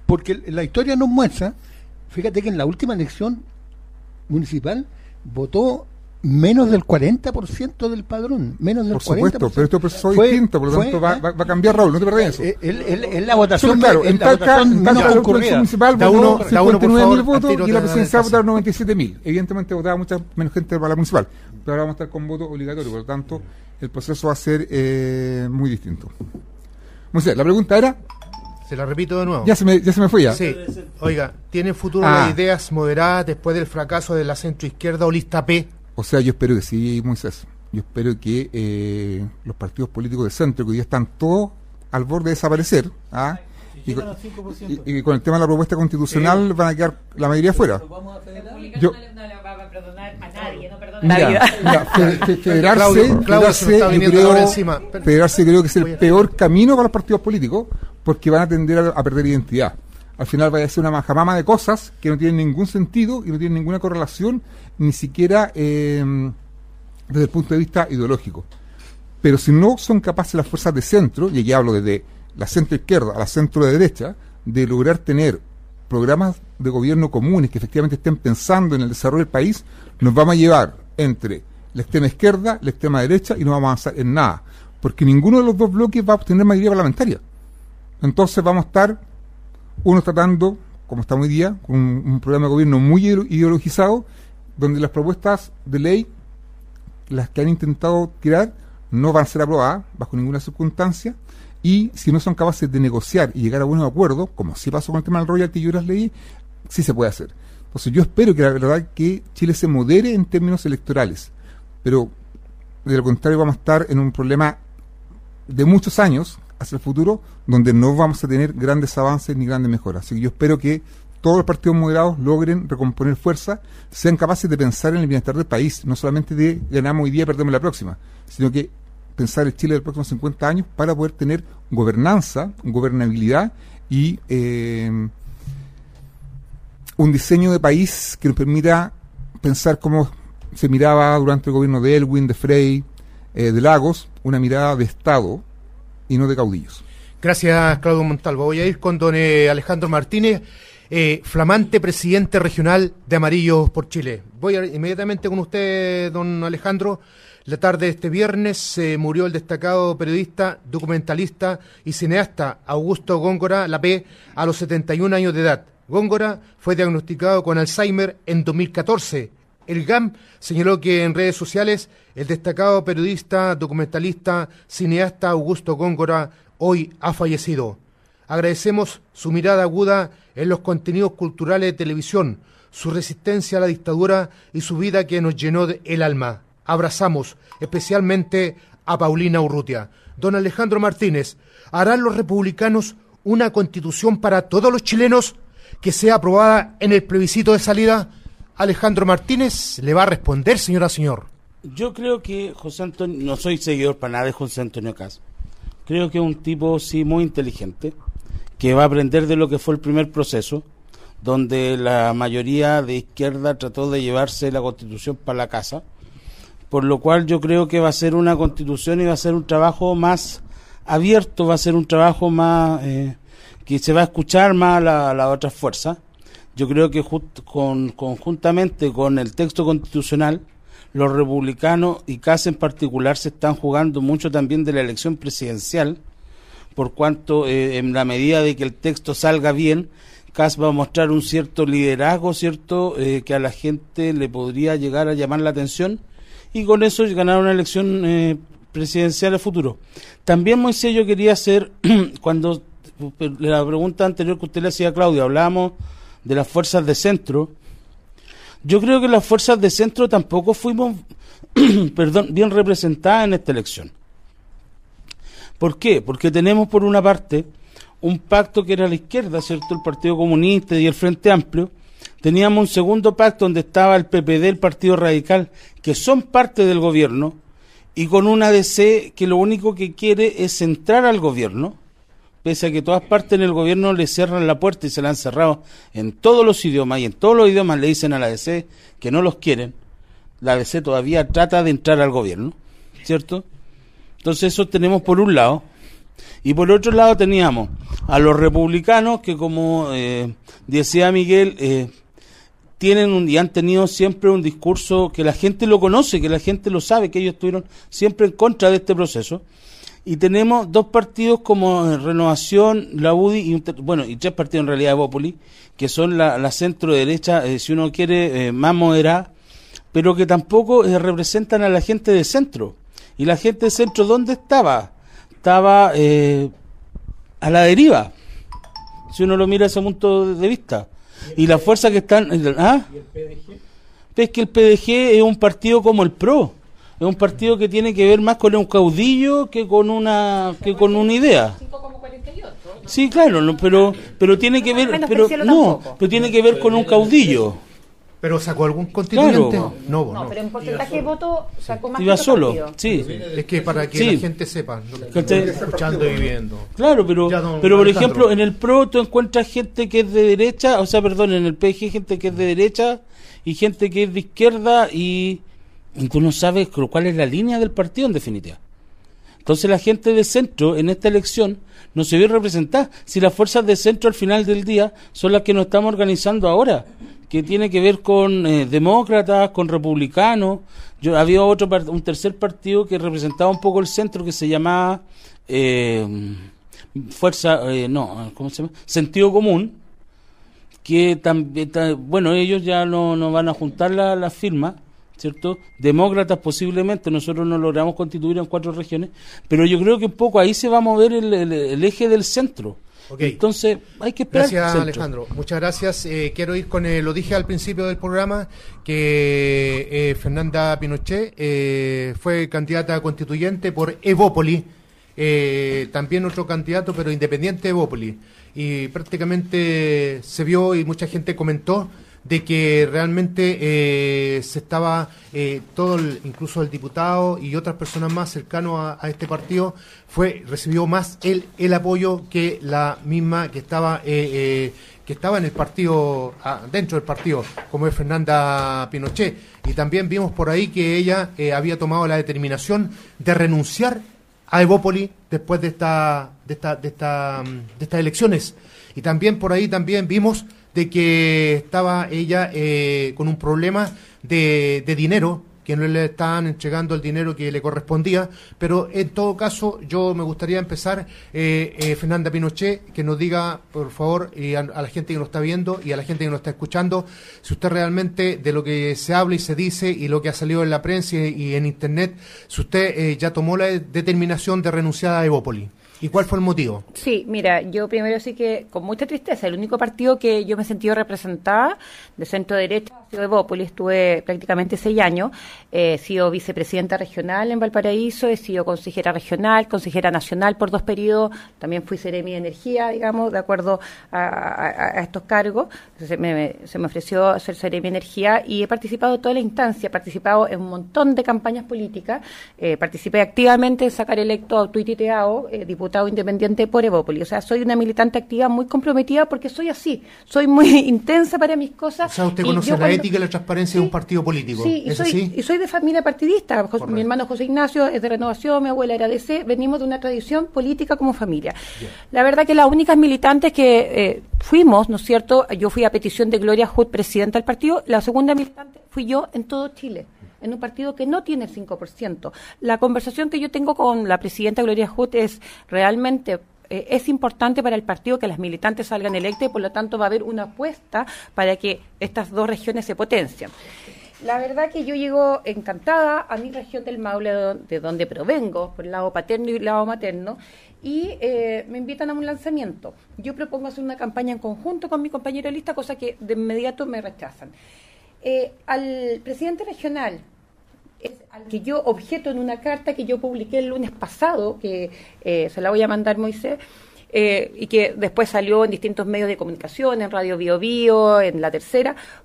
porque la historia nos muestra, fíjate que en la última elección municipal votó menos del cuarenta por ciento del padrón, menos del por supuesto, cuarenta por ciento. Pero este proceso es fue, distinto, por lo tanto fue, va, va, va a cambiar, Raúl, no te perdas eso. Es la votación, sí, claro, en tal caso, en tal caso, el municipal da votó uno, cincuenta y nueve mil votos y la presidencial votaron votaron noventa y siete mil. Evidentemente votaba mucha menos gente para la municipal, pero ahora vamos a estar con voto obligatorio, por lo tanto, el proceso va a ser eh, muy distinto. Moisés, la pregunta era... Se la repito de nuevo. Ya se me, ya se me fue ya. Sí. Oiga, ¿tiene futuro ah. las ideas moderadas después del fracaso de la centroizquierda o lista P? O sea, yo espero que sí, Moisés. Yo espero que eh, los partidos políticos de centro, que hoy día están todos al borde de desaparecer, ¿ah? y, con, y, y con el tema de la propuesta constitucional sí. van a quedar la mayoría fuera. Yo, no le va a perdonar a nadie, no perdona mira, a nadie. Mira, fe, fe, federarse, Claudio, Claudio federarse, yo creo, encima. federarse creo que es el peor camino para los partidos políticos porque van a tender a, a perder identidad. Al final va a ser una majamama de cosas que no tienen ningún sentido y no tienen ninguna correlación, ni siquiera eh, desde el punto de vista ideológico. Pero si no son capaces las fuerzas de centro, y aquí hablo desde la centro izquierda a la centro de derecha, de lograr tener programas de gobierno comunes que efectivamente estén pensando en el desarrollo del país, nos vamos a llevar entre la extrema izquierda, la extrema derecha y no vamos a avanzar en nada, porque ninguno de los dos bloques va a obtener mayoría parlamentaria. Entonces vamos a estar uno tratando, como estamos hoy día, con un, un programa de gobierno muy ideologizado, donde las propuestas de ley, las que han intentado tirar, no van a ser aprobadas bajo ninguna circunstancia, y si no son capaces de negociar y llegar a buenos acuerdos, como sí pasó con el tema del royalty y yo las leí, sí se puede hacer. Entonces yo espero que la verdad que Chile se modere en términos electorales, pero de lo contrario vamos a estar en un problema de muchos años hacia el futuro, donde no vamos a tener grandes avances ni grandes mejoras. Así que yo espero que todos los partidos moderados logren recomponer fuerza, sean capaces de pensar en el bienestar del país, no solamente de ganamos hoy día y perdemos la próxima, sino que pensar el Chile de los próximos cincuenta años para poder tener gobernanza, gobernabilidad y eh, un diseño de país que nos permita pensar cómo se miraba durante el gobierno de Elwin, de Frey, eh, de Lagos, una mirada de Estado y no de caudillos. Gracias, Claudio Montalvo. Voy a ir con don eh, Alejandro Martínez, eh, flamante presidente regional de Amarillos por Chile. Voy a, inmediatamente con usted, don Alejandro. La tarde de este viernes se eh, murió el destacado periodista, documentalista y cineasta Augusto Góngora Lapé a los setenta y un años de edad. Góngora fue diagnosticado con Alzheimer en dos mil catorce. El G A M señaló que en redes sociales el destacado periodista, documentalista, cineasta Augusto Góngora hoy ha fallecido. Agradecemos su mirada aguda en los contenidos culturales de televisión, su resistencia a la dictadura y su vida que nos llenó de el alma. Abrazamos especialmente a Paulina Urrutia. Don Alejandro Martínez, ¿harán los republicanos una constitución para todos los chilenos que sea aprobada en el plebiscito de salida? Alejandro Martínez le va a responder, señora, señor. Yo creo que José Antonio, no soy seguidor para nada de José Antonio Kast. Creo que es un tipo, sí, muy inteligente, que va a aprender de lo que fue el primer proceso, donde la mayoría de izquierda trató de llevarse la Constitución para la casa, por lo cual yo creo que va a ser una Constitución y va a ser un trabajo más abierto, va a ser un trabajo más eh, que se va a escuchar más a las la otras fuerzas. Yo creo que just, con, conjuntamente con el texto constitucional, los republicanos y Kast en particular se están jugando mucho también de la elección presidencial, por cuanto eh, en la medida de que el texto salga bien, Kast va a mostrar un cierto liderazgo, cierto eh, que a la gente le podría llegar a llamar la atención, y con eso ganar una elección eh, presidencial a futuro. También, Moisés, yo quería hacer, cuando la pregunta anterior que usted le hacía a Claudia, hablábamos de las fuerzas de centro. Yo creo que las fuerzas de centro tampoco fuimos perdón, bien representadas en esta elección. ¿Por qué? Porque tenemos por una parte un pacto que era la izquierda, ¿cierto? El Partido Comunista y el Frente Amplio. Teníamos un segundo pacto donde estaba el P P D, el Partido Radical, que son parte del gobierno, y con una A D C que lo único que quiere es entrar al gobierno, pese a que todas partes en el gobierno le cierran la puerta y se la han cerrado en todos los idiomas, y en todos los idiomas le dicen a la A D C que no los quieren. La A D C todavía trata de entrar al gobierno, ¿cierto? Entonces eso tenemos por un lado. Y por otro lado teníamos a los republicanos que, como eh, decía Miguel, eh, tienen un, y han tenido siempre un discurso que la gente lo conoce, que la gente lo sabe, que ellos estuvieron siempre en contra de este proceso. Y tenemos dos partidos como Renovación, la U D I, y un, bueno, y tres partidos en realidad de Evópolis, que son la, la centro derecha, eh, si uno quiere, eh, más moderada, pero que tampoco eh, representan a la gente de centro. Y la gente de centro, ¿dónde estaba? Estaba eh, a la deriva, si uno lo mira desde ese punto de vista. Y las fuerzas que están... ¿Ah? ¿Y el P D G? Es que el P D G es un partido como el P R O. Es un partido que tiene que ver más con un caudillo que con una que con una idea. Sí, claro, no, pero pero tiene que ver, pero no, pero tiene que ver con un caudillo. ¿Pero sacó algún constituyente? Claro. No, no, no, pero en porcentaje de voto sacó más. Iba que solo, partido. sí. Es que para que sí. la gente sepa lo que está escuchando y viendo. Claro, pero don, pero por Alejandro. ejemplo, en el P R O tú encuentras gente que es de derecha, o sea, perdón, en el P D G gente que es de derecha y gente que es de izquierda y, y tú no sabes cuál es la línea del partido en definitiva. Entonces la gente de centro en esta elección no se vio representada. Si las fuerzas de centro al final del día son las que nos estamos organizando ahora, que tiene que ver con eh, demócratas, con republicanos. Yo había otro un tercer partido que representaba un poco el centro que se llamaba eh, fuerza, eh, no, ¿cómo se llama? Sentido Común, que también, bueno, ellos ya no, no van a juntar la, la firma, ¿cierto? Demócratas posiblemente, nosotros nos logramos constituir en cuatro regiones, pero yo creo que un poco ahí se va a mover el, el, el eje del centro. Okay. Entonces, hay que esperar. Gracias, centro. Alejandro. Muchas gracias. Eh, quiero ir con, eh, lo dije al principio del programa, que eh, Fernanda Pinochet eh, fue candidata constituyente por Evópolis, eh, también otro candidato, pero independiente de Evópolis. Y prácticamente se vio y mucha gente comentó de que realmente eh, se estaba eh, todo el, incluso el diputado y otras personas más cercanos a, a este partido fue recibió más el el apoyo que la misma que estaba eh, eh, que estaba en el partido ah, dentro del partido, como es Fernanda Pinochet. Y también vimos por ahí que ella eh, había tomado la determinación de renunciar a Evópolis después de esta de esta de esta de estas elecciones. Y también por ahí también vimos de que estaba ella eh, con un problema de, de dinero, que no le estaban entregando el dinero que le correspondía, pero en todo caso yo me gustaría empezar, eh, eh, Fernanda Pinochet, que nos diga, por favor, y a, a la gente que nos está viendo y a la gente que nos está escuchando, si usted realmente de lo que se habla y se dice y lo que ha salido en la prensa y, y en internet, si usted eh, ya tomó la determinación de renunciar a Evópolis. ¿Y cuál fue el motivo? Sí, mira, yo primero sí que, con mucha tristeza, el único partido que yo me he sentido representada de centro derecha ha sido Evópolis. Estuve prácticamente seis años, eh, he sido vicepresidenta regional en Valparaíso, he sido consejera regional, consejera nacional por dos periodos, también fui seremi de energía, digamos, de acuerdo a, a, a estos cargos. Se me, se me ofreció ser seremi de energía y he participado en toda la instancia, he participado en un montón de campañas políticas, eh, participé activamente en sacar electo a Tuititeao, eh, diputado independiente por Evópolis. O sea, soy una militante activa muy comprometida porque soy así, soy muy intensa para mis cosas. O sea, usted conoce la cuando... ética y la transparencia sí, de un partido político. Sí, y ¿Es soy, así? y soy de familia partidista. José, mi hermano José Ignacio es de Renovación, mi abuela era de C, venimos de una tradición política como familia. Yeah. La verdad que las únicas militantes que eh, fuimos, ¿no es cierto? Yo fui a petición de Gloria Hood, presidenta del partido, la segunda militante fui yo en todo Chile, en un partido que no tiene el cinco por ciento. La conversación que yo tengo con la presidenta Gloria Hood es realmente... Eh, es importante para el partido que las militantes salgan electas y por lo tanto va a haber una apuesta para que estas dos regiones se potencien. La verdad que yo llego encantada a mi región del Maule, de donde provengo, por el lado paterno y el lado materno, y eh, me invitan a un lanzamiento. Yo propongo hacer una campaña en conjunto con mi compañero de lista, cosa que de inmediato me rechazan. Eh, al presidente regional, es al que yo objeto en una carta que yo publiqué el lunes pasado, que eh, se la voy a mandar Moisés, eh, y que después salió en distintos medios de comunicación, en Radio Bio Bio, en La Tercera,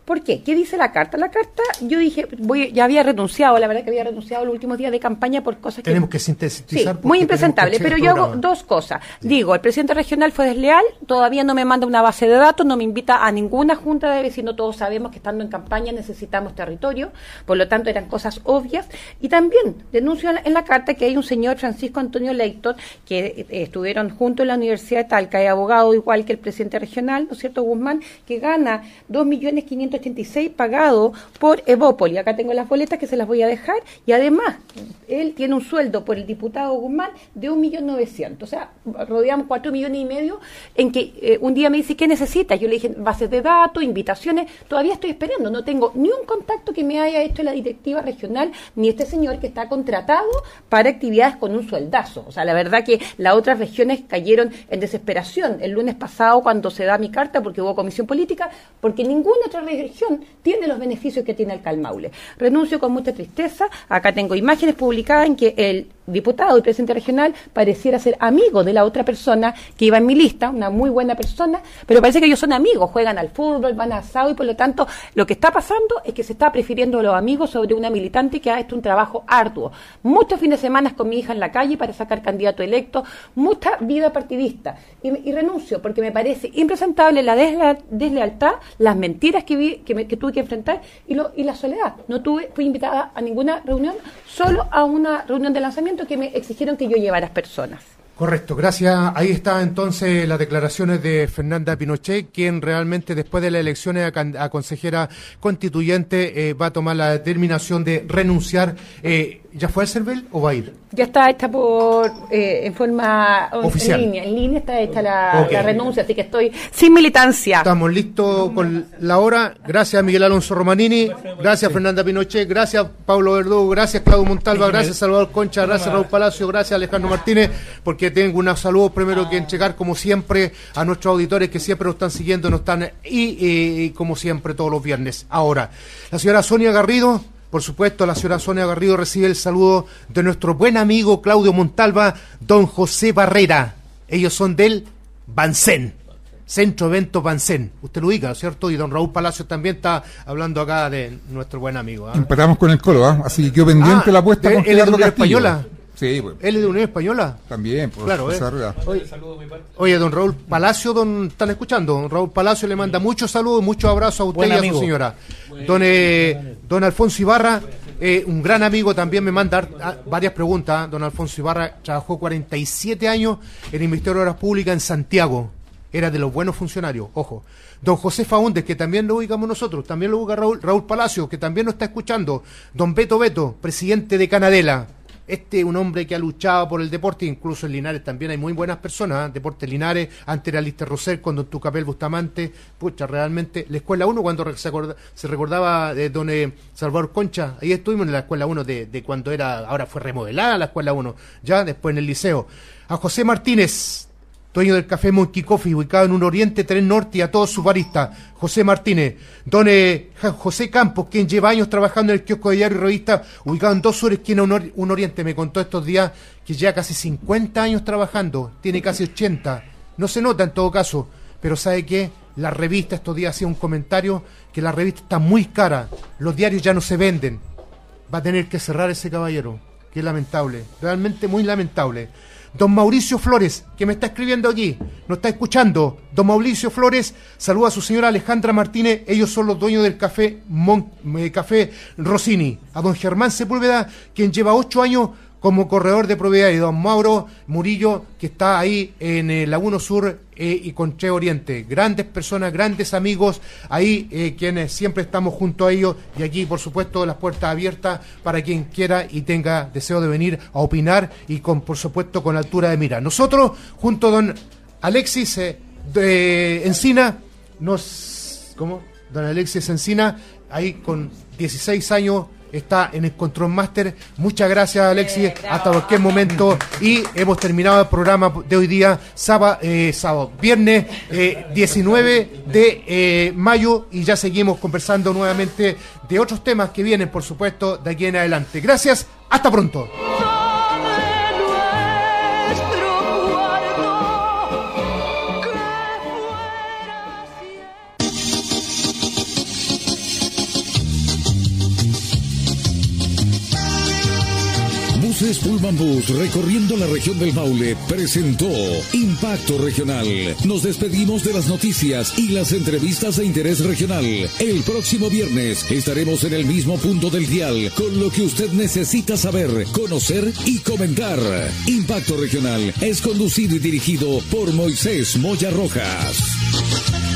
¿Por qué? ¿Qué dice la carta? La carta, yo dije, voy, ya había renunciado, la verdad que había renunciado los últimos días de campaña por cosas que... Tenemos que sintetizar. Sí, muy impresentable, pero yo hago dos cosas. Sí. Digo, el presidente regional fue desleal, todavía no me manda una base de datos, no me invita a ninguna junta de vecinos, todos sabemos que estando en campaña necesitamos territorio, por lo tanto eran cosas obvias, y también denuncio en la, en la carta que hay un señor, Francisco Antonio Leighton, que eh, estuvieron juntos en la Universidad de Talca, es abogado igual que el presidente regional, ¿no es cierto?, Guzmán, que gana dos millones quinientos ochenta y seis pagado por Evópoli. Acá tengo las boletas que se las voy a dejar, y además él tiene un sueldo por el diputado Guzmán de un millón novecientos, o sea, rodeamos cuatro millones y medio, en que eh, un día me dice, ¿qué necesita? Yo le dije, bases de datos, invitaciones, todavía estoy esperando, no tengo ni un contacto que me haya hecho la directiva regional, ni este señor que está contratado para actividades con un sueldazo. O sea, la verdad que las otras regiones cayeron en desesperación el lunes pasado cuando se da mi carta, porque hubo comisión política, porque ninguna otra región tiene los beneficios que tiene Alcalde Maule. Renuncio con mucha tristeza. Acá tengo imágenes publicadas en que el diputado y presidente regional pareciera ser amigo de la otra persona que iba en mi lista, una muy buena persona, pero parece que ellos son amigos, juegan al fútbol, van a asado, y por lo tanto lo que está pasando es que se está prefiriendo a los amigos sobre una militante que ha hecho un trabajo arduo. Muchos fines de semana con mi hija en la calle para sacar candidato electo, mucha vida partidista, y, y renuncio porque me parece impresentable la desle deslealtad, las mentiras que vi, que, me, que tuve que enfrentar, y, lo, y la soledad. No tuve, fui invitada a ninguna reunión, solo a una reunión de lanzamiento que me exigieron que yo llevara personas. Correcto, gracias. Ahí está entonces las declaraciones de Fernanda Pinochet, quien realmente después de las elecciones a, a consejera constituyente eh, va a tomar la determinación de renunciar. Eh, ¿Ya fue al CERVEL o va a ir? Ya está hecha por eh, en forma oficial. En línea, en línea está hecha la, okay. la renuncia, así que estoy sin militancia. Estamos listos con la hora. Gracias a Miguel Alonso Romanini, gracias a Fernanda Pinochet, gracias Pablo Verdugo, gracias Claudio Montalva, gracias Salvador Concha, gracias Raúl Palacio, gracias Alejandro Martínez, porque tengo unos saludos primero que entregar como siempre a nuestros auditores que siempre nos están siguiendo, nos están y, y como siempre todos los viernes. Ahora, la señora Sonia Garrido. Por supuesto, la señora Sonia Garrido recibe el saludo de nuestro buen amigo Claudio Montalva, don José Barrera. Ellos son del Bancén, Centro Eventos Bancén. Usted lo ubica, ¿cierto? Y don Raúl Palacios también está hablando acá de nuestro buen amigo. ¿eh? Empatamos con el Colo, ¿eh? Así que quedó pendiente ah, la apuesta de, con ¿él es de Unión Española? Sí, pues. ¿Él es de Unión Española? También, pues. Claro, ¿eh? Oye, oye, don Raúl Palacio, don, ¿están escuchando? Don Raúl Palacio le manda muchos saludos, muchos abrazos a usted buen y a amigo. Su señora. Buen don, eh, don Alfonso Ibarra, eh, un gran amigo, también me manda a, varias preguntas. Don Alfonso Ibarra trabajó cuarenta y siete años en el Ministerio de Obras Públicas en Santiago. Era de los buenos funcionarios, ojo. Don José Faúndez, que también lo ubicamos nosotros, también lo ubica Raúl, Raúl Palacio, que también nos está escuchando. Don Beto Beto, presidente de Canadela. Este es un hombre que ha luchado por el deporte, incluso en Linares también hay muy buenas personas, ¿eh? Deportes Linares, antes era Lister Rosell, cuando Tucapel Bustamante, pucha, realmente, la Escuela uno, cuando se, acorda, se recordaba de don eh, Salvador Concha, ahí estuvimos en la Escuela uno de, de cuando era, ahora fue remodelada la Escuela uno, ya después en el liceo. A José Martínez, dueño del Café Monkey Coffee, ubicado en un Oriente, Tren Norte, y a todos sus baristas, José Martínez. Don eh, José Campos, quien lleva años trabajando en el kiosco de diario y revista, ubicado en Dos Sur, esquina un, or un Oriente, me contó estos días que lleva casi cincuenta años trabajando, tiene casi ochenta, no se nota en todo caso, pero ¿sabe qué? La revista estos días hacía un comentario que la revista está muy cara, los diarios ya no se venden, va a tener que cerrar ese caballero, que es lamentable, realmente muy lamentable. Don Mauricio Flores, que me está escribiendo aquí, nos está escuchando. Don Mauricio Flores saluda a su señora Alejandra Martínez, ellos son los dueños del café, Mon, eh, café Rossini. A don Germán Sepúlveda, quien lleva ocho años como corredor de propiedad, y don Mauro Murillo, que está ahí en el Laguno Sur eh, y Conche Oriente. Grandes personas, grandes amigos, ahí eh, quienes siempre estamos junto a ellos, y aquí por supuesto las puertas abiertas para quien quiera y tenga deseo de venir a opinar, y con por supuesto con altura de mira. Nosotros, junto a don Alexis eh, de Encina, nos... ¿Cómo? Don Alexis Encina, ahí con dieciséis años, está en el Control Master. Muchas gracias, Alexis, eh, hasta cualquier momento. Y hemos terminado el programa de hoy día, sábado, eh, sábado viernes eh, diecinueve de eh, mayo, y ya seguimos conversando nuevamente de otros temas que vienen, por supuesto, de aquí en adelante. Gracias, hasta pronto. Moisés Pullman Bus, recorriendo la región del Maule, presentó Impacto Regional. Nos despedimos de las noticias y las entrevistas de interés regional. El próximo viernes estaremos en el mismo punto del dial con lo que usted necesita saber, conocer y comentar. Impacto Regional es conducido y dirigido por Moisés Moya Rojas.